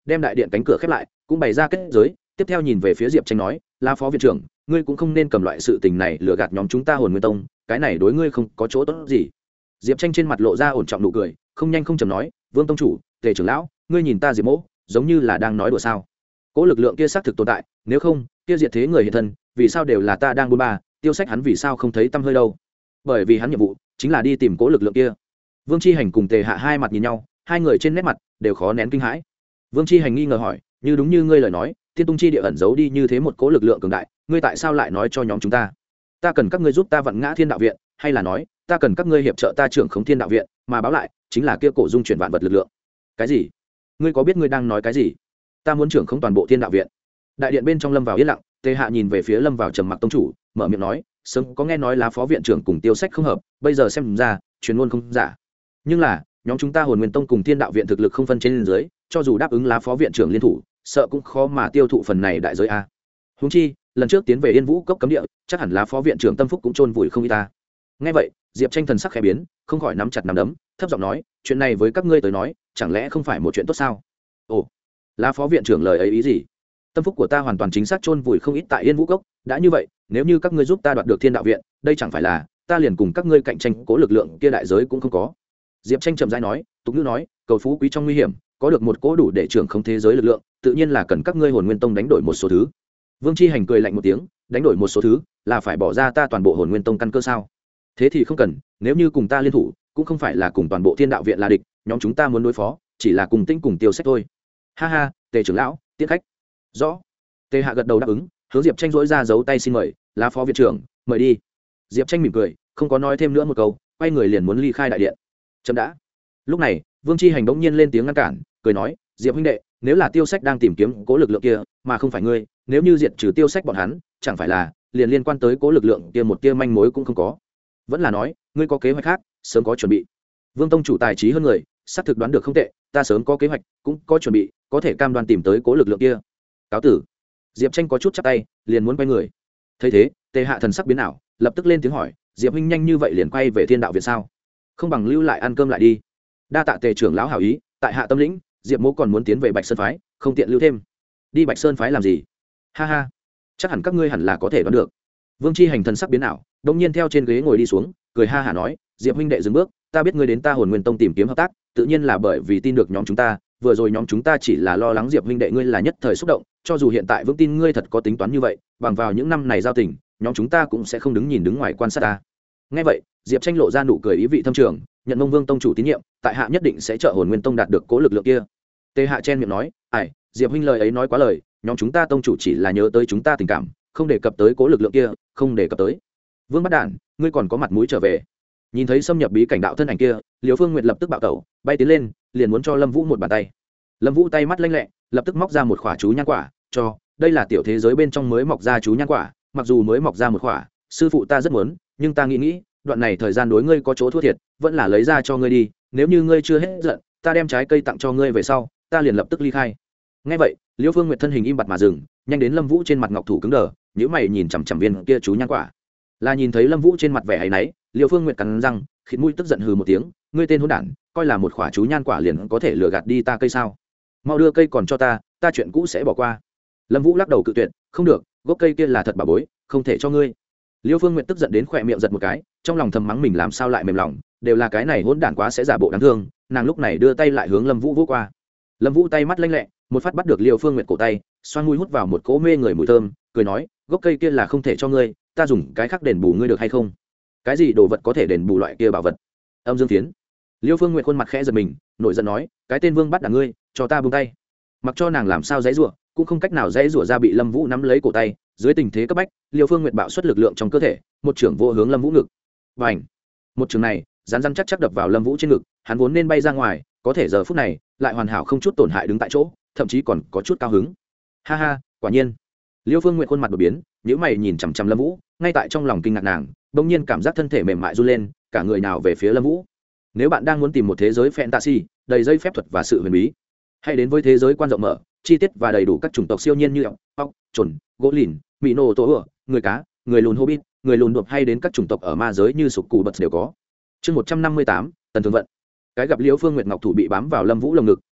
đem đại điện cánh cửa khép lại cũng bày ra kết giới, tiếp theo nhìn về phía Diệp Tranh nói, la phó viện trưởng, ngươi cũng không nên cầm loại sự tình này lừa gạt nhóm chúng ta Hồn Nguyên Tông, cái này đối ngươi không có chỗ tốt gì. Diệp Tranh trên mặt lộ ra ổn trọng nụ cười, không nhanh không chậm nói, Vương tông chủ, Tề trưởng lão, ngươi nhìn ta Diệp Mỗ giống như là đang nói đùa sao? Cố lực lượng kia xác thực tồn tại, nếu không kia diệt thế người hiện thân, vì sao đều là ta đang buôn ba, Tiêu Sách hắn vì sao không thấy tăm hơi đâu? Bởi vì hắn nhiệm vụ chính là đi tìm cố lực lượng kia. Vương Chi Hành cùng Tề Hạ hai mặt nhìn nhau, hai người trên nét mặt đều khó nén kinh hãi. Vương Chi Hành nghi ngờ hỏi, như đúng như ngươi lời nói, Thiên Tung Chi địa ẩn giấu đi như thế một cố lực lượng cường đại, ngươi tại sao lại nói cho nhóm chúng ta? Ta cần các ngươi giúp ta vặn ngã Thiên Đạo viện, hay là nói, ta cần các ngươi hiệp trợ ta trưởng khống Thiên Đạo viện, mà báo lại chính là kia cổ dung chuyển vạn vật lực lượng. Cái gì? Ngươi có biết ngươi đang nói cái gì? Ta muốn trưởng khống toàn bộ Thiên Đạo viện. Đại điện bên trong lâm vào yên lặng, Tề Hạ nhìn về phía lâm vào trầm mặc tông chủ, mở miệng nói, sớm có nghe nói lá phó viện trưởng cùng Tiêu Sách không hợp, bây giờ xem ra truyền ngôn không giả. Nhưng là nhóm chúng ta Hồn Nguyên Tông cùng Thiên Đạo viện thực lực không phân trên dưới, cho dù đáp ứng lá phó viện trưởng liên thủ, sợ cũng khó mà tiêu thụ phần này đại giới a. Huống chi lần trước tiến về Yên Vũ cốc cấm địa, chắc hẳn lá phó viện trưởng tâm phúc cũng chôn vùi không ít ta. Nghe vậy, Diệp Tranh thần sắc khẽ biến, không khỏi nắm chặt nắm đấm, thấp giọng nói, chuyện này với các ngươi tới nói, chẳng lẽ không phải một chuyện tốt sao? Ồ, lá phó viện trưởng lời ấy ý gì? Tâm phúc của ta hoàn toàn chính xác chôn vùi không ít tại Yên Vũ cốc, đã như vậy, nếu như các ngươi giúp ta đoạt được Thiên Đạo viện, đây chẳng phải là ta liền cùng các ngươi cạnh tranh cố lực lượng kia đại giới cũng không có. Diệp Tranh chậm rãi nói, tục ngữ nói, cầu phú quý trong nguy hiểm, có được một cố đủ để trưởng không thế giới lực lượng, tự nhiên là cần các ngươi Hồn Nguyên Tông đánh đổi một số thứ. Vương Chi Hành cười lạnh một tiếng, đánh đổi một số thứ, là phải bỏ ra ta toàn bộ Hồn Nguyên Tông căn cơ sao? Thế thì không cần, nếu như cùng ta liên thủ, cũng không phải là cùng toàn bộ Thiên Đạo viện là địch, nhóm chúng ta muốn đối phó, chỉ là cùng Tinh cùng Tiêu Sách thôi. Ha ha, Tề trưởng lão, tiễn khách. Rõ. Tề Hạ gật đầu đáp ứng, hướng Diệp Tranh dỗi ra giấu tay xin mời, lá phó viện trưởng, mời đi. Diệp Tranh mỉm cười, không có nói thêm nữa một câu, quay người liền muốn ly khai đại điện. Chậm đã. Lúc này, Vương Chi Hành bỗng nhiên lên tiếng ngăn cản, cười nói, Diệp huynh đệ, nếu là Tiêu Sách đang tìm kiếm cố lực lượng kia, mà không phải ngươi, nếu như diệt trừ Tiêu Sách bọn hắn, chẳng phải là liền liên quan tới cố lực lượng kia một tia manh mối cũng không có. Vẫn là nói, ngươi có kế hoạch khác, sớm có chuẩn bị. Vương tông chủ tài trí hơn người, xác thực đoán được không tệ, ta sớm có kế hoạch, cũng có chuẩn bị, có thể cam đoan tìm tới cố lực lượng kia. Cáo tử. Diệp Tranh có chút chắp tay, liền muốn quay người. Thấy thế, Tề Hạ thần sắc biến ảo, lập tức lên tiếng hỏi, Diệp huynh nhanh như vậy liền quay về Thiên Đạo viện sao? Không bằng lưu lại ăn cơm lại đi. Đa tạ Tề trưởng lão hảo ý, tại Hạ tâm lĩnh, Diệp Mỗ còn muốn tiến về Bạch Sơn phái, không tiện lưu thêm. Đi Bạch Sơn phái làm gì? Ha ha, chắc hẳn các ngươi hẳn là có thể đoán được. Vương Chi Hành thần sắc biến ảo, đột nhiên theo trên ghế ngồi đi xuống, cười ha hả nói, Diệp huynh đệ dừng bước, ta biết ngươi đến ta Hồn Nguyên Tông tìm kiếm hợp tác, tự nhiên là bởi vì tin được nhóm chúng ta, vừa rồi nhóm chúng ta chỉ là lo lắng Diệp huynh đệ ngươi là nhất thời xúc động, cho dù hiện tại vững tin ngươi thật có tính toán như vậy, bằng vào những năm này giao tình, nhóm chúng ta cũng sẽ không đứng nhìn đứng ngoài quan sát ta. Nghe vậy, Diệp Tranh lộ ra nụ cười ý vị thâm trường, nhận Mông Vương tông chủ tín nhiệm, tại hạ nhất định sẽ trợ Hồn Nguyên Tông đạt được cố lực lượng kia. Tề Hạ chen miệng nói, "Ải, Diệp huynh lời ấy nói quá lời, nhóm chúng ta tông chủ chỉ là nhớ tới chúng ta tình cảm, không đề cập tới cố lực lượng kia, không đề cập tới." Vương Bất Đản, ngươi còn có mặt mũi trở về? Nhìn thấy xâm nhập bí cảnh đạo thân ảnh kia, Liễu Phương Nguyệt lập tức bạo tẩu, bay tiến lên, liền muốn cho Lâm Vũ một bàn tay. Lâm Vũ tay mắt lanh lẹ, lập tức móc ra một quả chú nhan quả, cho, đây là tiểu thế giới bên trong mới mọc ra chú nhan quả, mặc dù mới mọc ra một quả, sư phụ ta rất muốn, nhưng ta nghĩ nghĩ, đoạn này thời gian đối ngươi có chỗ thua thiệt, vẫn là lấy ra cho ngươi đi, nếu như ngươi chưa hết giận, ta đem trái cây tặng cho ngươi về sau, ta liền lập tức ly khai. Nghe vậy, Liễu Phương Nguyệt thân hình im bặt mà dừng, nhanh đến Lâm Vũ trên mặt ngọc thủ cứng đờ, nhíu mày nhìn chằm chằm viên kia chú nhan quả. Là nhìn thấy Lâm Vũ trên mặt vẻ áy náy, Liễu Phương Nguyệt cắn răng, khịt mũi tức giận hừ một tiếng, ngươi tên hỗn đản, coi là một quả chú nhan quả liền có thể lừa gạt đi ta cây sao? Mau đưa cây còn cho ta, ta chuyện cũ sẽ bỏ qua. Lâm Vũ lắc đầu cự tuyệt, không được, gốc cây kia là thật bà bối, không thể cho ngươi. Liễu Phương Nguyệt tức giận đến khỏe miệng giật một cái, trong lòng thầm mắng mình làm sao lại mềm lòng, đều là cái này hỗn đản quá sẽ giả bộ đáng thương, nàng lúc này đưa tay lại hướng Lâm Vũ vỗ qua. Lâm Vũ tay mắt lanh lẹ, một phát bắt được Liễu Phương Nguyệt cổ tay, xoang mũi hút vào một cỗ mê người mùi thơm, cười nói, gốc cây kia là không thể cho ngươi, ta dùng cái khác đền bù ngươi được hay không? Cái gì đồ vật có thể đền bù loại kia bảo vật? Âm Dương Phiến. Liễu Phương Nguyệt khuôn mặt khẽ giật mình, nổi giận nói, cái tên Vương bắt đả ngươi, cho ta buông tay. Mặc cho nàng làm sao dãy rủa, cũng không cách nào dãy rủa ra bị Lâm Vũ nắm lấy cổ tay, dưới tình thế cấp bách, Liễu Phương Nguyệt bạo xuất lực lượng trong cơ thể, một chưởng vô hướng Lâm Vũ ngực. Bành! Một chưởng này, rắn rắn chắc chắc đập vào Lâm Vũ trên ngực, hắn vốn nên bay ra ngoài, có thể giờ phút này, lại hoàn hảo không chút tổn hại đứng tại chỗ, thậm chí còn có chút cao hứng. Ha ha, quả nhiên. Liễu Phương Nguyệt khuôn mặt đột biến, nhíu mày nhìn chằm chằm Lâm Vũ, ngay tại trong lòng kinh ngạc nàng, bỗng nhiên cảm giác thân thể mềm mại run lên, cả người nào về phía Lâm Vũ. Nếu bạn đang muốn tìm một thế giới fantasy đầy dây phép thuật và sự huyền bí, hãy đến với thế giới quan rộng mở, chi tiết và đầy đủ các chủng tộc siêu nhiên như ốc, ốc, chuẩn, gỗ lìn, mỹ nô tổ ửa, người cá, người lùn hobbit, người lùn đột hay đến các chủng tộc ở ma giới như sục cù bật đều có. Chương một trăm năm mươi tám, Tần Thường Vận. Cái gặp Liễu Phương Nguyệt ngọc thủ bị bám vào Lâm Vũ lồng ngực,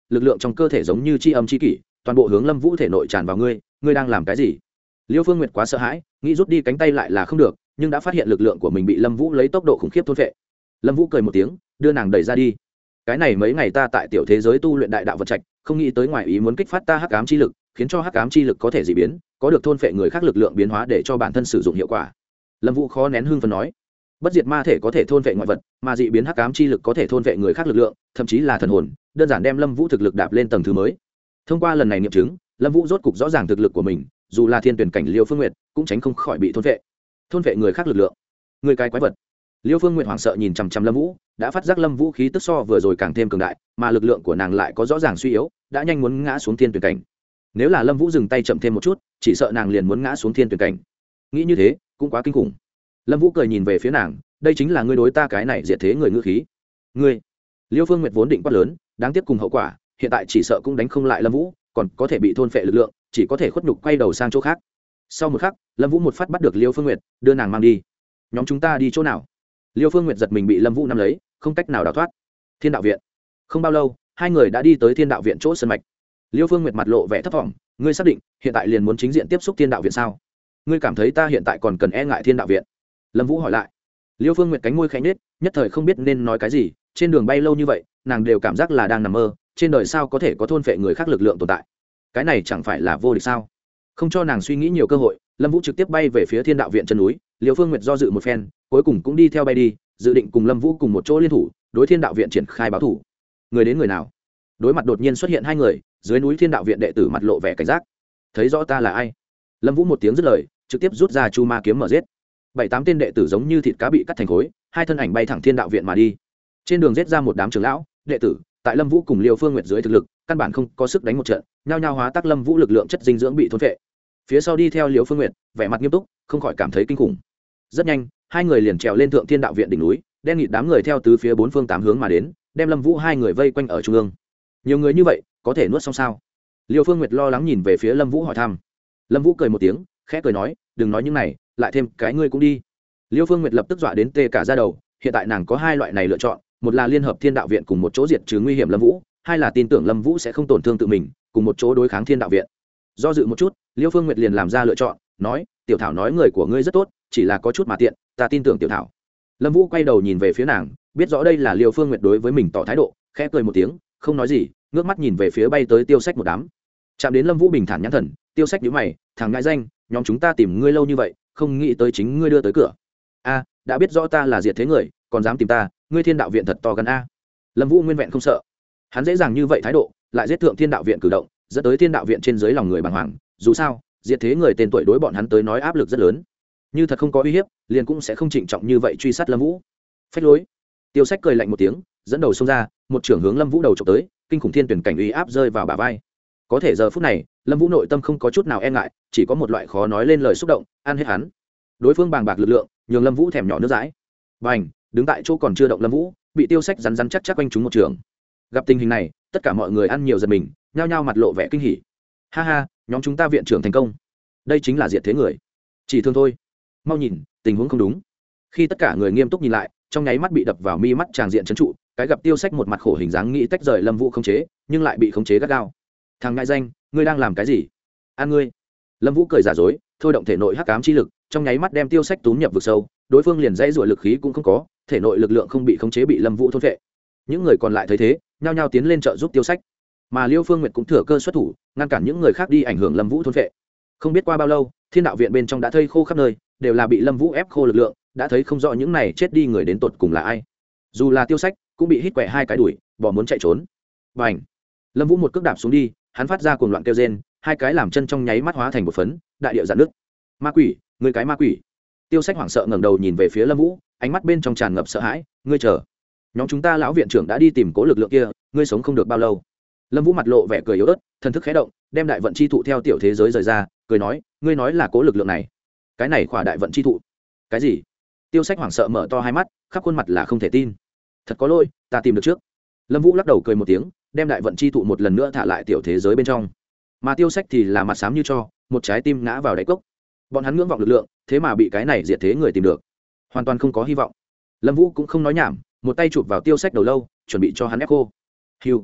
lực lượng trong cơ thể giống như chi âm chi kỷ toàn bộ hướng lâm vũ thể nội tràn vào ngươi ngươi đang làm cái gì? Liêu Phương Nguyệt quá sợ hãi, nghĩ rút đi cánh tay lại là không được, nhưng đã phát hiện lực lượng của mình bị lâm vũ lấy tốc độ khủng khiếp thôn phệ. Lâm vũ cười một tiếng, đưa nàng đẩy ra đi. Cái này mấy ngày ta tại tiểu thế giới tu luyện đại đạo vật trạch, không nghĩ tới ngoài ý muốn kích phát ta hắc ám chi lực, khiến cho hắc ám chi lực có thể dị biến, có được thôn phệ người khác lực lượng biến hóa để cho bản thân sử dụng hiệu quả. Lâm vũ khó nén hưng phấn nói, bất diệt ma thể có thể thôn phệ ngoại vật, mà dị biến hắc ám chi lực có thể thôn phệ người khác lực lượng, thậm chí là thần hồn, đơn giản đem lâm vũ thực lực đạp lên tầng thứ mới. Thông qua lần này nghiệm chứng, lâm vũ rốt cục rõ ràng thực lực của mình, dù là thiên tuyển cảnh Liêu Phương Nguyệt cũng tránh không khỏi bị thôn phệ. Thôn phệ người khác lực lượng, người cái quái vật. Liêu Phương Nguyệt hoảng sợ nhìn chằm chằm lâm vũ, đã phát giác lâm vũ khí tức so vừa rồi càng thêm cường đại, mà lực lượng của nàng lại có rõ ràng suy yếu, đã nhanh muốn ngã xuống thiên tuyển cảnh. Nếu là lâm vũ dừng tay chậm thêm một chút, chỉ sợ nàng liền muốn ngã xuống thiên tuyển cảnh. Nghĩ như thế cũng quá kinh khủng. Lâm vũ cười nhìn về phía nàng, đây chính là ngươi đối ta cái này diệt thế người ngữ khí. Ngươi. Liêu Phương Nguyệt vốn định quát lớn, đáng tiếc cùng hậu quả, hiện tại chỉ sợ cũng đánh không lại lâm vũ, còn có thể bị thôn phệ lực lượng, chỉ có thể khuất nhục quay đầu sang chỗ khác. Sau một khắc, lâm vũ một phát bắt được Liêu Phương Nguyệt, đưa nàng mang đi. Nhóm chúng ta đi chỗ nào? Liêu Phương Nguyệt giật mình bị lâm vũ nắm lấy, không cách nào đào thoát. Thiên đạo viện. Không bao lâu, hai người đã đi tới thiên đạo viện chỗ sân mạch. Liêu Phương Nguyệt mặt lộ vẻ thất vọng, ngươi xác định hiện tại liền muốn chính diện tiếp xúc thiên đạo viện sao? Ngươi cảm thấy ta hiện tại còn cần e ngại thiên đạo viện? Lâm vũ hỏi lại. Liêu Phương Nguyệt cánh môi khẽ nhếch, nhất thời không biết nên nói cái gì, trên đường bay lâu như vậy, nàng đều cảm giác là đang nằm mơ, trên đời sao có thể có thôn phệ người khác lực lượng tồn tại? Cái này chẳng phải là vô địch sao? Không cho nàng suy nghĩ nhiều cơ hội, lâm vũ trực tiếp bay về phía thiên đạo viện chân núi. Liêu Phương Nguyệt do dự một phen, cuối cùng cũng đi theo bay đi, dự định cùng lâm vũ cùng một chỗ liên thủ đối thiên đạo viện triển khai báo thủ. Người đến người nào? Đối mặt đột nhiên xuất hiện hai người, dưới núi thiên đạo viện đệ tử mặt lộ vẻ cảnh giác. Thấy rõ ta là ai? Lâm vũ một tiếng dứt lời, trực tiếp rút ra chu ma kiếm mở giết. Bảy tám tên đệ tử giống như thịt cá bị cắt thành khối, hai thân ảnh bay thẳng thiên đạo viện mà đi. Trên đường giết ra một đám trưởng lão đệ tử, tại lâm vũ cùng Liêu Phương Nguyệt dưới thực lực căn bản không có sức đánh một trận, nhao nhao hóa tác lâm vũ lực lượng chất dinh dưỡng bị thôn phệ. Phía sau đi theo Liêu Phương Nguyệt, vẻ mặt nghiêm túc, không khỏi cảm thấy kinh khủng. Rất nhanh, hai người liền trèo lên thượng thiên đạo viện đỉnh núi, đen nghịt đám người theo tứ phía bốn phương tám hướng mà đến, đem lâm vũ hai người vây quanh ở trung ương. Nhiều người như vậy có thể nuốt xong sao? Liêu Phương Nguyệt lo lắng nhìn về phía lâm vũ hỏi thăm. Lâm vũ cười một tiếng, khẽ cười nói, đừng nói những này, lại thêm cái ngươi cũng đi. Liêu Phương Nguyệt lập tức dọa đến tê cả da đầu, hiện tại nàng có hai loại này lựa chọn, một là liên hợp thiên đạo viện cùng một chỗ diệt trừ nguy hiểm lâm vũ, hai là tin tưởng lâm vũ sẽ không tổn thương tự mình, cùng một chỗ đối kháng thiên đạo viện. Do dự một chút, Liêu Phương Nguyệt liền làm ra lựa chọn, nói, tiểu thảo nói người của ngươi rất tốt, chỉ là có chút mà tiện, ta tin tưởng tiểu thảo. Lâm vũ quay đầu nhìn về phía nàng, biết rõ đây là Liêu Phương Nguyệt đối với mình tỏ thái độ, khẽ cười một tiếng, không nói gì, ngước mắt nhìn về phía bay tới Tiêu Sách một đám. Chạm đến lâm vũ bình thản nhãn thần, Tiêu Sách nhíu mày, thằng ngại danh, nhóm chúng ta tìm ngươi lâu như vậy, không nghĩ tới chính ngươi đưa tới cửa. A, đã biết rõ ta là diệt thế người, còn dám tìm ta, ngươi thiên đạo viện thật to gan a. Lâm vũ nguyên vẹn không sợ, hắn dễ dàng như vậy thái độ, lại giết thượng thiên đạo viện cử động, dẫn tới thiên đạo viện trên dưới lòng người bàng hoàng. Dù sao diệt thế người tên tuổi đối bọn hắn tới nói áp lực rất lớn, như thật không có uy hiếp liền cũng sẽ không trịnh trọng như vậy truy sát lâm vũ. Phách lối. Tiêu Sách cười lạnh một tiếng, dẫn đầu xông ra, một trưởng hướng lâm vũ đầu trộm tới, kinh khủng thiên tuyển cảnh uy áp rơi vào bả vai. Có thể giờ phút này lâm vũ nội tâm không có chút nào e ngại, chỉ có một loại khó nói lên lời xúc động, ăn hết hắn. Đối phương bàng bạc lực lượng nhường lâm vũ thèm nhỏ nước dãi. Bành, đứng tại chỗ còn chưa động lâm vũ bị Tiêu Sách rắn rắn chắc chắc quanh trúng một trường. Gặp tình hình này, tất cả mọi người ăn nhiều giật mình, nhao nhao mặt lộ vẻ kinh hỉ. Ha ha, nhóm chúng ta viện trưởng thành công, đây chính là diệt thế người. Chỉ thương thôi, mau nhìn, tình huống không đúng. Khi tất cả người nghiêm túc nhìn lại, trong nháy mắt bị đập vào mi mắt tràng diện trấn trụ, cái gặp Tiêu Sách một mặt khổ hình dáng nghĩ tách rời lâm vũ khống chế, nhưng lại bị khống chế gắt gao. Thằng ngại danh, ngươi đang làm cái gì? An ngươi. Lâm vũ cười giả dối, thôi động thể nội hắc ám chi lực, trong nháy mắt đem Tiêu Sách túm nhập vực sâu, đối phương liền dãy rủa lực khí cũng không có, thể nội lực lượng không bị khống chế bị lâm vũ thôn phệ. Những người còn lại thấy thế, nhao nhao tiến lên trợ giúp Tiêu Sách, mà Liêu Phương Nguyệt cũng thừa cơ xuất thủ, ngăn cản những người khác đi ảnh hưởng lâm vũ thôn phệ. Không biết qua bao lâu, thiên đạo viện bên trong đã thây khô khắp nơi, đều là bị lâm vũ ép khô lực lượng, đã thấy không rõ những này chết đi người đến tột cùng là ai. Dù là Tiêu Sách cũng bị hít quẹ hai cái đuổi, bỏ muốn chạy trốn. Bành! Lâm vũ một cước đạp xuống đi, hắn phát ra cuồng loạn kêu rên, hai cái làm chân trong nháy mắt hóa thành một phấn, đại địa dạn nước. Ma quỷ, ngươi cái ma quỷ! Tiêu Sách hoảng sợ ngẩng đầu nhìn về phía lâm vũ, ánh mắt bên trong tràn ngập sợ hãi, ngươi chờ, nhóm chúng ta lão viện trưởng đã đi tìm cố lực lượng kia, ngươi sống không được bao lâu. Lâm vũ mặt lộ vẻ cười yếu ớt, thần thức khé động, đem đại vận chi thụ theo tiểu thế giới rời ra, cười nói, ngươi nói là cố lực lượng này? Cái này khỏa đại vận chi thụ? Cái gì? Tiêu Sách hoảng sợ mở to hai mắt, khắp khuôn mặt là không thể tin. Thật có lỗi, ta tìm được trước. Lâm vũ lắc đầu cười một tiếng, đem đại vận chi thụ một lần nữa thả lại tiểu thế giới bên trong. Mà Tiêu Sách thì là mặt xám như cho, một trái tim ngã vào đáy cốc. Bọn hắn ngưỡng vọng lực lượng, thế mà bị cái này diệt thế người tìm được, hoàn toàn không có hy vọng. Lâm vũ cũng không nói nhảm, một tay chụp vào Tiêu Sách đầu lâu, chuẩn bị cho hắn ép khô. Hưu.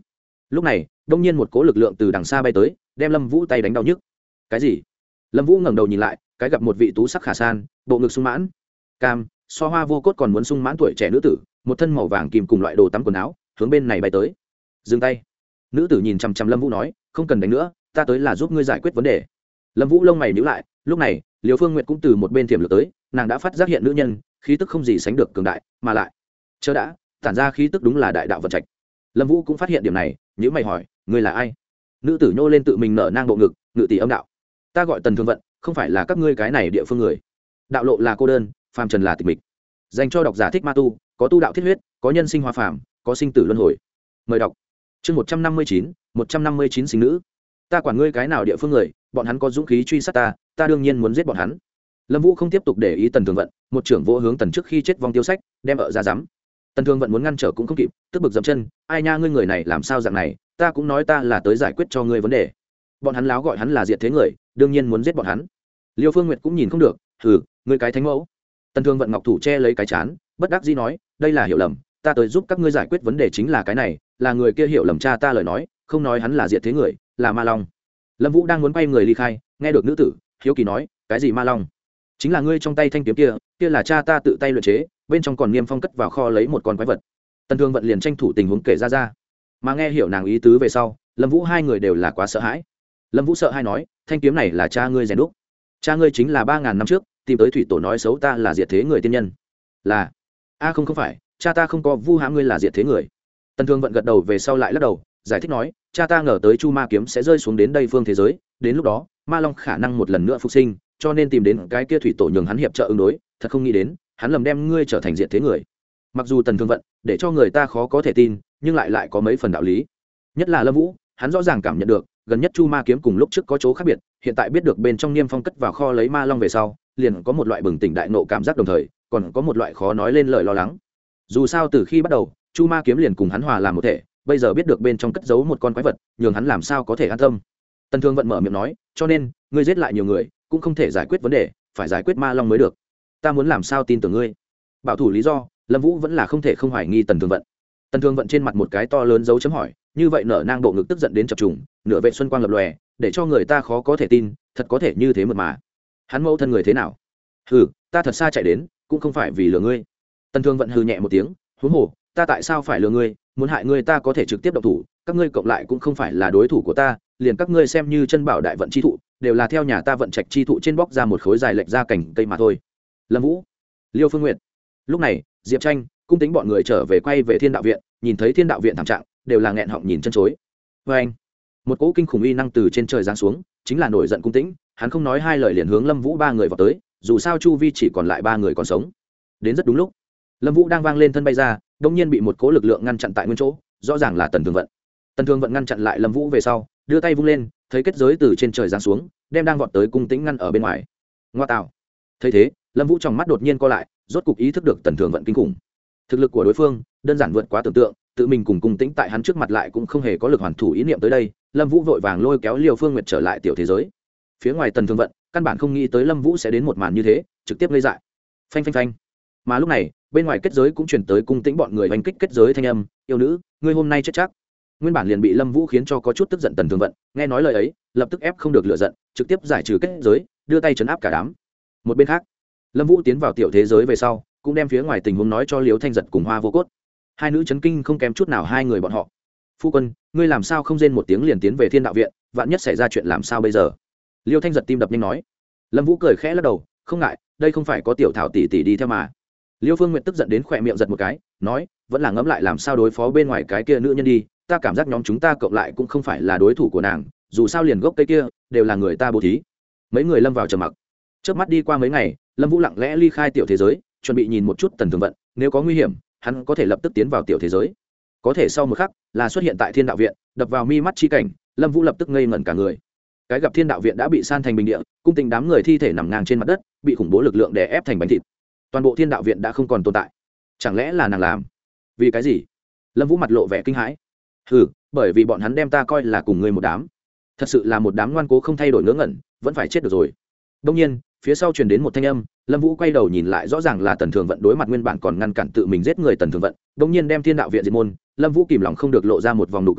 lúc này đông nhiên một cỗ lực lượng từ đằng xa bay tới đem lâm vũ tay đánh đau nhức. Cái gì? Lâm vũ ngẩng đầu nhìn lại, cái gặp một vị tú sắc khả san, bộ ngực sung mãn cam so hoa vô cốt còn muốn sung mãn tuổi trẻ nữ tử, một thân màu vàng kìm cùng loại đồ tắm quần áo, hướng bên này bay tới. Dừng tay. Nữ tử nhìn chằm chằm Lâm Vũ nói, không cần đánh nữa, ta tới là giúp ngươi giải quyết vấn đề. Lâm Vũ lông mày nhíu lại, lúc này Liêu Phương Nguyệt cũng từ một bên tiềm lực tới, nàng đã phát giác hiện nữ nhân khí tức không gì sánh được cường đại, mà lại chờ đã tản ra khí tức đúng là đại đạo vận trạch. Lâm Vũ cũng phát hiện điểm này, nhíu mày hỏi, ngươi là ai? Nữ tử nhô lên tự mình nở nang bộ ngực, ngự tỷ âm đạo, ta gọi Tần Thương Vận, không phải là các ngươi cái này địa phương người. Đạo lộ là cô đơn, phàm trần là tịch mịch, dành cho độc giả thích ma tu, có tu đạo thiết huyết, có nhân sinh hoa phàm, có sinh tử luân hồi. Mời đọc. Chương một trăm năm mươi chín, một trăm năm mươi chín sinh nữ. Ta quản ngươi cái nào địa phương người, bọn hắn có dũng khí truy sát ta, ta đương nhiên muốn giết bọn hắn. Lâm Vũ không tiếp tục để ý Tần Thường Vận, một trưởng vỗ hướng Tần trước khi chết vong tiêu sách, đem ở ra giám. Tần Thường Vận muốn ngăn trở cũng không kịp, tức bực dậm chân, ai nha, ngươi người này làm sao dạng này, ta cũng nói ta là tới giải quyết cho ngươi vấn đề. Bọn hắn láo gọi hắn là diệt thế người, đương nhiên muốn giết bọn hắn. Liêu Phương Nguyệt cũng nhìn không được, hừ, ngươi cái thánh mẫu. Tần Thường Vận ngọc thủ che lấy cái chán, bất đắc dĩ nói, đây là hiểu lầm, ta tới giúp các ngươi giải quyết vấn đề chính là cái này, là người kia hiểu lầm cha ta lời nói, không nói hắn là diệt thế người, là ma long. Lâm Vũ đang muốn quay người ly khai, nghe được nữ tử hiếu kỳ nói, cái gì ma long? Chính là ngươi trong tay thanh kiếm kia, kia là cha ta tự tay luyện chế, bên trong còn niêm phong cất vào kho lấy một con quái vật. Tần Thương Vận liền tranh thủ tình huống kể ra ra, mà nghe hiểu nàng ý tứ về sau, Lâm Vũ hai người đều là quá sợ hãi. Lâm Vũ sợ hãi nói, thanh kiếm này là cha ngươi rèn đúc, cha ngươi chính là ba ngàn năm trước tìm tới thủy tổ nói xấu ta là diệt thế người tiên nhân. Là a không không phải, cha ta không có vu hãm ngươi là diệt thế người. Tần Thương Vận gật đầu về sau lại lắc đầu, giải thích nói, cha ta ngờ tới chu ma kiếm sẽ rơi xuống đến đây phương thế giới, đến lúc đó ma long khả năng một lần nữa phục sinh, cho nên tìm đến cái kia thủy tổ nhường hắn hiệp trợ ứng đối, thật không nghĩ đến hắn lầm đem ngươi trở thành diệt thế người. Mặc dù Tần Thương Vận để cho người ta khó có thể tin, nhưng lại lại có mấy phần đạo lý. Nhất là Lâm Vũ, hắn rõ ràng cảm nhận được gần nhất chu ma kiếm cùng lúc trước có chỗ khác biệt, hiện tại biết được bên trong niêm phong cất vào kho lấy ma long về sau, liền có một loại bừng tỉnh đại nộ cảm giác, đồng thời còn có một loại khó nói lên lời lo lắng. Dù sao từ khi bắt đầu chu ma kiếm liền cùng hắn hòa làm một thể, bây giờ biết được bên trong cất giấu một con quái vật, nhường hắn làm sao có thể an tâm. Tần Thương Vận mở miệng nói, cho nên ngươi giết lại nhiều người cũng không thể giải quyết vấn đề, phải giải quyết ma long mới được. Ta muốn làm sao tin tưởng ngươi? Bảo thủ lý do, Lâm Vũ vẫn là không thể không hoài nghi Tần Thương Vận. Tần Thương Vận trên mặt một cái to lớn dấu chấm hỏi, như vậy nở nang bộ ngực tức giận đến chập trùng, nửa vệ xuân quang lập lòe, để cho người ta khó có thể tin, thật có thể như thế mượt mà. Hắn mẫu thân người thế nào? Hừ, ta thật xa chạy đến, cũng không phải vì lừa ngươi. Tần Thương Vận hừ nhẹ một tiếng, huống hồ, ta tại sao phải lừa ngươi, muốn hại ngươi ta có thể trực tiếp động thủ, các ngươi cộng lại cũng không phải là đối thủ của ta, liền các ngươi xem như chân bảo đại vận chi thụ, đều là theo nhà ta vận trạch chi thụ trên bóc ra một khối dài lệch ra cành cây mà thôi. Lâm Vũ, Liêu Phương Nguyệt. Lúc này, Diệp Tranh, Cung Tính bọn người trở về quay về Thiên Đạo viện, nhìn thấy Thiên Đạo viện thảm trạng, đều là nghẹn họng nhìn chân chối. Và anh, một cỗ kinh khủng uy năng từ trên trời giáng xuống, chính là nổi giận Cung Tính, hắn không nói hai lời liền hướng Lâm Vũ ba người vào tới, dù sao chu vi chỉ còn lại ba người còn sống. Đến rất đúng lúc, Lâm Vũ đang vang lên thân bay ra, đột nhiên bị một cỗ lực lượng ngăn chặn tại nguyên chỗ, rõ ràng là Tần Thương Vận. Tần Thương Vận ngăn chặn lại Lâm Vũ về sau, đưa tay vung lên, thấy kết giới từ trên trời giáng xuống, đem đang vọt tới Cung Tĩnh ngăn ở bên ngoài. Ngoa tạo. Thấy thế, Lâm Vũ trong mắt đột nhiên co lại, rốt cục ý thức được Tần Thương Vận kinh khủng. Thực lực của đối phương đơn giản vượt quá tưởng tượng, tự mình cùng Cung Tĩnh tại hắn trước mặt lại cũng không hề có lực hoàn thủ ý niệm tới đây, Lâm Vũ vội vàng lôi kéo Liêu Phương Nguyệt trở lại tiểu thế giới. Phía ngoài Tần Thương Vận, căn bản không nghĩ tới Lâm Vũ sẽ đến một màn như thế, trực tiếp ngây dại. Phanh phanh phanh. Mà lúc này, bên ngoài kết giới cũng truyền tới Cung Tĩnh bọn người đánh kích kết giới thanh âm, "Yêu nữ, ngươi hôm nay chết chắc." Nguyên bản liền bị Lâm Vũ khiến cho có chút tức giận Tần Thương Vận, nghe nói lời ấy, lập tức ép không được lửa giận, trực tiếp giải trừ kết giới, đưa tay trấn áp cả đám. Một bên khác, Lâm Vũ tiến vào tiểu thế giới về sau, cũng đem phía ngoài tình huống nói cho Liễu Thanh Giật cùng Hoa Vô Cốt. Hai nữ chấn kinh không kém chút nào hai người bọn họ. "Phu quân, ngươi làm sao không rên một tiếng liền tiến về Thiên Đạo viện, vạn nhất xảy ra chuyện làm sao bây giờ?" Liễu Thanh Giật tim đập nhanh nói. Lâm Vũ cười khẽ lắc đầu, "Không ngại, đây không phải có tiểu Thảo tỷ tỷ đi theo mà." Liêu Phương Nguyệt tức giận đến khỏe miệng giật một cái, nói, "Vẫn là ngẫm lại làm sao đối phó bên ngoài cái kia nữ nhân đi, ta cảm giác nhóm chúng ta cộng lại cũng không phải là đối thủ của nàng, dù sao liền gốc cây kia đều là người ta bố thí." Mấy người lâm vào trầm mặc. Chớp mắt đi qua mấy ngày, Lâm Vũ lặng lẽ ly khai tiểu thế giới, chuẩn bị nhìn một chút Tần Thương Vận, nếu có nguy hiểm, hắn có thể lập tức tiến vào tiểu thế giới. Có thể sau một khắc, là xuất hiện tại Thiên Đạo viện, đập vào mi mắt chi cảnh, Lâm Vũ lập tức ngây ngẩn cả người. Cái gặp Thiên Đạo viện đã bị san thành bình địa, cung tình đám người thi thể nằm ngang trên mặt đất, bị khủng bố lực lượng đè ép thành bánh thịt. Toàn bộ Thiên Đạo viện đã không còn tồn tại. Chẳng lẽ là nàng làm? Vì cái gì? Lâm Vũ mặt lộ vẻ kinh hãi. "Ừ, bởi vì bọn hắn đem ta coi là cùng ngươi một đám. Thật sự là một đám ngoan cố không thay đổi ngớ ngẩn, vẫn phải chết được rồi." Đương nhiên, phía sau truyền đến một thanh âm, Lâm Vũ quay đầu nhìn lại, rõ ràng là Tần Thường Vận đối mặt nguyên bản còn ngăn cản tự mình giết người Tần Thường Vận, đương nhiên đem Thiên Đạo viện diệt môn. Lâm Vũ kìm lòng không được lộ ra một vòng nụ cười,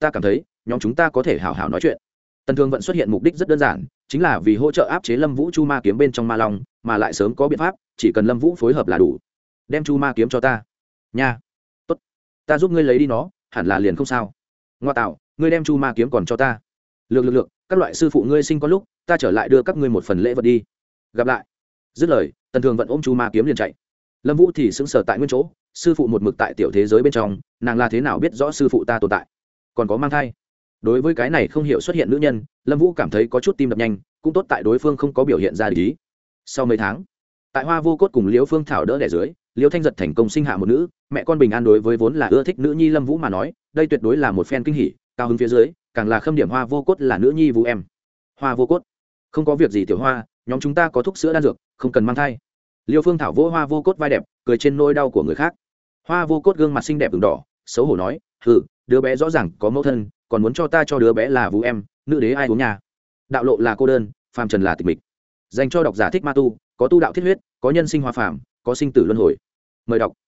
ta cảm thấy nhóm chúng ta có thể hào hào nói chuyện. Tần Thường Vận xuất hiện mục đích rất đơn giản, chính là vì hỗ trợ áp chế Lâm Vũ Chu Ma kiếm bên trong ma long, mà lại sớm có biện pháp, chỉ cần Lâm Vũ phối hợp là đủ. Đem Chu Ma kiếm cho ta. Nha. Tốt. Ta giúp ngươi lấy đi nó, hẳn là liền không sao. Ngoa tạo, ngươi đem Chu Ma kiếm còn cho ta. Lược lược lược, các loại sư phụ ngươi sinh con lúc, ta trở lại đưa các ngươi một phần lễ vật đi. Gặp lại. Dứt lời, Tần Thường Vận ôm Chu Ma kiếm liền chạy. Lâm Vũ thì sững sờ tại nguyên chỗ, sư phụ một mực tại tiểu thế giới bên trong, nàng là thế nào biết rõ sư phụ ta tồn tại, còn có mang thai. Đối với cái này không hiểu xuất hiện nữ nhân, Lâm Vũ cảm thấy có chút tim đập nhanh, cũng tốt tại đối phương không có biểu hiện ra ý. Sau mấy tháng, tại Hoa Vô Cốt cùng Liễu Phương Thảo đỡ đẻ dưới, Liễu Thanh Giật thành công sinh hạ một nữ, mẹ con bình an. Đối với vốn là ưa thích nữ nhi Lâm Vũ mà nói, đây tuyệt đối là một phen kinh hỉ, cao hứng phía dưới, càng là khâm điểm Hoa Vô Cốt là nữ nhi Vũ em. Hoa Vô Cốt, không có việc gì tiểu Hoa, nhóm chúng ta có thuốc sữa đan dược, không cần mang thai. Liễu Phương Thảo vỗ Hoa Vô Cốt vai đẹp, cười trên nỗi đau của người khác. Hoa Vô Cốt gương mặt xinh đẹp ửng đỏ, xấu hổ nói, "Hừ, đứa bé rõ ràng có mẫu thân, còn muốn cho ta cho đứa bé là Vũ em, nữ đế ai uống nhà. Đạo lộ là cô đơn, phàm trần là tịch mịch. Dành cho độc giả thích ma tu, có tu đạo thiết huyết, có nhân sinh hoa phàm, có sinh tử luân hồi. Mời đọc."